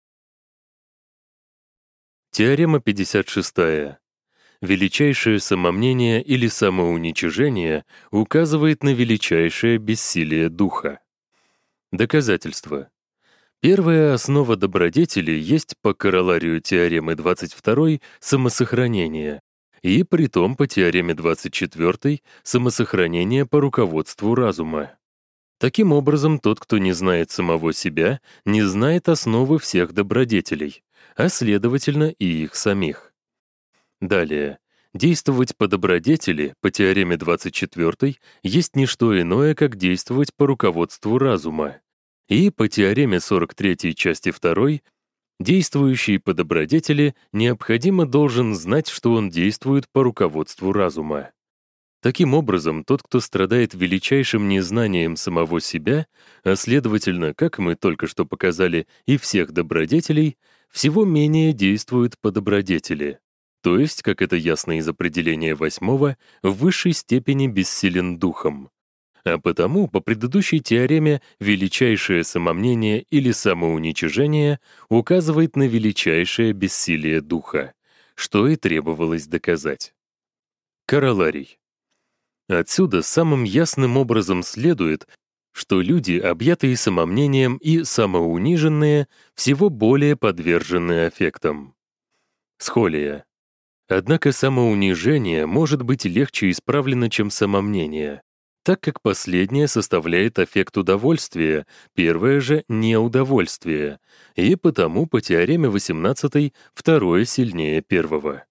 Теорема пятьдесят шестая. Величайшее самомнение или самоуничижение указывает на величайшее бессилие духа. Доказательство. Первая основа добродетели есть по короларию теоремы двадцать второй самосохранение, и притом по теореме двадцать четвёртой самосохранение по руководству разума. Таким образом, тот, кто не знает самого себя, не знает основы всех добродетелей, а следовательно и их самих. Далее. Действовать по добродетели, по теореме двадцать четвёртой, есть не что иное, как действовать по руководству разума. И по теореме сорок третьей части второй, действующий по добродетели необходимо должен знать, что он действует по руководству разума. Таким образом, тот, кто страдает величайшим незнанием самого себя, а следовательно, как мы только что показали, и всех добродетелей, всего менее действует по добродетели. То есть, как это ясно из определения восьмого, в высшей степени бессилен духом. А потому, по предыдущей теореме, величайшее самомнение или самоуничижение указывает на величайшее бессилие духа, что и требовалось доказать. Короларий. Отсюда самым ясным образом следует, что люди, объятые самомнением и самоуниженные, всего более подвержены аффектам. Схолия. Однако самоунижение может быть легче исправлено, чем самомнение, так как последнее составляет аффект удовольствия, первое же — неудовольствие, и потому по теореме восемнадцатой второе сильнее первого.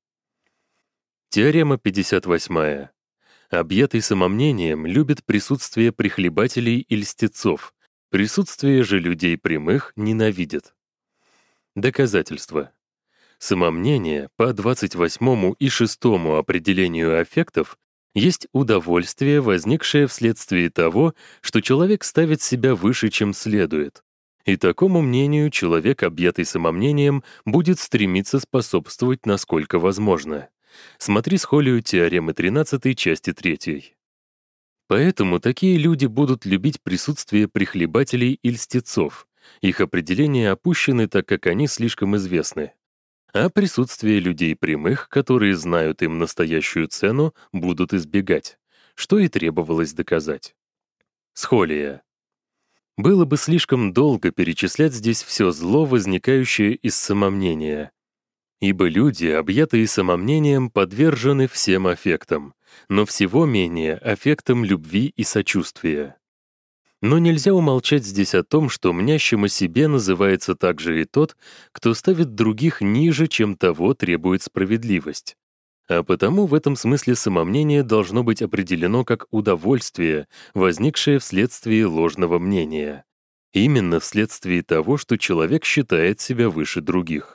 Теорема пятьдесят восьмая. Объятый самомнением любит присутствие прихлебателей и льстецов, присутствие же людей прямых ненавидит. Доказательство. Самомнение по двадцать восьмому и шестому определению аффектов есть удовольствие, возникшее вследствие того, что человек ставит себя выше, чем следует. И такому мнению человек, объятый самомнением, будет стремиться способствовать, насколько возможно. Смотри схолию теоремы тринадцатой части третьей. Поэтому такие люди будут любить присутствие прихлебателей и льстецов. Их определения опущены, так как они слишком известны. А присутствие людей прямых, которые знают им настоящую цену, будут избегать, что и требовалось доказать. Схолия. Было бы слишком долго перечислять здесь все зло, возникающее из самомнения. Ибо люди, объятые самомнением, подвержены всем аффектам, но всего менее аффектам любви и сочувствия. Но нельзя умолчать здесь о том, что мнящим о себе называется также и тот, кто ставит других ниже, чем того требует справедливость. А потому в этом смысле самомнение должно быть определено как удовольствие, возникшее вследствие ложного мнения. Именно вследствие того, что человек считает себя выше других.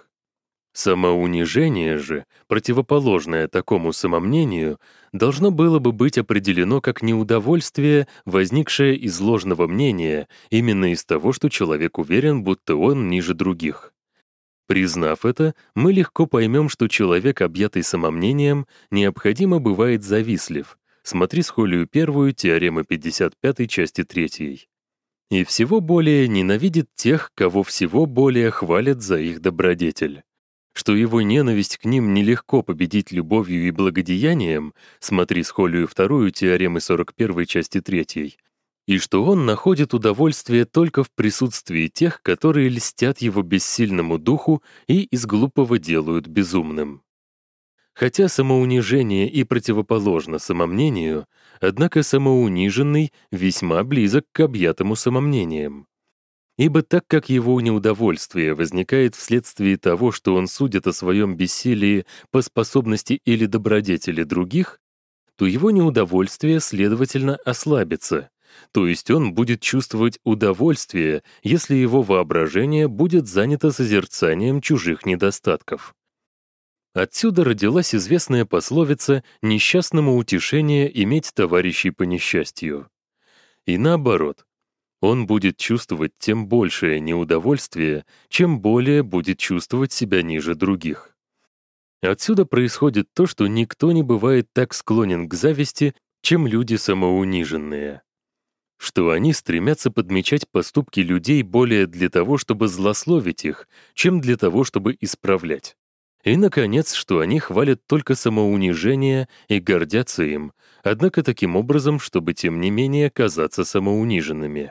Самоунижение же, противоположное такому самомнению, должно было бы быть определено как неудовольствие, возникшее из ложного мнения, именно из того, что человек уверен, будто он ниже других. Признав это, мы легко поймем, что человек, объятый самомнением, необходимо бывает завистлив. Смотри схолию первую теоремы пятьдесят пятой части третьей. И всего более ненавидит тех, кого всего более хвалят за их добродетель. Что его ненависть к ним нелегко победить любовью и благодеянием, смотри схолию вторую теоремы сорок первой части третьей, и что он находит удовольствие только в присутствии тех, которые льстят его бессильному духу и из глупого делают безумным. Хотя самоунижение и противоположно самомнению, однако самоуниженный весьма близок к объятому самомнением. Ибо так как его неудовольствие возникает вследствие того, что он судит о своем бессилии по способности или добродетели других, то его неудовольствие, следовательно, ослабится, то есть он будет чувствовать удовольствие, если его воображение будет занято созерцанием чужих недостатков. Отсюда родилась известная пословица «несчастному утешение иметь товарищей по несчастью». И наоборот, он будет чувствовать тем большее неудовольствие, чем более будет чувствовать себя ниже других. Отсюда происходит то, что никто не бывает так склонен к зависти, чем люди самоуниженные. Что они стремятся подмечать поступки людей более для того, чтобы злословить их, чем для того, чтобы исправлять. И, наконец, что они хвалят только самоунижение и гордятся им, однако таким образом, чтобы тем не менее казаться самоуниженными.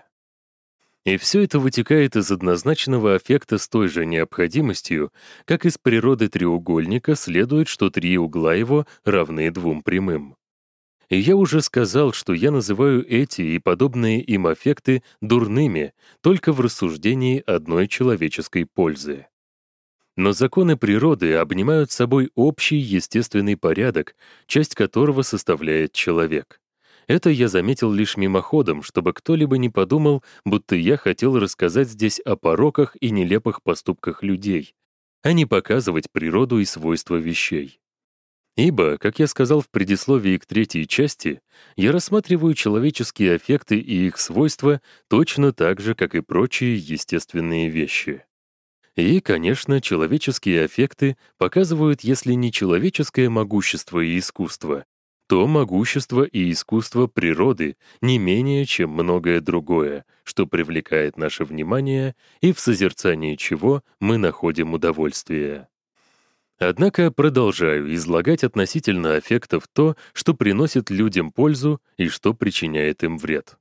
И все это вытекает из однозначного аффекта с той же необходимостью, как из природы треугольника следует, что три угла его равны двум прямым. И я уже сказал, что я называю эти и подобные им аффекты дурными только в рассуждении одной человеческой пользы. Но законы природы обнимают собой общий естественный порядок, часть которого составляет человек. Это я заметил лишь мимоходом, чтобы кто-либо не подумал, будто я хотел рассказать здесь о пороках и нелепых поступках людей, а не показывать природу и свойства вещей. Ибо, как я сказал в предисловии к третьей части, я рассматриваю человеческие аффекты и их свойства точно так же, как и прочие естественные вещи. И, конечно, человеческие аффекты показывают, если не человеческое могущество и искусство, то могущество и искусство природы не менее, чем многое другое, что привлекает наше внимание и в созерцании чего мы находим удовольствие. Однако продолжаю излагать относительно аффектов то, что приносит людям пользу и что причиняет им вред.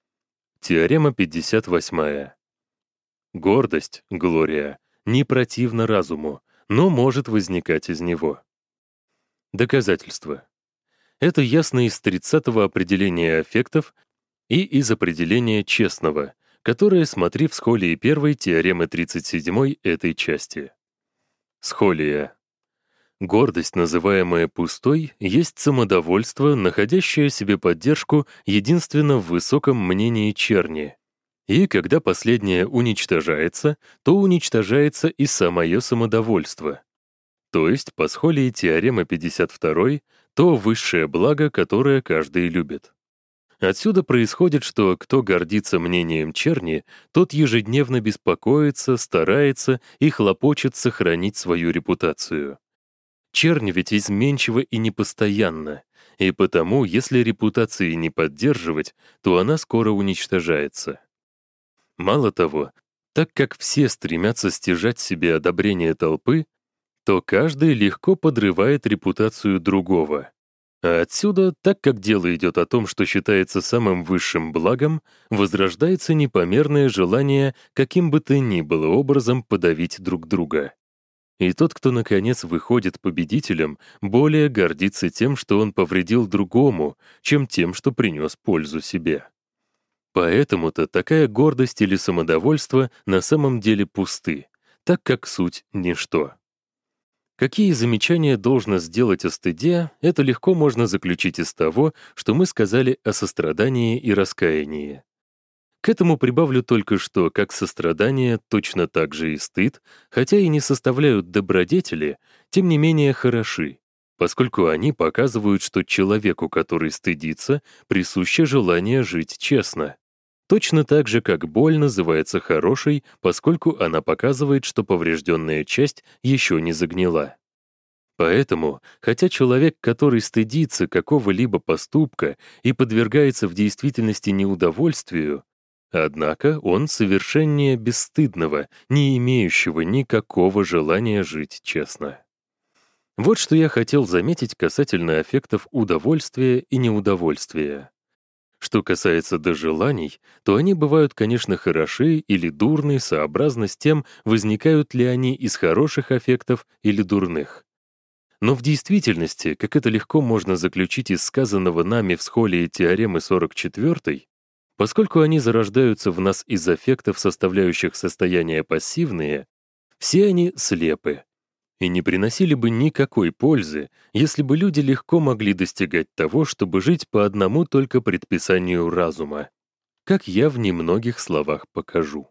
Теорема пятьдесят восемь. Гордость, Глория, не противна разуму, но может возникать из него. Доказательство. Это ясно из тридцатого определения аффектов и из определения честного, которое смотри в Схолии первой теоремы тридцать седьмой этой части. Схолия. Гордость, называемая пустой, есть самодовольство, находящее себе поддержку единственно в высоком мнении черни. И когда последнее уничтожается, то уничтожается и самое самодовольство. То есть, по Схолии теоремы пятьдесят два, то высшее благо, которое каждый любит. Отсюда происходит, что кто гордится мнением черни, тот ежедневно беспокоится, старается и хлопочет сохранить свою репутацию. Чернь ведь изменчива и непостоянна, и потому, если репутации не поддерживать, то она скоро уничтожается. Мало того, так как все стремятся стяжать себе одобрение толпы, то каждый легко подрывает репутацию другого. А отсюда, так как дело идет о том, что считается самым высшим благом, возрождается непомерное желание каким бы то ни было образом подавить друг друга. И тот, кто, наконец, выходит победителем, более гордится тем, что он повредил другому, чем тем, что принес пользу себе. Поэтому-то такая гордость или самодовольство на самом деле пусты, так как суть — ничто. Какие замечания должно сделать о стыде, это легко можно заключить из того, что мы сказали о сострадании и раскаянии. К этому прибавлю только что, как сострадание, точно так же и стыд, хотя и не составляют добродетели, тем не менее хороши, поскольку они показывают, что человеку, который стыдится, присуще желание жить честно. Точно так же, как боль называется хорошей, поскольку она показывает, что поврежденная часть еще не загнила. Поэтому, хотя человек, который стыдится какого-либо поступка и подвергается в действительности неудовольствию, однако он совершеннее бесстыдного, не имеющего никакого желания жить честно. Вот что я хотел заметить касательно аффектов удовольствия и неудовольствия. Что касается до желаний, то они бывают, конечно, хороши или дурны сообразно с тем, возникают ли они из хороших аффектов или дурных. Но в действительности, как это легко можно заключить из сказанного нами в Схолии теоремы сорок четыре, поскольку они зарождаются в нас из аффектов, составляющих состояния пассивные, все они слепы и не приносили бы никакой пользы, если бы люди легко могли достигать того, чтобы жить по одному только предписанию разума, как я в немногих словах покажу.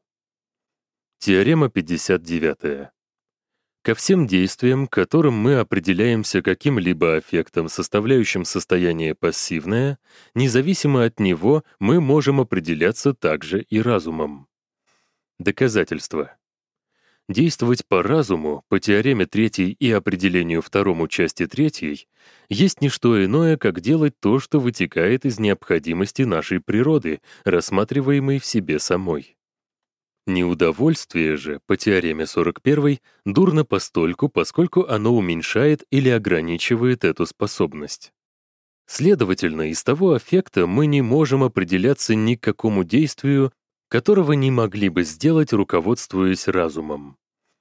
Теорема пятьдесят девять. Ко всем действиям, которым мы определяемся каким-либо аффектом, составляющим состояние пассивное, независимо от него мы можем определяться также и разумом. Доказательство. Действовать по разуму, по теореме третьей и определению второму части третьей, есть не что иное, как делать то, что вытекает из необходимости нашей природы, рассматриваемой в себе самой. Неудовольствие же, по теореме сорок один, дурно постольку, поскольку оно уменьшает или ограничивает эту способность. Следовательно, из того аффекта мы не можем определяться ни к какому действию, которого не могли бы сделать, руководствуясь разумом.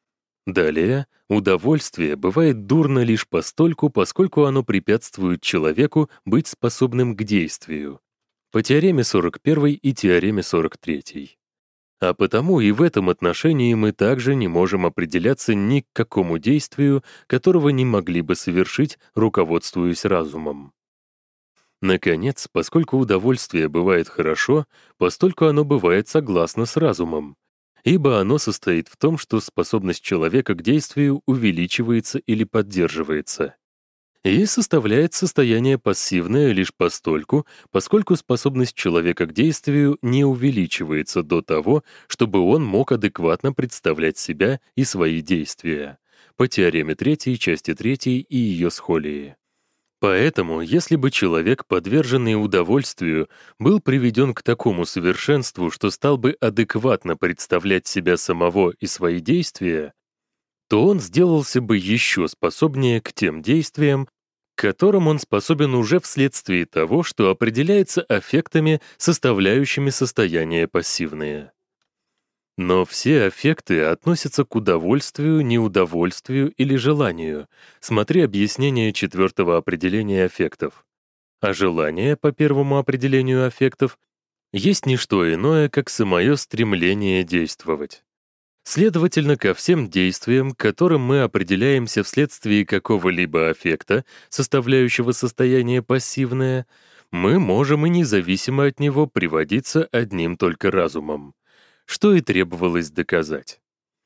Далее, удовольствие бывает дурно лишь постольку, поскольку оно препятствует человеку быть способным к действию. По теореме сорок первой и теореме сорок третьей. А потому и в этом отношении мы также не можем определяться ни к какому действию, которого не могли бы совершить, руководствуясь разумом. Наконец, поскольку удовольствие бывает хорошо, постольку оно бывает согласно с разумом, ибо оно состоит в том, что способность человека к действию увеличивается или поддерживается. И составляет состояние пассивное лишь постольку, поскольку способность человека к действию не увеличивается до того, чтобы он мог адекватно представлять себя и свои действия, по теореме третьей, части третьей и ее схолии. Поэтому, если бы человек, подверженный удовольствию, был приведен к такому совершенству, что стал бы адекватно представлять себя самого и свои действия, то он сделался бы еще способнее к тем действиям, к которым он способен уже вследствие того, что определяется аффектами, составляющими состояние пассивное. Но все аффекты относятся к удовольствию, неудовольствию или желанию. Смотри объяснение четвертого определения аффектов. А желание, по первому определению аффектов, есть не что иное, как самое стремление действовать. Следовательно, ко всем действиям, к которым мы определяемся вследствие какого-либо аффекта, составляющего состояние пассивное, мы можем и независимо от него приводиться одним только разумом, что и требовалось доказать.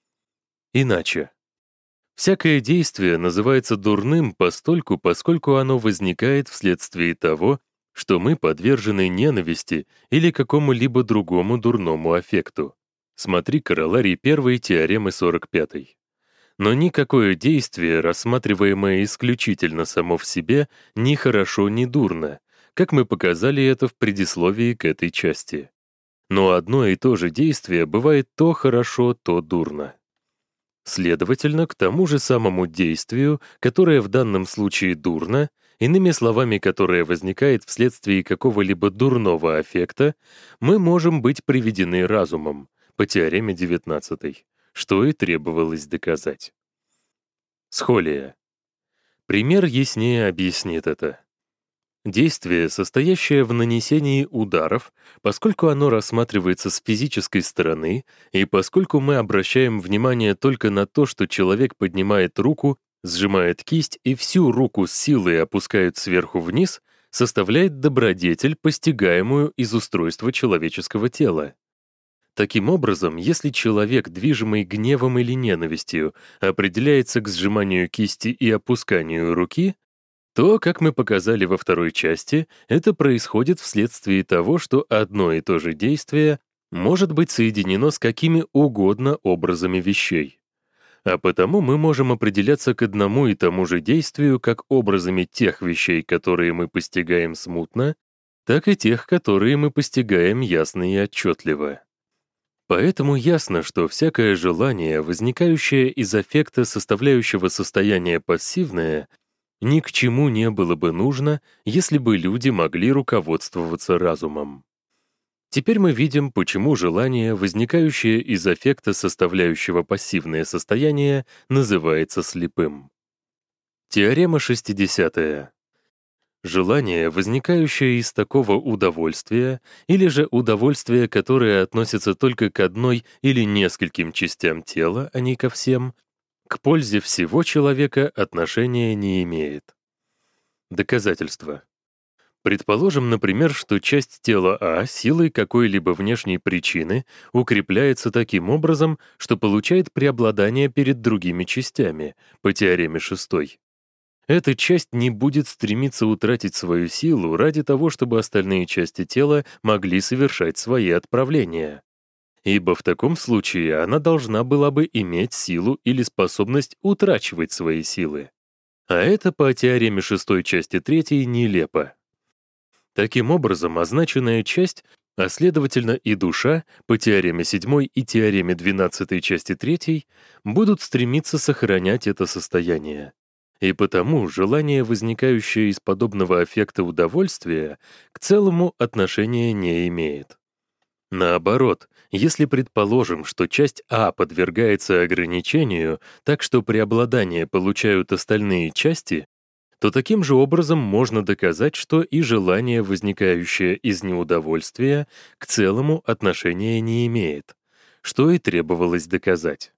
Иначе. Всякое действие называется дурным постольку, поскольку оно возникает вследствие того, что мы подвержены ненависти или какому-либо другому дурному аффекту. Смотри короларий первой теоремы сорок пятой. Но никакое действие, рассматриваемое исключительно само в себе, ни хорошо, ни дурно, как мы показали это в предисловии к этой части. Но одно и то же действие бывает то хорошо, то дурно. Следовательно, к тому же самому действию, которое в данном случае дурно, иными словами, которое возникает вследствие какого-либо дурного аффекта, мы можем быть приведены разумом, по теореме девятнадцатой, что и требовалось доказать. Схолия. Пример яснее объяснит это. Действие, состоящее в нанесении ударов, поскольку оно рассматривается с физической стороны, и поскольку мы обращаем внимание только на то, что человек поднимает руку, сжимает кисть и всю руку с силой опускает сверху вниз, составляет добродетель, постигаемую из устройства человеческого тела. Таким образом, если человек, движимый гневом или ненавистью, определяется к сжиманию кисти и опусканию руки, то, как мы показали во второй части, это происходит вследствие того, что одно и то же действие может быть соединено с какими угодно образами вещей. А потому мы можем определяться к одному и тому же действию как образами тех вещей, которые мы постигаем смутно, так и тех, которые мы постигаем ясно и отчетливо. Поэтому ясно, что всякое желание, возникающее из аффекта, составляющего состояние пассивное, ни к чему не было бы нужно, если бы люди могли руководствоваться разумом. Теперь мы видим, почему желание, возникающее из аффекта, составляющего пассивное состояние, называется слепым. Теорема шестидесятая. Желание, возникающее из такого удовольствия, или же удовольствие, которое относится только к одной или нескольким частям тела, а не ко всем, к пользе всего человека отношения не имеет. Доказательство. Предположим, например, что часть тела А силой какой-либо внешней причины укрепляется таким образом, что получает преобладание перед другими частями, по теореме шестой. Эта часть не будет стремиться утратить свою силу ради того, чтобы остальные части тела могли совершать свои отправления. Ибо в таком случае она должна была бы иметь силу или способность утрачивать свои силы. А это по теореме шестой части третьей нелепо. Таким образом, означенная часть, а следовательно и душа, по теореме седьмой и теореме двенадцатой части третьей, будут стремиться сохранять это состояние. И потому желание, возникающее из подобного аффекта удовольствия, к целому отношения не имеет. Наоборот, если предположим, что часть А подвергается ограничению, так что преобладание получают остальные части, то таким же образом можно доказать, что и желание, возникающее из неудовольствия, к целому отношения не имеет, что и требовалось доказать.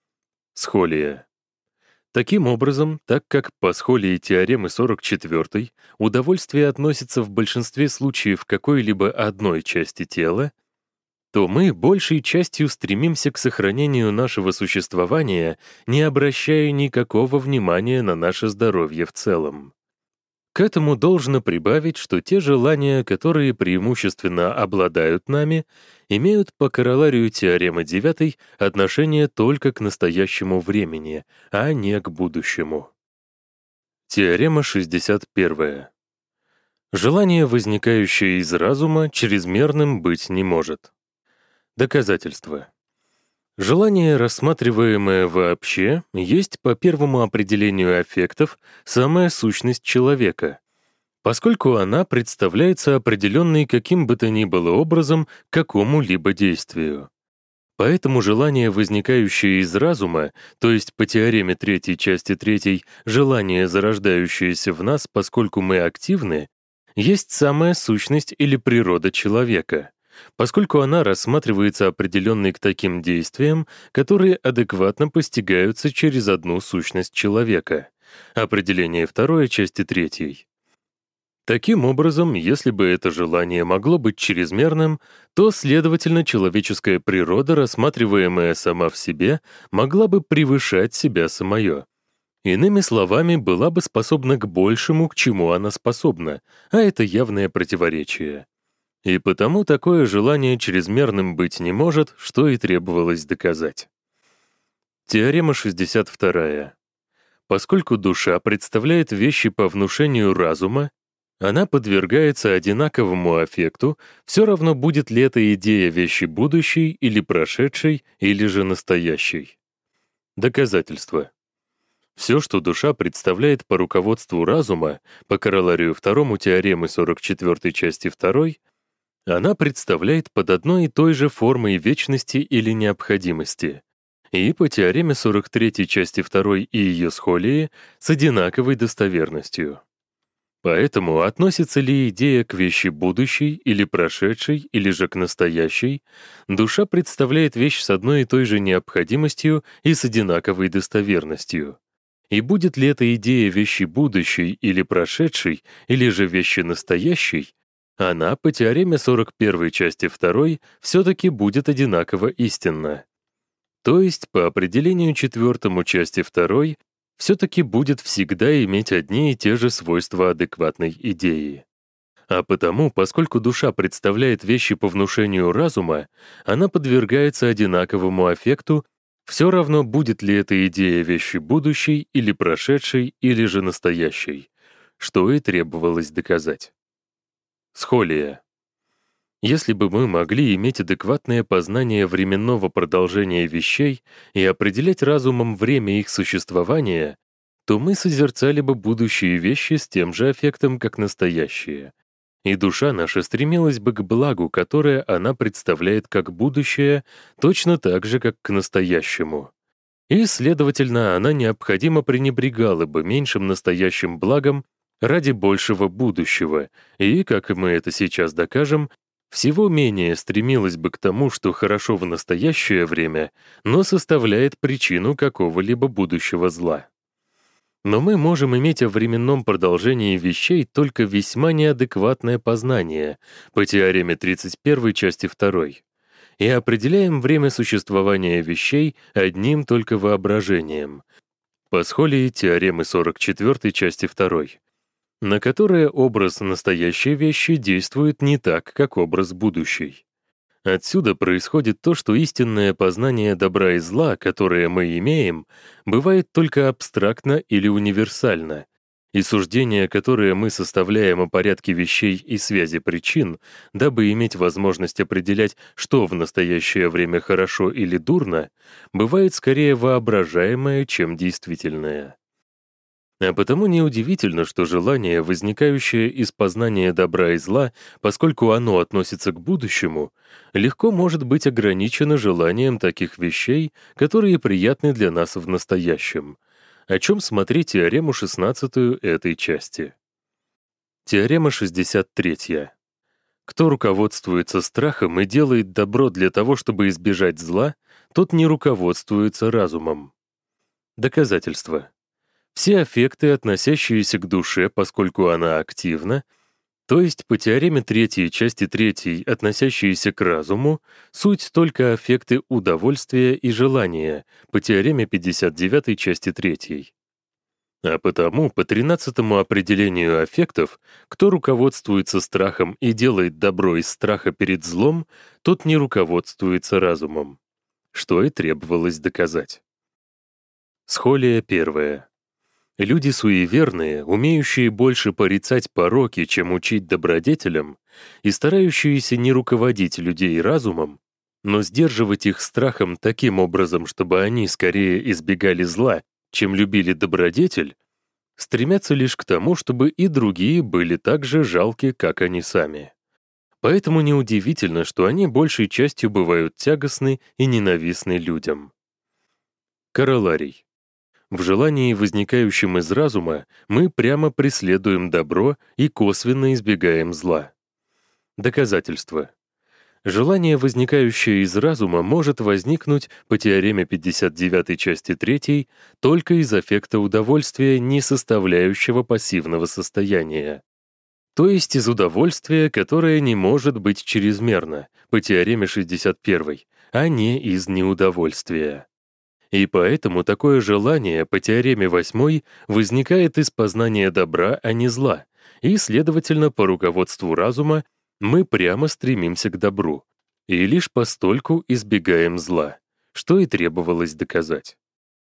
Схолия. Таким образом, так как по схолии теоремы сорок четыре удовольствие относится в большинстве случаев к какой-либо одной части тела, то мы большей частью стремимся к сохранению нашего существования, не обращая никакого внимания на наше здоровье в целом. К этому должно прибавить, что те желания, которые преимущественно обладают нами, имеют по короларию теоремы девятой отношение только к настоящему времени, а не к будущему. Теорема шестьдесят один. Желание, возникающее из разума, чрезмерным быть не может. Доказательство. Желание, рассматриваемое вообще, есть по первому определению аффектов самая сущность человека, поскольку она представляется определенной каким бы то ни было образом какому-либо действию. Поэтому желание, возникающее из разума, то есть по теореме третьей части третьей, желание, зарождающееся в нас, поскольку мы активны, есть самая сущность или природа человека, поскольку она рассматривается определенной к таким действиям, которые адекватно постигаются через одну сущность человека. Определение второй части третьей. Таким образом, если бы это желание могло быть чрезмерным, то, следовательно, человеческая природа, рассматриваемая сама в себе, могла бы превышать себя самое. Иными словами, была бы способна к большему, к чему она способна, а это явное противоречие. И потому такое желание чрезмерным быть не может, что и требовалось доказать. Теорема шестьдесят два. Поскольку душа представляет вещи по внушению разума, она подвергается одинаковому аффекту, все равно будет ли эта идея вещи будущей или прошедшей, или же настоящей. Доказательство. Все, что душа представляет по руководству разума, по короларию второму теоремы сорок четвёртой части второй, она представляет под одной и той же формой вечности или необходимости, и по теореме сорок третьей части второй и ее схолии с одинаковой достоверностью. Поэтому относится ли идея к вещи будущей или прошедшей, или же к настоящей, душа представляет вещь с одной и той же необходимостью и с одинаковой достоверностью. И будет ли эта идея вещи будущей или прошедшей, или же вещи настоящей, она по теореме сорок первой части второй все-таки будет одинаково истинна. То есть, по определению четвертому части второй, все-таки будет всегда иметь одни и те же свойства адекватной идеи. А потому, поскольку душа представляет вещи по внушению разума, она подвергается одинаковому аффекту, все равно будет ли эта идея вещи будущей или прошедшей, или же настоящей, что и требовалось доказать. Схолия. Если бы мы могли иметь адекватное познание временного продолжения вещей и определять разумом время их существования, то мы созерцали бы будущие вещи с тем же аффектом, как настоящие. И душа наша стремилась бы к благу, которое она представляет как будущее, точно так же, как к настоящему. И, следовательно, она необходимо пренебрегала бы меньшим настоящим благом ради большего будущего, и, как мы это сейчас докажем, всего менее стремилась бы к тому, что хорошо в настоящее время, но составляет причину какого-либо будущего зла. Но мы можем иметь о временном продолжении вещей только весьма неадекватное познание по теореме тридцать первой части второй и определяем время существования вещей одним только воображением по схолии теоремы сорок четвёртой части второй, на которое образ настоящей вещи действует не так, как образ будущей. Отсюда происходит то, что истинное познание добра и зла, которое мы имеем, бывает только абстрактно или универсально, и суждения, которые мы составляем о порядке вещей и связи причин, дабы иметь возможность определять, что в настоящее время хорошо или дурно, бывает скорее воображаемое, чем действительное. А потому неудивительно, что желание, возникающее из познания добра и зла, поскольку оно относится к будущему, легко может быть ограничено желанием таких вещей, которые приятны для нас в настоящем. О чем смотри теорему шестнадцатую этой части. Теорема шестьдесят третья. Кто руководствуется страхом и делает добро для того, чтобы избежать зла, тот не руководствуется разумом. Доказательство. Все аффекты, относящиеся к душе, поскольку она активна, то есть по теореме третьей части третьей, относящиеся к разуму, суть только аффекты удовольствия и желания по теореме пятьдесят девятой части третьей. А потому, по тринадцатому определению аффектов, кто руководствуется страхом и делает добро из страха перед злом, тот не руководствуется разумом. Что и требовалось доказать. Схолия первая. Люди суеверные, умеющие больше порицать пороки, чем учить добродетелям, и старающиеся не руководить людей разумом, но сдерживать их страхом таким образом, чтобы они скорее избегали зла, чем любили добродетель, стремятся лишь к тому, чтобы и другие были так же жалки, как они сами. Поэтому неудивительно, что они большей частью бывают тягостны и ненавистны людям. Короларий. В желании, возникающем из разума, мы прямо преследуем добро и косвенно избегаем зла. Доказательство. Желание, возникающее из разума, может возникнуть по теореме пятьдесят девятой части третьей только из аффекта удовольствия, не составляющего пассивного состояния. То есть из удовольствия, которое не может быть чрезмерно, по теореме шестьдесят первой, а не из неудовольствия. И поэтому такое желание по теореме восьмой возникает из познания добра, а не зла, и, следовательно, по руководству разума мы прямо стремимся к добру, и лишь постольку избегаем зла, что и требовалось доказать.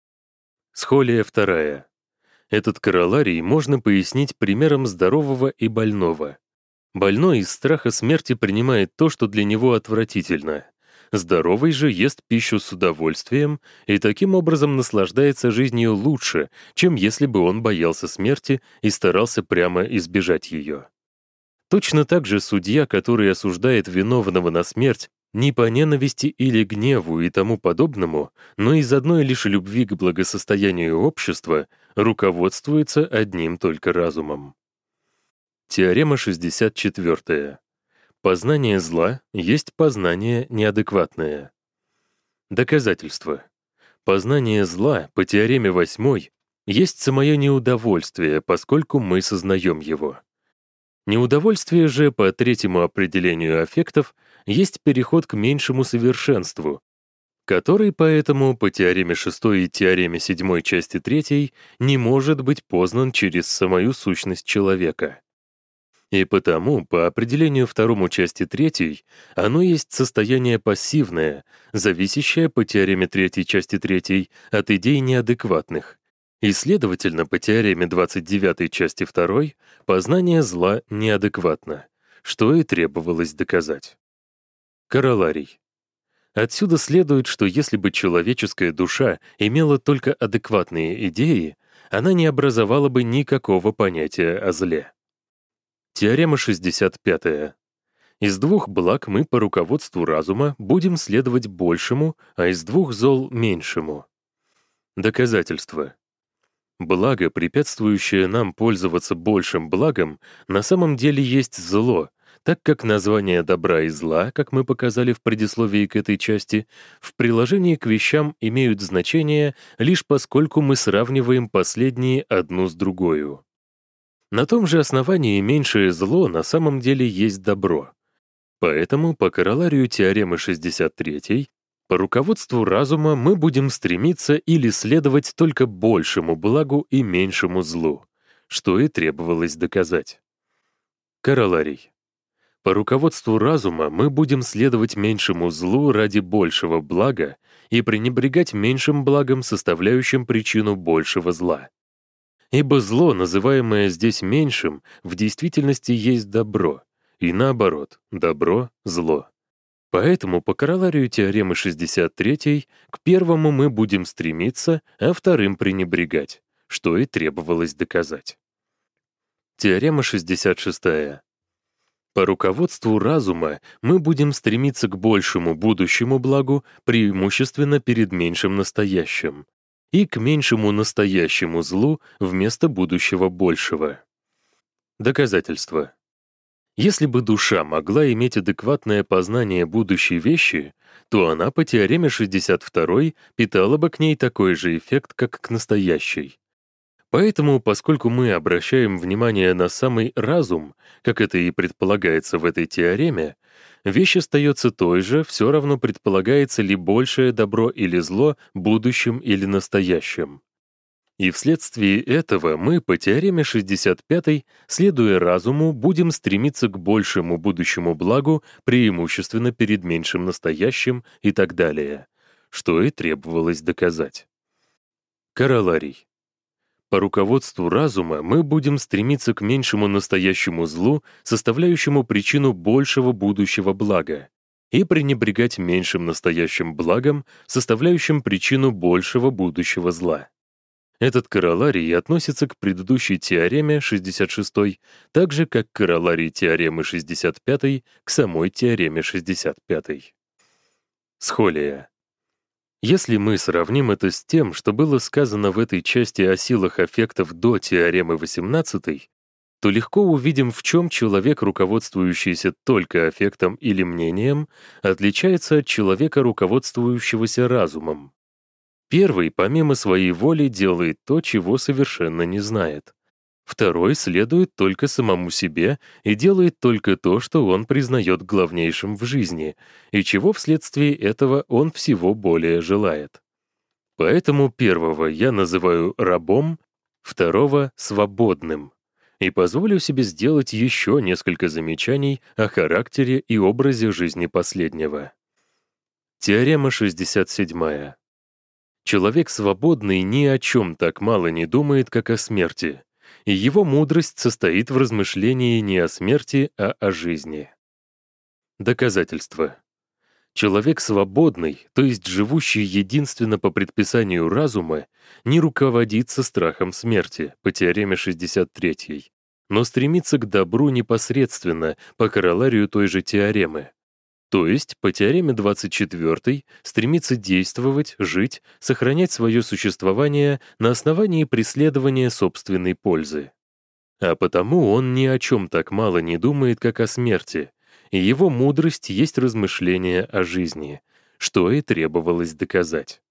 Схолия вторая. Этот короларий можно пояснить примером здорового и больного. Больной из страха смерти принимает то, что для него отвратительно. Здоровый же ест пищу с удовольствием и таким образом наслаждается жизнью лучше, чем если бы он боялся смерти и старался прямо избежать ее. Точно так же судья, который осуждает виновного на смерть не по ненависти или гневу и тому подобному, но из одной лишь любви к благосостоянию общества, руководствуется одним только разумом. Теорема шестьдесят четвертая. Познание зла есть познание неадекватное. Доказательство. Познание зла по теореме восьмой есть самое неудовольствие, поскольку мы сознаем его. Неудовольствие же по третьему определению аффектов есть переход к меньшему совершенству, который поэтому по теореме шестой и теореме седьмой части третьей не может быть познан через самую сущность человека. И потому, по определению второму части третьей, оно есть состояние пассивное, зависящее по теореме третьей части третьей от идей неадекватных. И, следовательно, по теореме двадцать девятой части второй познание зла неадекватно, что и требовалось доказать. Короларий. Отсюда следует, что если бы человеческая душа имела только адекватные идеи, она не образовала бы никакого понятия о зле. Теорема шестьдесят пятая. Из двух благ мы по руководству разума будем следовать большему, а из двух зол — меньшему. Доказательство. Благо, препятствующее нам пользоваться большим благом, на самом деле есть зло, так как названия добра и зла, как мы показали в предисловии к этой части, в приложении к вещам имеют значение лишь поскольку мы сравниваем последние одну с другою. На том же основании меньшее зло на самом деле есть добро. Поэтому по короларию теоремы шестьдесят третьей по руководству разума мы будем стремиться или следовать только большему благу и меньшему злу, что и требовалось доказать. Короларий. По руководству разума мы будем следовать меньшему злу ради большего блага и пренебрегать меньшим благом, составляющим причину большего зла. Ибо зло, называемое здесь меньшим, в действительности есть добро, и наоборот, добро — зло. Поэтому по короларию теоремы шестьдесят третьей к первому мы будем стремиться, а вторым пренебрегать, что и требовалось доказать. Теорема шестьдесят шесть. По руководству разума мы будем стремиться к большему будущему благу преимущественно перед меньшим настоящим и к меньшему настоящему злу вместо будущего большего. Доказательство. Если бы душа могла иметь адекватное познание будущей вещи, то она по теореме шестьдесят два питала бы к ней такой же эффект, как к настоящей. Поэтому, поскольку мы обращаем внимание на самый разум, как это и предполагается в этой теореме, вещь остается той же, все равно предполагается ли большее добро или зло будущим или настоящим. И вследствие этого мы по теореме шестьдесят пять, следуя разуму, будем стремиться к большему будущему благу преимущественно перед меньшим настоящим и так далее, что и требовалось доказать. Короларий. По руководству разума мы будем стремиться к меньшему настоящему злу, составляющему причину большего будущего блага, и пренебрегать меньшим настоящим благом, составляющим причину большего будущего зла. Этот короларий относится к предыдущей теореме шестьдесят шесть, так же, как короларий теоремы шестьдесят пять к самой теореме шестьдесят пять. Схолия. Если мы сравним это с тем, что было сказано в этой части о силах аффектов до теоремы восемнадцать, то легко увидим, в чем человек, руководствующийся только аффектом или мнением, отличается от человека, руководствующегося разумом. Первый, помимо своей воли, делает то, чего совершенно не знает. Второй следует только самому себе и делает только то, что он признает главнейшим в жизни, и чего вследствие этого он всего более желает. Поэтому первого я называю рабом, второго — свободным, и позволю себе сделать еще несколько замечаний о характере и образе жизни последнего. Теорема шестьдесят семь. Человек свободный ни о чем так мало не думает, как о смерти, и его мудрость состоит в размышлении не о смерти, а о жизни. Доказательство. Человек свободный, то есть живущий единственно по предписанию разума, не руководится страхом смерти по теореме шестьдесят три, но стремится к добру непосредственно по короларию той же теоремы. То есть, по теореме двадцать четыре стремится действовать, жить, сохранять свое существование на основании преследования собственной пользы. А потому он ни о чем так мало не думает, как о смерти, и его мудрость есть размышление о жизни, что и требовалось доказать.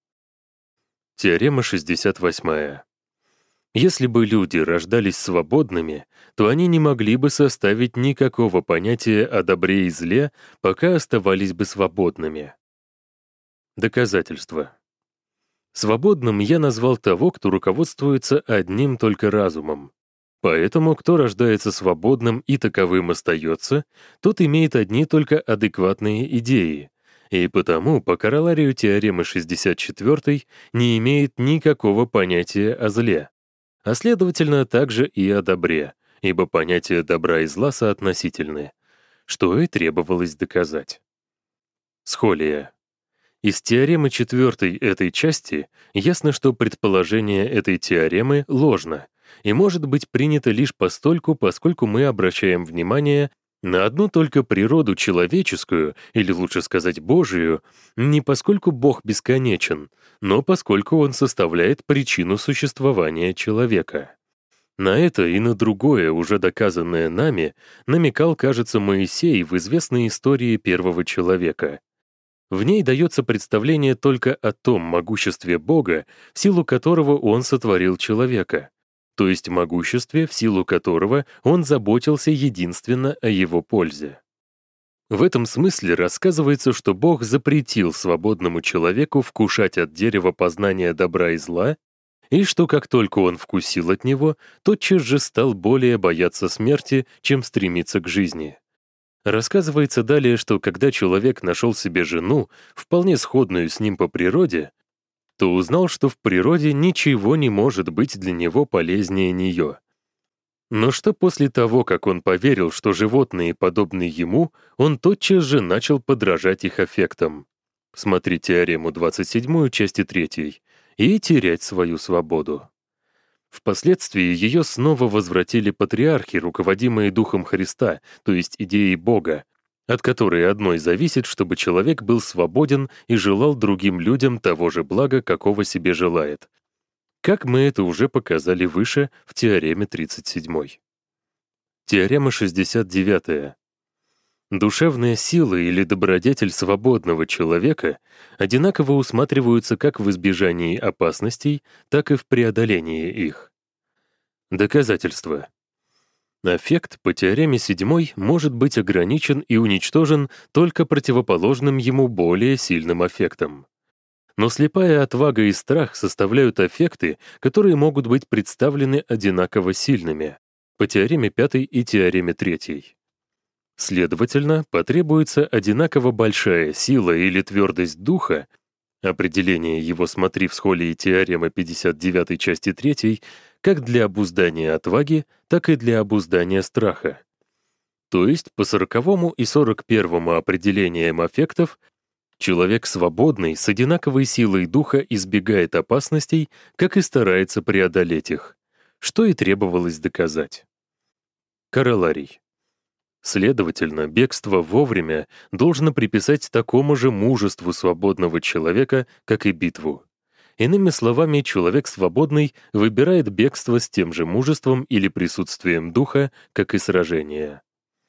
Теорема шестьдесят восемь. Если бы люди рождались свободными, то они не могли бы составить никакого понятия о добре и зле, пока оставались бы свободными. Доказательство. Свободным я назвал того, кто руководствуется одним только разумом. Поэтому, кто рождается свободным и таковым остается, тот имеет одни только адекватные идеи, и потому по короларию теоремы шестьдесят четыре не имеет никакого понятия о зле, а следовательно также и о добре, ибо понятия добра и зла соотносительны, что и требовалось доказать. Схолия. Из теоремы четвертой этой части ясно, что предположение этой теоремы ложно и может быть принято лишь постольку, поскольку мы обращаем внимание на одну только природу человеческую, или лучше сказать Божию, не поскольку Бог бесконечен, но поскольку Он составляет причину существования человека. На это и на другое, уже доказанное нами, намекал, кажется, Моисей в известной истории первого человека. В ней дается представление только о том могуществе Бога, в силу которого Он сотворил человека, то есть могуществе, в силу которого Он заботился единственно о его пользе. В этом смысле рассказывается, что Бог запретил свободному человеку вкушать от дерева познания добра и зла, и что как только он вкусил от него, тотчас же стал более бояться смерти, чем стремиться к жизни. Рассказывается далее, что когда человек нашел себе жену, вполне сходную с ним по природе, то узнал, что в природе ничего не может быть для него полезнее нее. Но что после того, как он поверил, что животные подобны ему, он тотчас же начал подражать их аффектам. Смотри теорему двадцать семь части третьей, и терять свою свободу. Впоследствии ее снова возвратили патриархи, руководимые Духом Христа, то есть идеей Бога, от которой одной зависит, чтобы человек был свободен и желал другим людям того же блага, какого себе желает. Как мы это уже показали выше в теореме тридцать седьмой. Теорема шестьдесят девятая. Душевная сила или добродетель свободного человека одинаково усматриваются как в избежании опасностей, так и в преодолении их. Доказательство. Аффект по теореме седьмой может быть ограничен и уничтожен только противоположным ему более сильным аффектом. Но слепая отвага и страх составляют аффекты, которые могут быть представлены одинаково сильными по теореме пятой и теореме третьей. Следовательно, потребуется одинаково большая сила или твердость духа, определение его смотри в схолии теоремы пятьдесят девятой части третьей, как для обуздания отваги, так и для обуздания страха. То есть по сороковому и сорок первому определениям аффектов человек свободный с одинаковой силой духа избегает опасностей, как и старается преодолеть их, что и требовалось доказать. Короларий. Следовательно, бегство вовремя должно приписать такому же мужеству свободного человека, как и битву. Иными словами, человек свободный выбирает бегство с тем же мужеством или присутствием духа, как и сражение.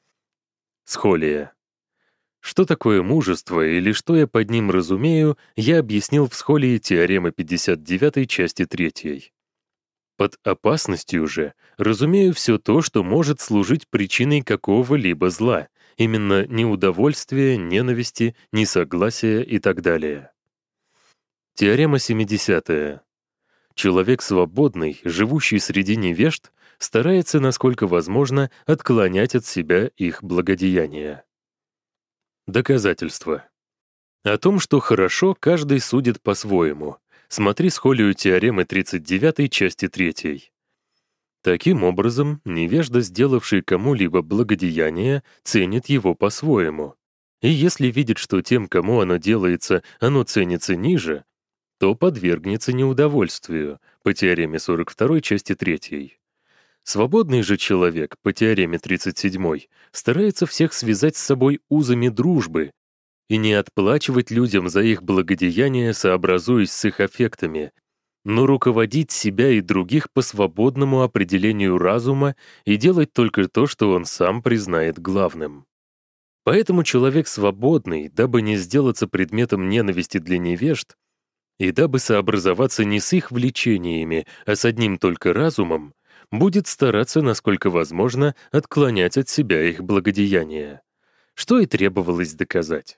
Схолия. Что такое мужество или что я под ним разумею, я объяснил в схолии теоремы пятьдесят девятой части третьей. Под опасностью же разумею все то, что может служить причиной какого-либо зла, именно неудовольствия, ненависти, несогласия и так далее. Теорема семидесятая. Человек свободный, живущий среди невежд, старается, насколько возможно, отклонять от себя их благодеяния. Доказательство. О том, что хорошо, каждый судит по-своему. Смотри схолию теоремы тридцать девятой части третьей. Таким образом, невежда, сделавший кому-либо благодеяние, ценит его по-своему. И если видит, что тем, кому оно делается, оно ценится ниже, то подвергнется неудовольствию по теореме сорок второй части третьей. Свободный же человек по теореме тридцать седьмой старается всех связать с собой узами дружбы и не отплачивать людям за их благодеяния, сообразуясь с их аффектами, но руководить себя и других по свободному определению разума и делать только то, что он сам признает главным. Поэтому человек свободный, дабы не сделаться предметом ненависти для невежд, и дабы сообразоваться не с их влечениями, а с одним только разумом, будет стараться, насколько возможно, отклонять от себя их благодеяния, что и требовалось доказать.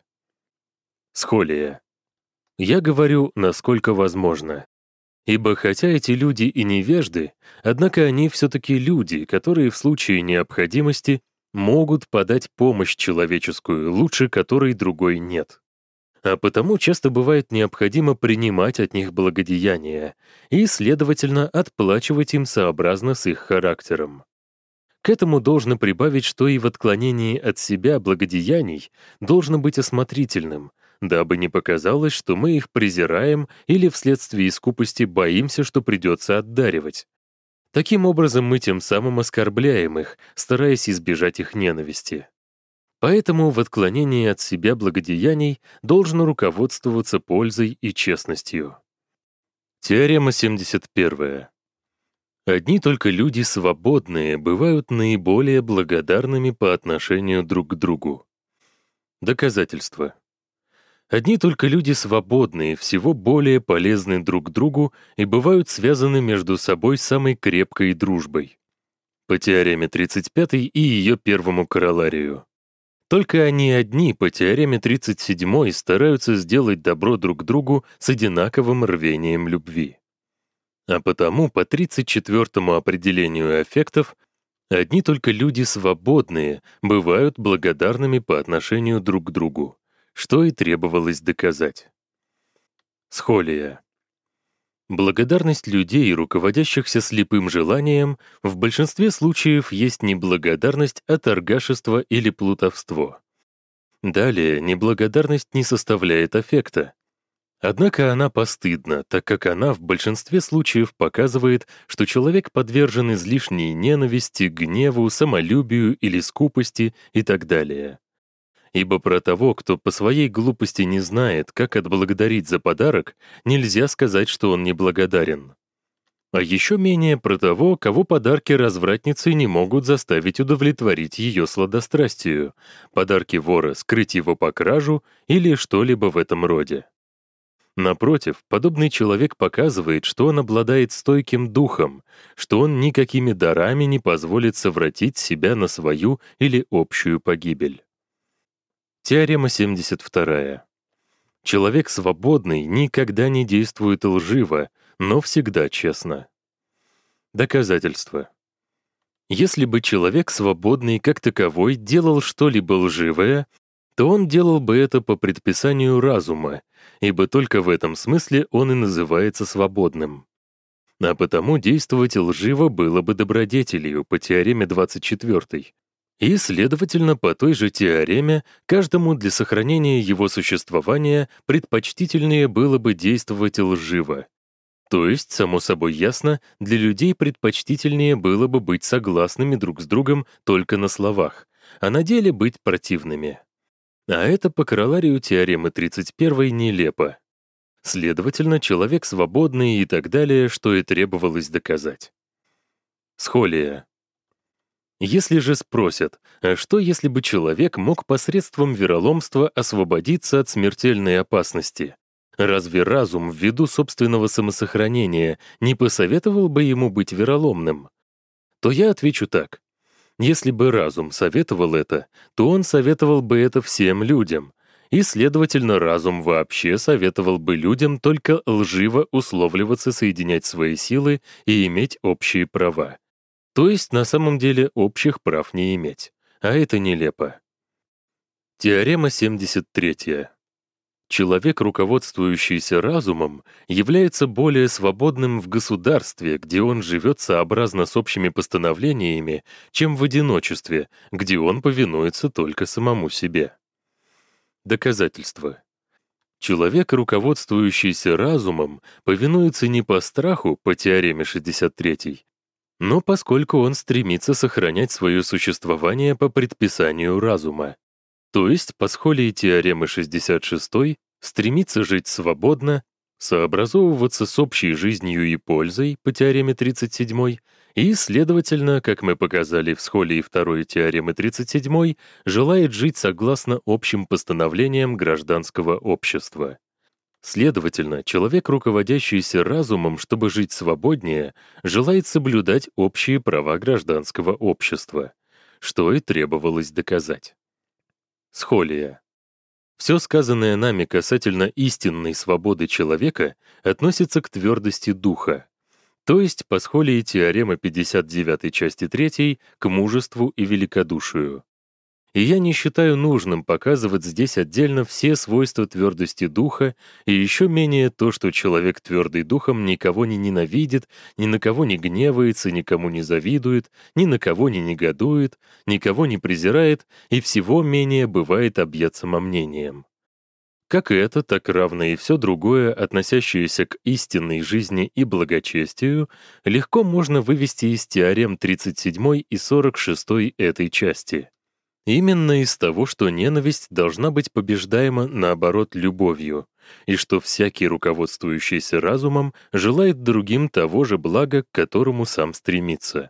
Схолия. Я говорю, насколько возможно. Ибо хотя эти люди и невежды, однако они все-таки люди, которые в случае необходимости могут подать помощь человеческую, лучше которой другой нет. А потому часто бывает необходимо принимать от них благодеяния и, следовательно, отплачивать им сообразно с их характером. К этому должно прибавить, что и в отклонении от себя благодеяний должно быть осмотрительным, дабы не показалось, что мы их презираем или вследствие скупости боимся, что придется отдаривать. Таким образом, мы тем самым оскорбляем их, стараясь избежать их ненависти. Поэтому в отклонении от себя благодеяний должно руководствоваться пользой и честностью. Теорема семьдесят первая. Одни только люди свободные бывают наиболее благодарными по отношению друг к другу. Доказательство. Одни только люди свободные всего более полезны друг другу и бывают связаны между собой самой крепкой дружбой. По теореме тридцать пятой и ее первому короларию. Только они одни по теореме тридцать седьмой стараются сделать добро друг другу с одинаковым рвением любви. А потому по тридцать четвёртому определению аффектов одни только люди свободные бывают благодарными по отношению друг к другу, что и требовалось доказать. Схолия. Благодарность людей, руководящихся слепым желанием, в большинстве случаев есть не благодарность, а торгашество или плутовство. Далее, неблагодарность не составляет аффекта. Однако она постыдна, так как она в большинстве случаев показывает, что человек подвержен излишней ненависти, гневу, самолюбию или скупости и так далее. Ибо про того, кто по своей глупости не знает, как отблагодарить за подарок, нельзя сказать, что он неблагодарен. А еще менее про того, кого подарки развратницы не могут заставить удовлетворить ее сладострастию, подарки вора скрыть его по кражу или что-либо в этом роде. Напротив, подобный человек показывает, что он обладает стойким духом, что он никакими дарами не позволит совратить себя на свою или общую погибель. Теорема семьдесят вторая. Человек свободный никогда не действует лживо, но всегда честно. Доказательство. Если бы человек свободный как таковой делал что-либо лживое, то он делал бы это по предписанию разума, ибо только в этом смысле он и называется свободным. А потому действовать лживо было бы добродетелью по теореме двадцать четвёртой. И, следовательно, по той же теореме, каждому для сохранения его существования предпочтительнее было бы действовать лживо. То есть, само собой ясно, для людей предпочтительнее было бы быть согласными друг с другом только на словах, а на деле быть противными. А это по короларию теоремы тридцать первой нелепо. Следовательно, человек свободный и так далее, что и требовалось доказать. Схолия. Если же спросят, а что если бы человек мог посредством вероломства освободиться от смертельной опасности? Разве разум ввиду собственного самосохранения не посоветовал бы ему быть вероломным? То я отвечу так. Если бы разум советовал это, то он советовал бы это всем людям, и, следовательно, разум вообще советовал бы людям только лживо условливаться соединять свои силы и иметь общие права. То есть, на самом деле, общих прав не иметь. А это нелепо. Теорема семьдесят третья. Человек, руководствующийся разумом, является более свободным в государстве, где он живет сообразно с общими постановлениями, чем в одиночестве, где он повинуется только самому себе. Доказательство. Человек, руководствующийся разумом, повинуется не по страху, по теореме шестьдесят третьей, но поскольку он стремится сохранять свое существование по предписанию разума. То есть, по схолии теоремы шестьдесят шестой, стремится жить свободно, сообразовываться с общей жизнью и пользой по теореме тридцать седьмой и, следовательно, как мы показали в схолии второй теоремы тридцать седьмой, желает жить согласно общим постановлениям гражданского общества. Следовательно, человек, руководящийся разумом, чтобы жить свободнее, желает соблюдать общие права гражданского общества, что и требовалось доказать. Схолия. Все сказанное нами касательно истинной свободы человека относится к твердости духа, то есть по схолии теоремы пятьдесят девятой части третьей к мужеству и великодушию. И я не считаю нужным показывать здесь отдельно все свойства твердости духа и еще менее то, что человек твердый духом никого не ненавидит, ни на кого не гневается, никому не завидует, ни на кого не негодует, никого не презирает и всего менее бывает объят самомнением. Как и это, так равно и все другое, относящееся к истинной жизни и благочестию, легко можно вывести из теорем тридцать седьмой и сорок шестой этой части. Именно из того, что ненависть должна быть побеждаема, наоборот, любовью, и что всякий, руководствующийся разумом, желает другим того же блага, к которому сам стремится.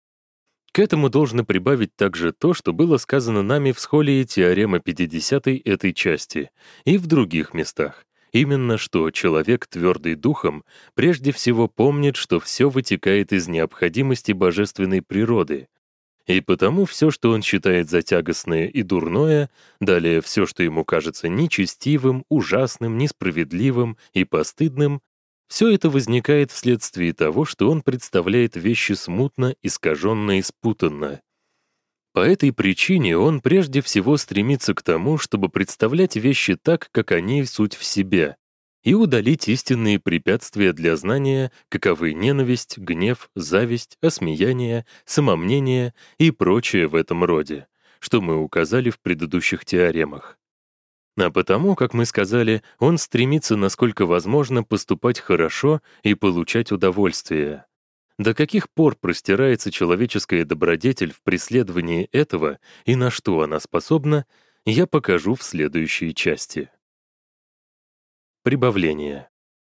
К этому должно прибавить также то, что было сказано нами в схолии теоремы пятидесятой этой части и в других местах, именно что человек, твердый духом, прежде всего помнит, что все вытекает из необходимости божественной природы, и потому все, что он считает за тягостное и дурное, далее все, что ему кажется нечестивым, ужасным, несправедливым и постыдным, все это возникает вследствие того, что он представляет вещи смутно, искаженно и спутанно. По этой причине он прежде всего стремится к тому, чтобы представлять вещи так, как они суть в себе, и удалить истинные препятствия для знания, каковы ненависть, гнев, зависть, осмеяние, самомнение и прочее в этом роде, что мы указали в предыдущих теоремах. А потому, как мы сказали, он стремится, насколько возможно, поступать хорошо и получать удовольствие. До каких пор простирается человеческая добродетель в преследовании этого и на что она способна, я покажу в следующей части. Прибавление.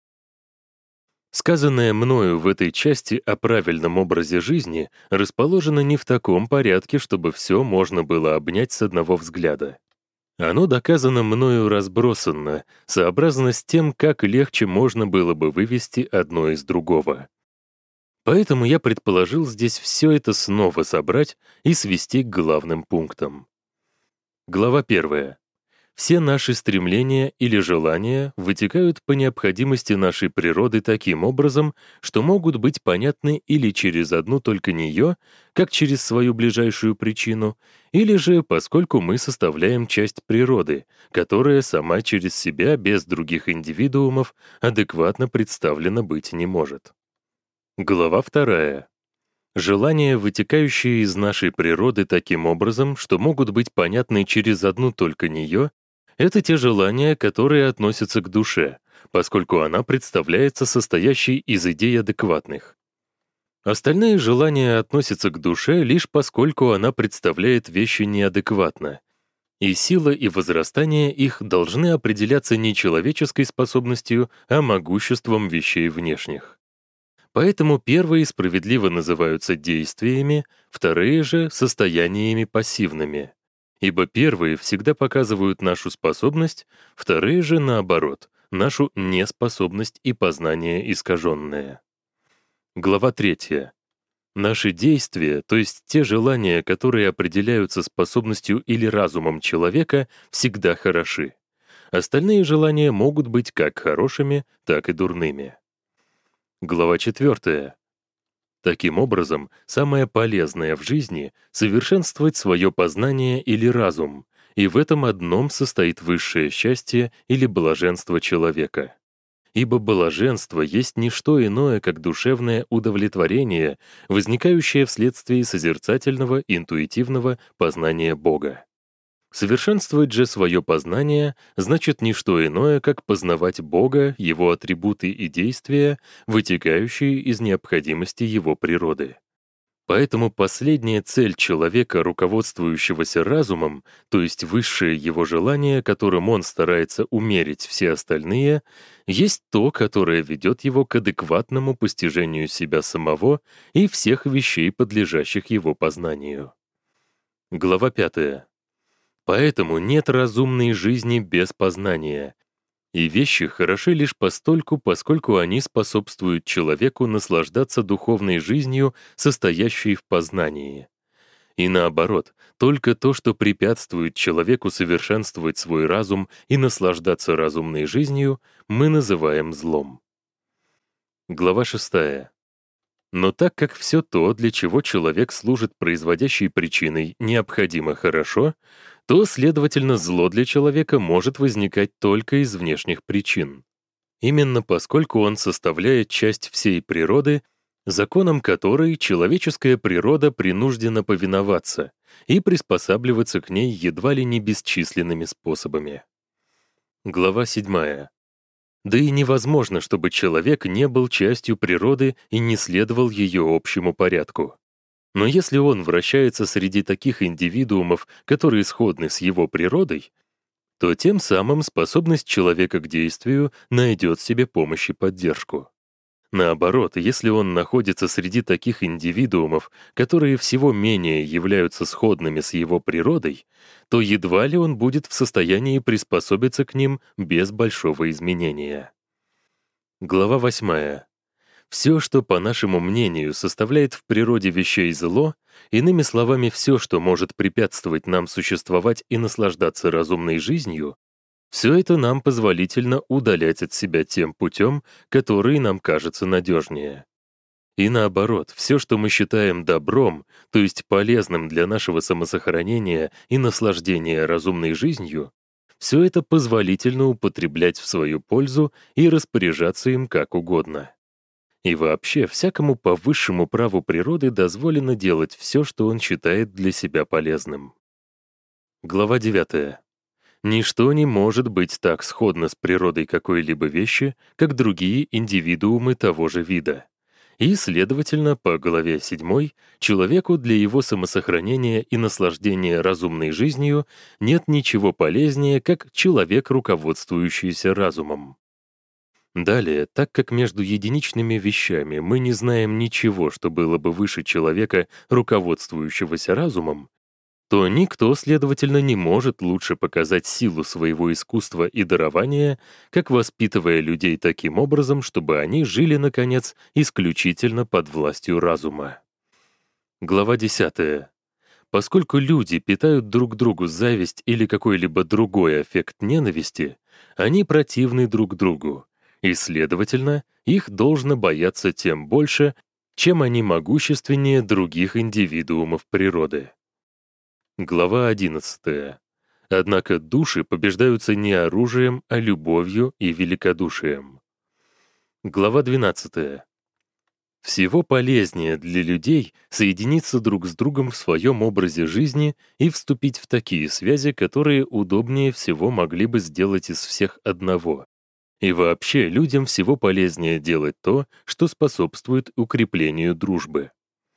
Сказанное мною в этой части о правильном образе жизни расположено не в таком порядке, чтобы все можно было обнять с одного взгляда. Оно доказано мною разбросанно, сообразно с тем, как легче можно было бы вывести одно из другого. Поэтому я предположил здесь все это снова собрать и свести к главным пунктам. Глава первая. Все наши стремления или желания вытекают по необходимости нашей природы таким образом, что могут быть понятны или через одну только нее, как через свою ближайшую причину, или же поскольку мы составляем часть природы, которая сама через себя без других индивидуумов адекватно представлена быть не может. Глава вторая. Желания, вытекающие из нашей природы таким образом, что могут быть понятны через одну только нее, это те желания, которые относятся к душе, поскольку она представляется состоящей из идей адекватных. Остальные желания относятся к душе лишь поскольку она представляет вещи неадекватно, и сила и возрастание их должны определяться не человеческой способностью, а могуществом вещей внешних. Поэтому первые справедливо называются действиями, вторые же — состояниями пассивными. Ибо первые всегда показывают нашу способность, вторые же, наоборот, нашу неспособность и познание искаженное. Глава третья. Наши действия, то есть те желания, которые определяются способностью или разумом человека, всегда хороши. Остальные желания могут быть как хорошими, так и дурными. Глава четвертая. Таким образом, самое полезное в жизни — совершенствовать свое познание или разум, и в этом одном состоит высшее счастье или блаженство человека. Ибо блаженство есть не что иное, как душевное удовлетворение, возникающее вследствие созерцательного, интуитивного познания Бога. Совершенствовать же свое познание значит не что иное, как познавать Бога, Его атрибуты и действия, вытекающие из необходимости Его природы. Поэтому последняя цель человека, руководствующегося разумом, то есть высшее его желание, которым он старается умерить все остальные, есть то, которое ведет его к адекватному постижению себя самого и всех вещей, подлежащих его познанию. Глава пятая. Поэтому нет разумной жизни без познания, и вещи хороши лишь постольку, поскольку они способствуют человеку наслаждаться духовной жизнью, состоящей в познании. И наоборот, только то, что препятствует человеку совершенствовать свой разум и наслаждаться разумной жизнью, мы называем злом. Глава шестая. Но так как все то, для чего человек служит производящей причиной, необходимо хорошо, то, следовательно, зло для человека может возникать только из внешних причин. Именно поскольку он составляет часть всей природы, законам которой человеческая природа принуждена повиноваться и приспосабливаться к ней едва ли не бесчисленными способами. Глава седьмая. Да и невозможно, чтобы человек не был частью природы и не следовал ее общему порядку. Но если он вращается среди таких индивидуумов, которые сходны с его природой, то тем самым способность человека к действию найдет себе помощь и поддержку. Наоборот, если он находится среди таких индивидуумов, которые всего менее являются сходными с его природой, то едва ли он будет в состоянии приспособиться к ним без большого изменения. Глава восьмая. Все, что, по нашему мнению, составляет в природе вещей зло, иными словами, все, что может препятствовать нам существовать и наслаждаться разумной жизнью, все это нам позволительно удалять от себя тем путем, который нам кажется надежнее. И наоборот, все, что мы считаем добром, то есть полезным для нашего самосохранения и наслаждения разумной жизнью, все это позволительно употреблять в свою пользу и распоряжаться им как угодно. И вообще, всякому по высшему праву природы дозволено делать все, что он считает для себя полезным. Глава девятая. Ничто не может быть так сходно с природой какой-либо вещи, как другие индивидуумы того же вида. И, следовательно, по главе седьмой, человеку для его самосохранения и наслаждения разумной жизнью нет ничего полезнее, как человек, руководствующийся разумом. Далее, так как между единичными вещами мы не знаем ничего, что было бы выше человека, руководствующегося разумом, то никто, следовательно, не может лучше показать силу своего искусства и дарования, как воспитывая людей таким образом, чтобы они жили, наконец, исключительно под властью разума. Глава десятая. Поскольку люди питают друг другу зависть или какой-либо другой аффект ненависти, они противны друг другу, и, следовательно, их должно бояться тем больше, чем они могущественнее других индивидуумов природы. Глава одиннадцатая. Однако души побеждаются не оружием, а любовью и великодушием. Глава двенадцатая. Всего полезнее для людей соединиться друг с другом в своем образе жизни и вступить в такие связи, которые удобнее всего могли бы сделать из всех одного. И вообще людям всего полезнее делать то, что способствует укреплению дружбы.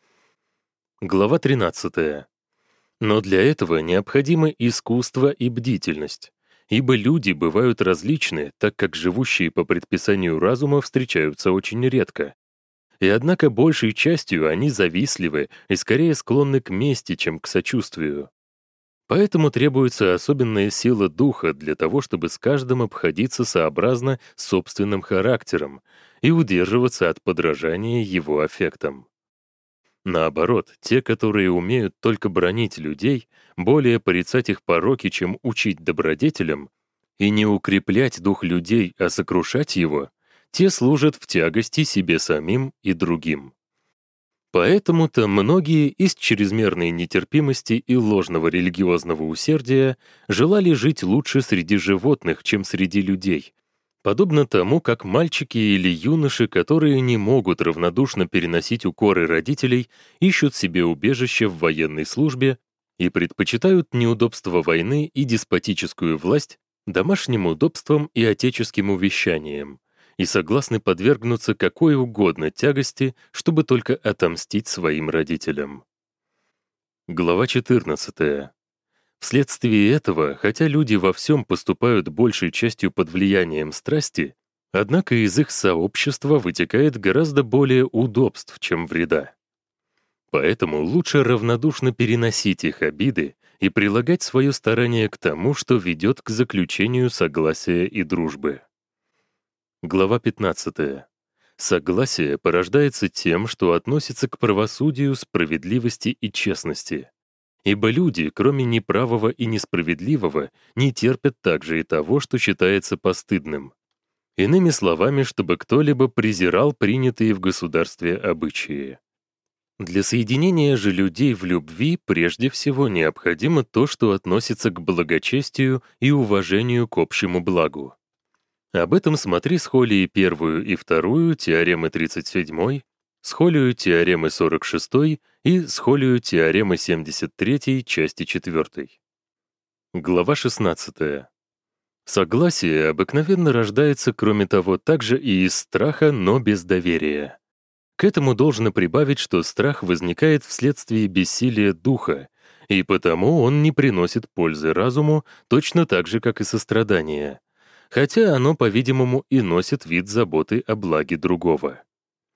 Глава тринадцатая. Но для этого необходимы искусство и бдительность, ибо люди бывают различны, так как живущие по предписанию разума встречаются очень редко. И однако большей частью они завистливы и скорее склонны к мести, чем к сочувствию. Поэтому требуется особенная сила духа для того, чтобы с каждым обходиться сообразно собственным характером и удерживаться от подражания его аффектам. Наоборот, те, которые умеют только бранить людей, более порицать их пороки, чем учить добродетелям, и не укреплять дух людей, а сокрушать его, те служат в тягости себе самим и другим. Поэтому-то многие из чрезмерной нетерпимости и ложного религиозного усердия желали жить лучше среди животных, чем среди людей, подобно тому, как мальчики или юноши, которые не могут равнодушно переносить укоры родителей, ищут себе убежище в военной службе и предпочитают неудобства войны и деспотическую власть домашним удобствам и отеческим увещаниям, и согласны подвергнуться какой угодно тягости, чтобы только отомстить своим родителям. Глава четырнадцатая. Вследствие этого, хотя люди во всем поступают большей частью под влиянием страсти, однако из их сообщества вытекает гораздо более удобств, чем вреда. Поэтому лучше равнодушно переносить их обиды и прилагать свое старание к тому, что ведет к заключению согласия и дружбы. Глава пятнадцатая. Согласие порождается тем, что относится к правосудию, справедливости и честности. Ибо люди, кроме неправого и несправедливого, не терпят также и того, что считается постыдным. Иными словами, чтобы кто-либо презирал принятые в государстве обычаи. Для соединения же людей в любви прежде всего необходимо то, что относится к благочестию и уважению к общему благу. Об этом смотри схолии первую и вторую, теоремы тридцать семь, схолию теоремы сорок шесть и схолию теоремы семьдесят три, части четыре. Глава шестнадцатая. Согласие обыкновенно рождается, кроме того, также и из страха, но без доверия. К этому должно прибавить, что страх возникает вследствие бессилия духа, и потому он не приносит пользы разуму точно так же, как и сострадание, хотя оно, по-видимому, и носит вид заботы о благе другого.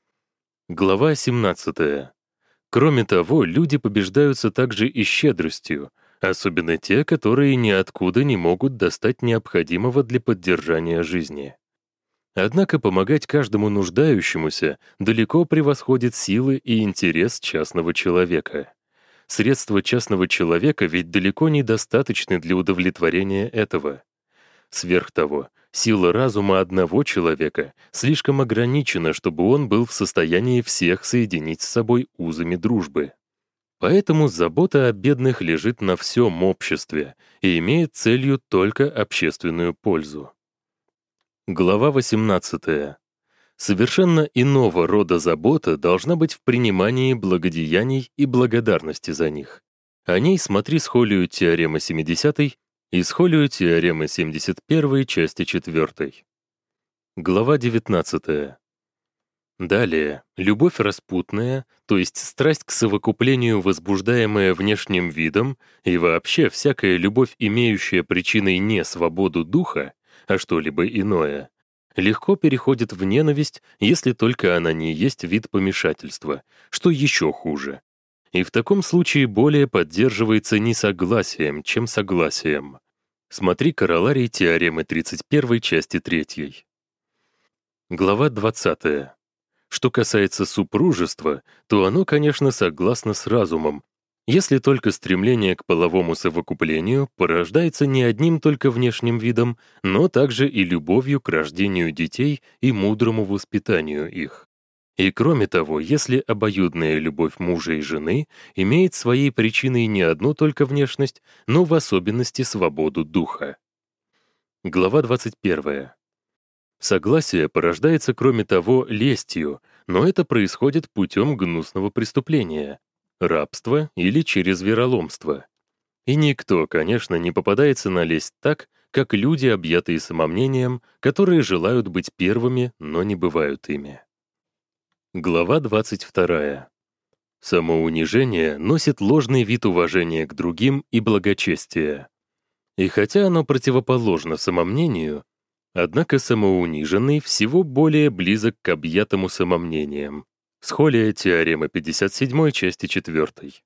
Глава семнадцатая. Кроме того, люди побеждаются также и щедростью, особенно те, которые ниоткуда не могут достать необходимого для поддержания жизни. Однако помогать каждому нуждающемуся далеко превосходит силы и интерес частного человека. Средства частного человека ведь далеко недостаточны для удовлетворения этого. Сверх того, сила разума одного человека слишком ограничена, чтобы он был в состоянии всех соединить с собой узами дружбы. Поэтому забота о бедных лежит на всем обществе и имеет целью только общественную пользу. Глава восемнадцатая. Совершенно иного рода забота должна быть в принимании благодеяний и благодарности за них. О ней смотри схолию теоремы семьдесят Исхолию теоремы семьдесят первой части четвёртой. Глава девятнадцатая. Далее, любовь распутная, то есть страсть к совокуплению, возбуждаемая внешним видом, и вообще всякая любовь, имеющая причиной не свободу духа, а что-либо иное, легко переходит в ненависть, если только она не есть вид помешательства, что еще хуже. И в таком случае более поддерживается несогласием, чем согласием. Смотри короларий теоремы тридцать первой части третьей. Глава двадцатая. Что касается супружества, то оно, конечно, согласно с разумом, если только стремление к половому совокуплению порождается не одним только внешним видом, но также и любовью к рождению детей и мудрому воспитанию их. И кроме того, если обоюдная любовь мужа и жены имеет своей причиной не одну только внешность, но в особенности свободу духа. Глава двадцать первая. Согласие порождается, кроме того, лестью, но это происходит путем гнусного преступления, рабства или через вероломство. И никто, конечно, не попадается на лесть так, как люди, объятые самомнением, которые желают быть первыми, но не бывают ими. Глава двадцать вторая. Самоунижение носит ложный вид уважения к другим и благочестия. И хотя оно противоположно самомнению, однако самоуниженный всего более близок к объятому самомнением. Схолия теоремы пятьдесят седьмой части четвёртой.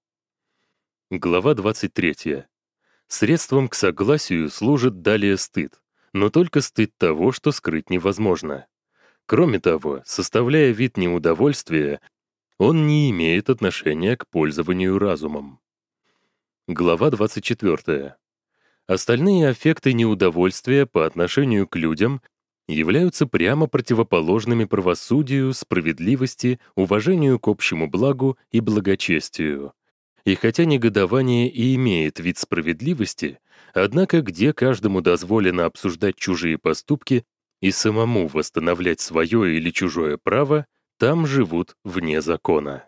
Глава двадцать третья. Средством к согласию служит далее стыд, но только стыд того, что скрыть невозможно. Кроме того, составляя вид неудовольствия, он не имеет отношения к пользованию разумом. Глава двадцать четвёртая. Остальные аффекты неудовольствия по отношению к людям являются прямо противоположными правосудию, справедливости, уважению к общему благу и благочестию. И хотя негодование и имеет вид справедливости, однако где каждому дозволено обсуждать чужие поступки и самому восстановлять свое или чужое право, там живут вне закона.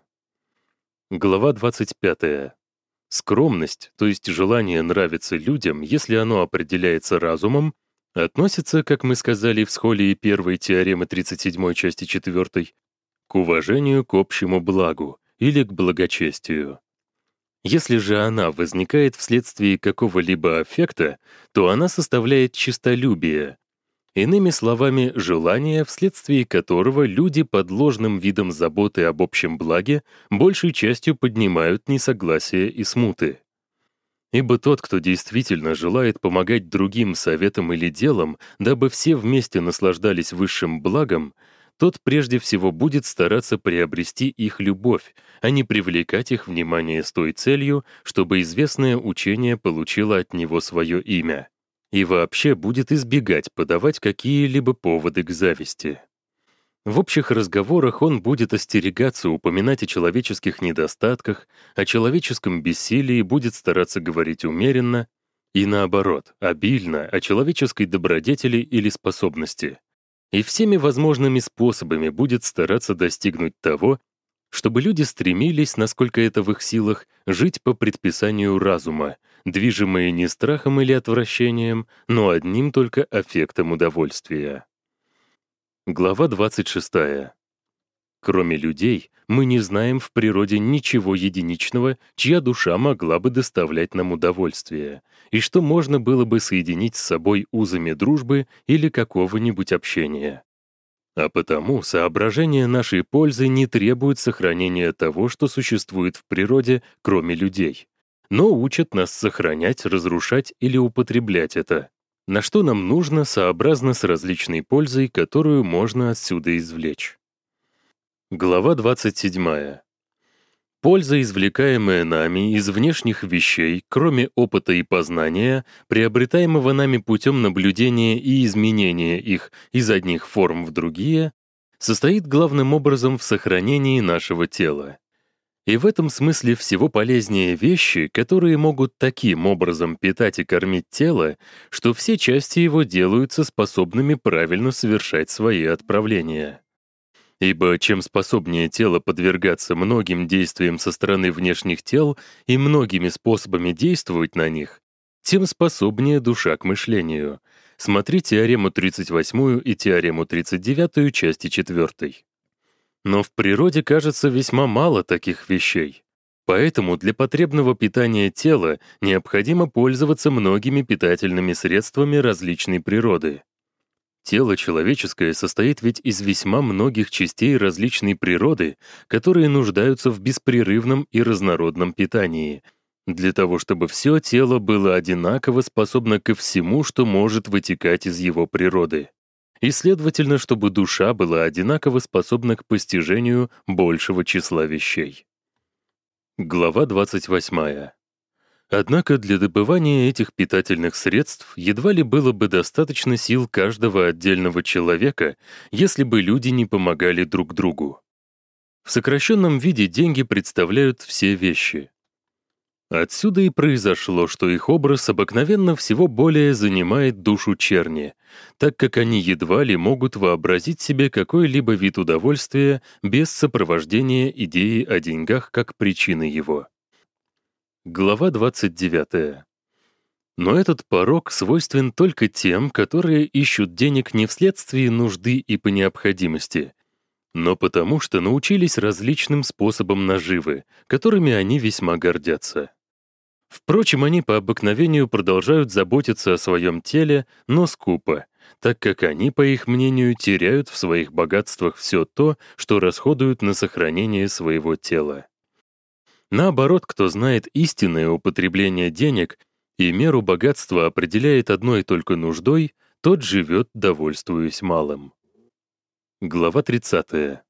Глава двадцать пятая. Скромность, то есть желание нравиться людям, если оно определяется разумом, относится, как мы сказали в схолии первой теоремы тридцать седьмой части четвёртой, к уважению к общему благу или к благочестию. Если же она возникает вследствие какого-либо аффекта, то она составляет честолюбие, иными словами, желание, вследствие которого люди под ложным видом заботы об общем благе большей частью поднимают несогласие и смуты. Ибо тот, кто действительно желает помогать другим советом или делом, дабы все вместе наслаждались высшим благом, тот прежде всего будет стараться приобрести их любовь, а не привлекать их внимание с той целью, чтобы известное учение получило от него свое имя. И вообще будет избегать подавать какие-либо поводы к зависти. В общих разговорах он будет остерегаться упоминать о человеческих недостатках, о человеческом бессилии будет стараться говорить умеренно и, наоборот, обильно о человеческой добродетели или способности. И всеми возможными способами будет стараться достигнуть того, чтобы люди стремились, насколько это в их силах, жить по предписанию разума, движимые не страхом или отвращением, но одним только аффектом удовольствия. Глава двадцать шестая. Кроме людей, мы не знаем в природе ничего единичного, чья душа могла бы доставлять нам удовольствие, и что можно было бы соединить с собой узами дружбы или какого-нибудь общения. А потому соображения нашей пользы не требуют сохранения того, что существует в природе, кроме людей, но учат нас сохранять, разрушать или употреблять это, на что нам нужно сообразно с различной пользой, которую можно отсюда извлечь. Глава двадцать седьмая. Польза, извлекаемая нами из внешних вещей, кроме опыта и познания, приобретаемого нами путем наблюдения и изменения их из одних форм в другие, состоит главным образом в сохранении нашего тела. И в этом смысле всего полезнее вещи, которые могут таким образом питать и кормить тело, что все части его делаются способными правильно совершать свои отправления. Ибо чем способнее тело подвергаться многим действиям со стороны внешних тел и многими способами действовать на них, тем способнее душа к мышлению. Смотри теорему тридцать восьмую и теорему тридцать девятую части четвёртой. Но в природе, кажется, весьма мало таких вещей. Поэтому для потребного питания тела необходимо пользоваться многими питательными средствами различной природы. Тело человеческое состоит ведь из весьма многих частей различной природы, которые нуждаются в беспрерывном и разнородном питании, для того чтобы все тело было одинаково способно ко всему, что может вытекать из его природы. И, следовательно, чтобы душа была одинаково способна к постижению большего числа вещей. Глава двадцать восьмая. Однако для добывания этих питательных средств едва ли было бы достаточно сил каждого отдельного человека, если бы люди не помогали друг другу. В сокращенном виде деньги представляют все вещи. Отсюда и произошло, что их образ обыкновенно всего более занимает душу черни, так как они едва ли могут вообразить себе какой-либо вид удовольствия без сопровождения идеи о деньгах как причины его. Глава двадцать девятая. Но этот порок свойствен только тем, которые ищут денег не вследствие нужды и по необходимости, но потому что научились различным способам наживы, которыми они весьма гордятся. Впрочем, они по обыкновению продолжают заботиться о своем теле, но скупо, так как они, по их мнению, теряют в своих богатствах все то, что расходуют на сохранение своего тела. Наоборот, кто знает истинное употребление денег и меру богатства определяет одной только нуждой, тот живет, довольствуясь малым. Глава тридцатая.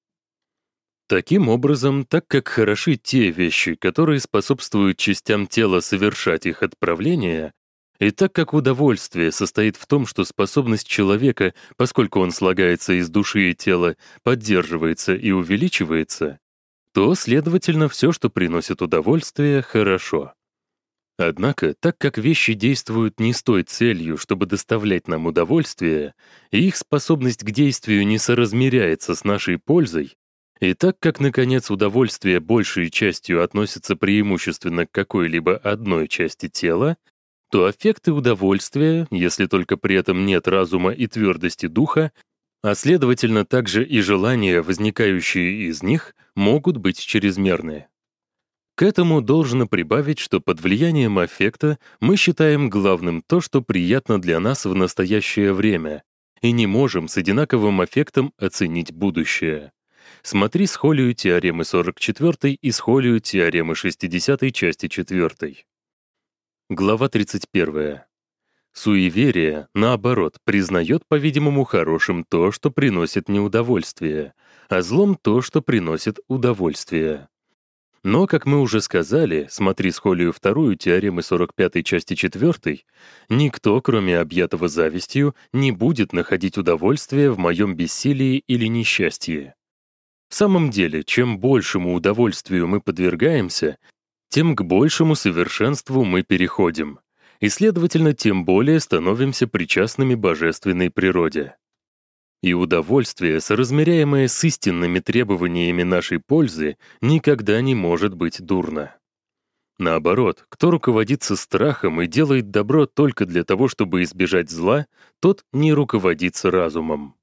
Таким образом, так как хороши те вещи, которые способствуют частям тела совершать их отправление, и так как удовольствие состоит в том, что способность человека, поскольку он слагается из души и тела, поддерживается и увеличивается, то, следовательно, все, что приносит удовольствие, хорошо. Однако, так как вещи действуют не с той целью, чтобы доставлять нам удовольствие, и их способность к действию не соразмеряется с нашей пользой, и так как, наконец, удовольствие большей частью относится преимущественно к какой-либо одной части тела, то аффекты удовольствия, если только при этом нет разума и твердости духа, а следовательно также и желания, возникающие из них, могут быть чрезмерны. К этому должно прибавить, что под влиянием аффекта мы считаем главным то, что приятно для нас в настоящее время, и не можем с одинаковым аффектом оценить будущее. Смотри схолию теоремы сорок четвёртой и схолию теоремы шестидесятой части четвёртой. Глава тридцать первая. Суеверие, наоборот, признает, по-видимому, хорошим то, что приносит неудовольствие, а злом то, что приносит удовольствие. Но, как мы уже сказали, смотри схолию вторую теоремы сорок пятой части четвёртой, никто, кроме объятого завистью, не будет находить удовольствие в моем бессилии или несчастье. В самом деле, чем большему удовольствию мы подвергаемся, тем к большему совершенству мы переходим, и, следовательно, тем более становимся причастными божественной природе. И удовольствие, соразмеряемое с истинными требованиями нашей пользы, никогда не может быть дурно. Наоборот, кто руководится страхом и делает добро только для того, чтобы избежать зла, тот не руководится разумом.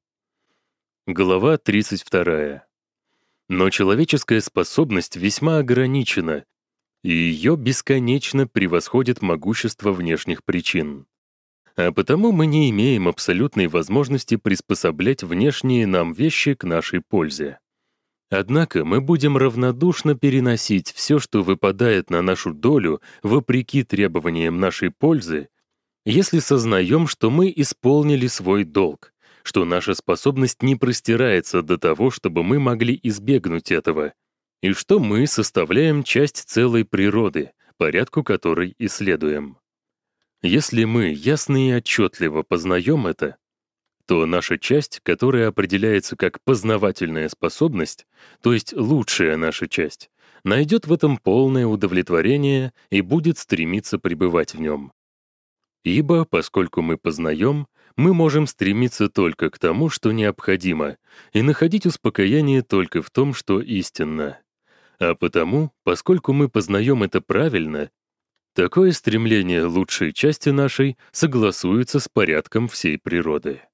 Глава тридцать вторая. Но человеческая способность весьма ограничена, и ее бесконечно превосходит могущество внешних причин. А потому мы не имеем абсолютной возможности приспособлять внешние нам вещи к нашей пользе. Однако мы будем равнодушно переносить все, что выпадает на нашу долю, вопреки требованиям нашей пользы, если сознаем, что мы исполнили свой долг, что наша способность не простирается до того, чтобы мы могли избегнуть этого, и что мы составляем часть целой природы, порядку которой исследуем. Если мы ясно и отчетливо познаем это, то наша часть, которая определяется как познавательная способность, то есть лучшая наша часть, найдет в этом полное удовлетворение и будет стремиться пребывать в нем. Ибо, поскольку мы познаем, мы можем стремиться только к тому, что необходимо, и находить успокоение только в том, что истинно. А потому, поскольку мы познаем это правильно, Такое стремление лучшей части нашей согласуется с порядком всей природы.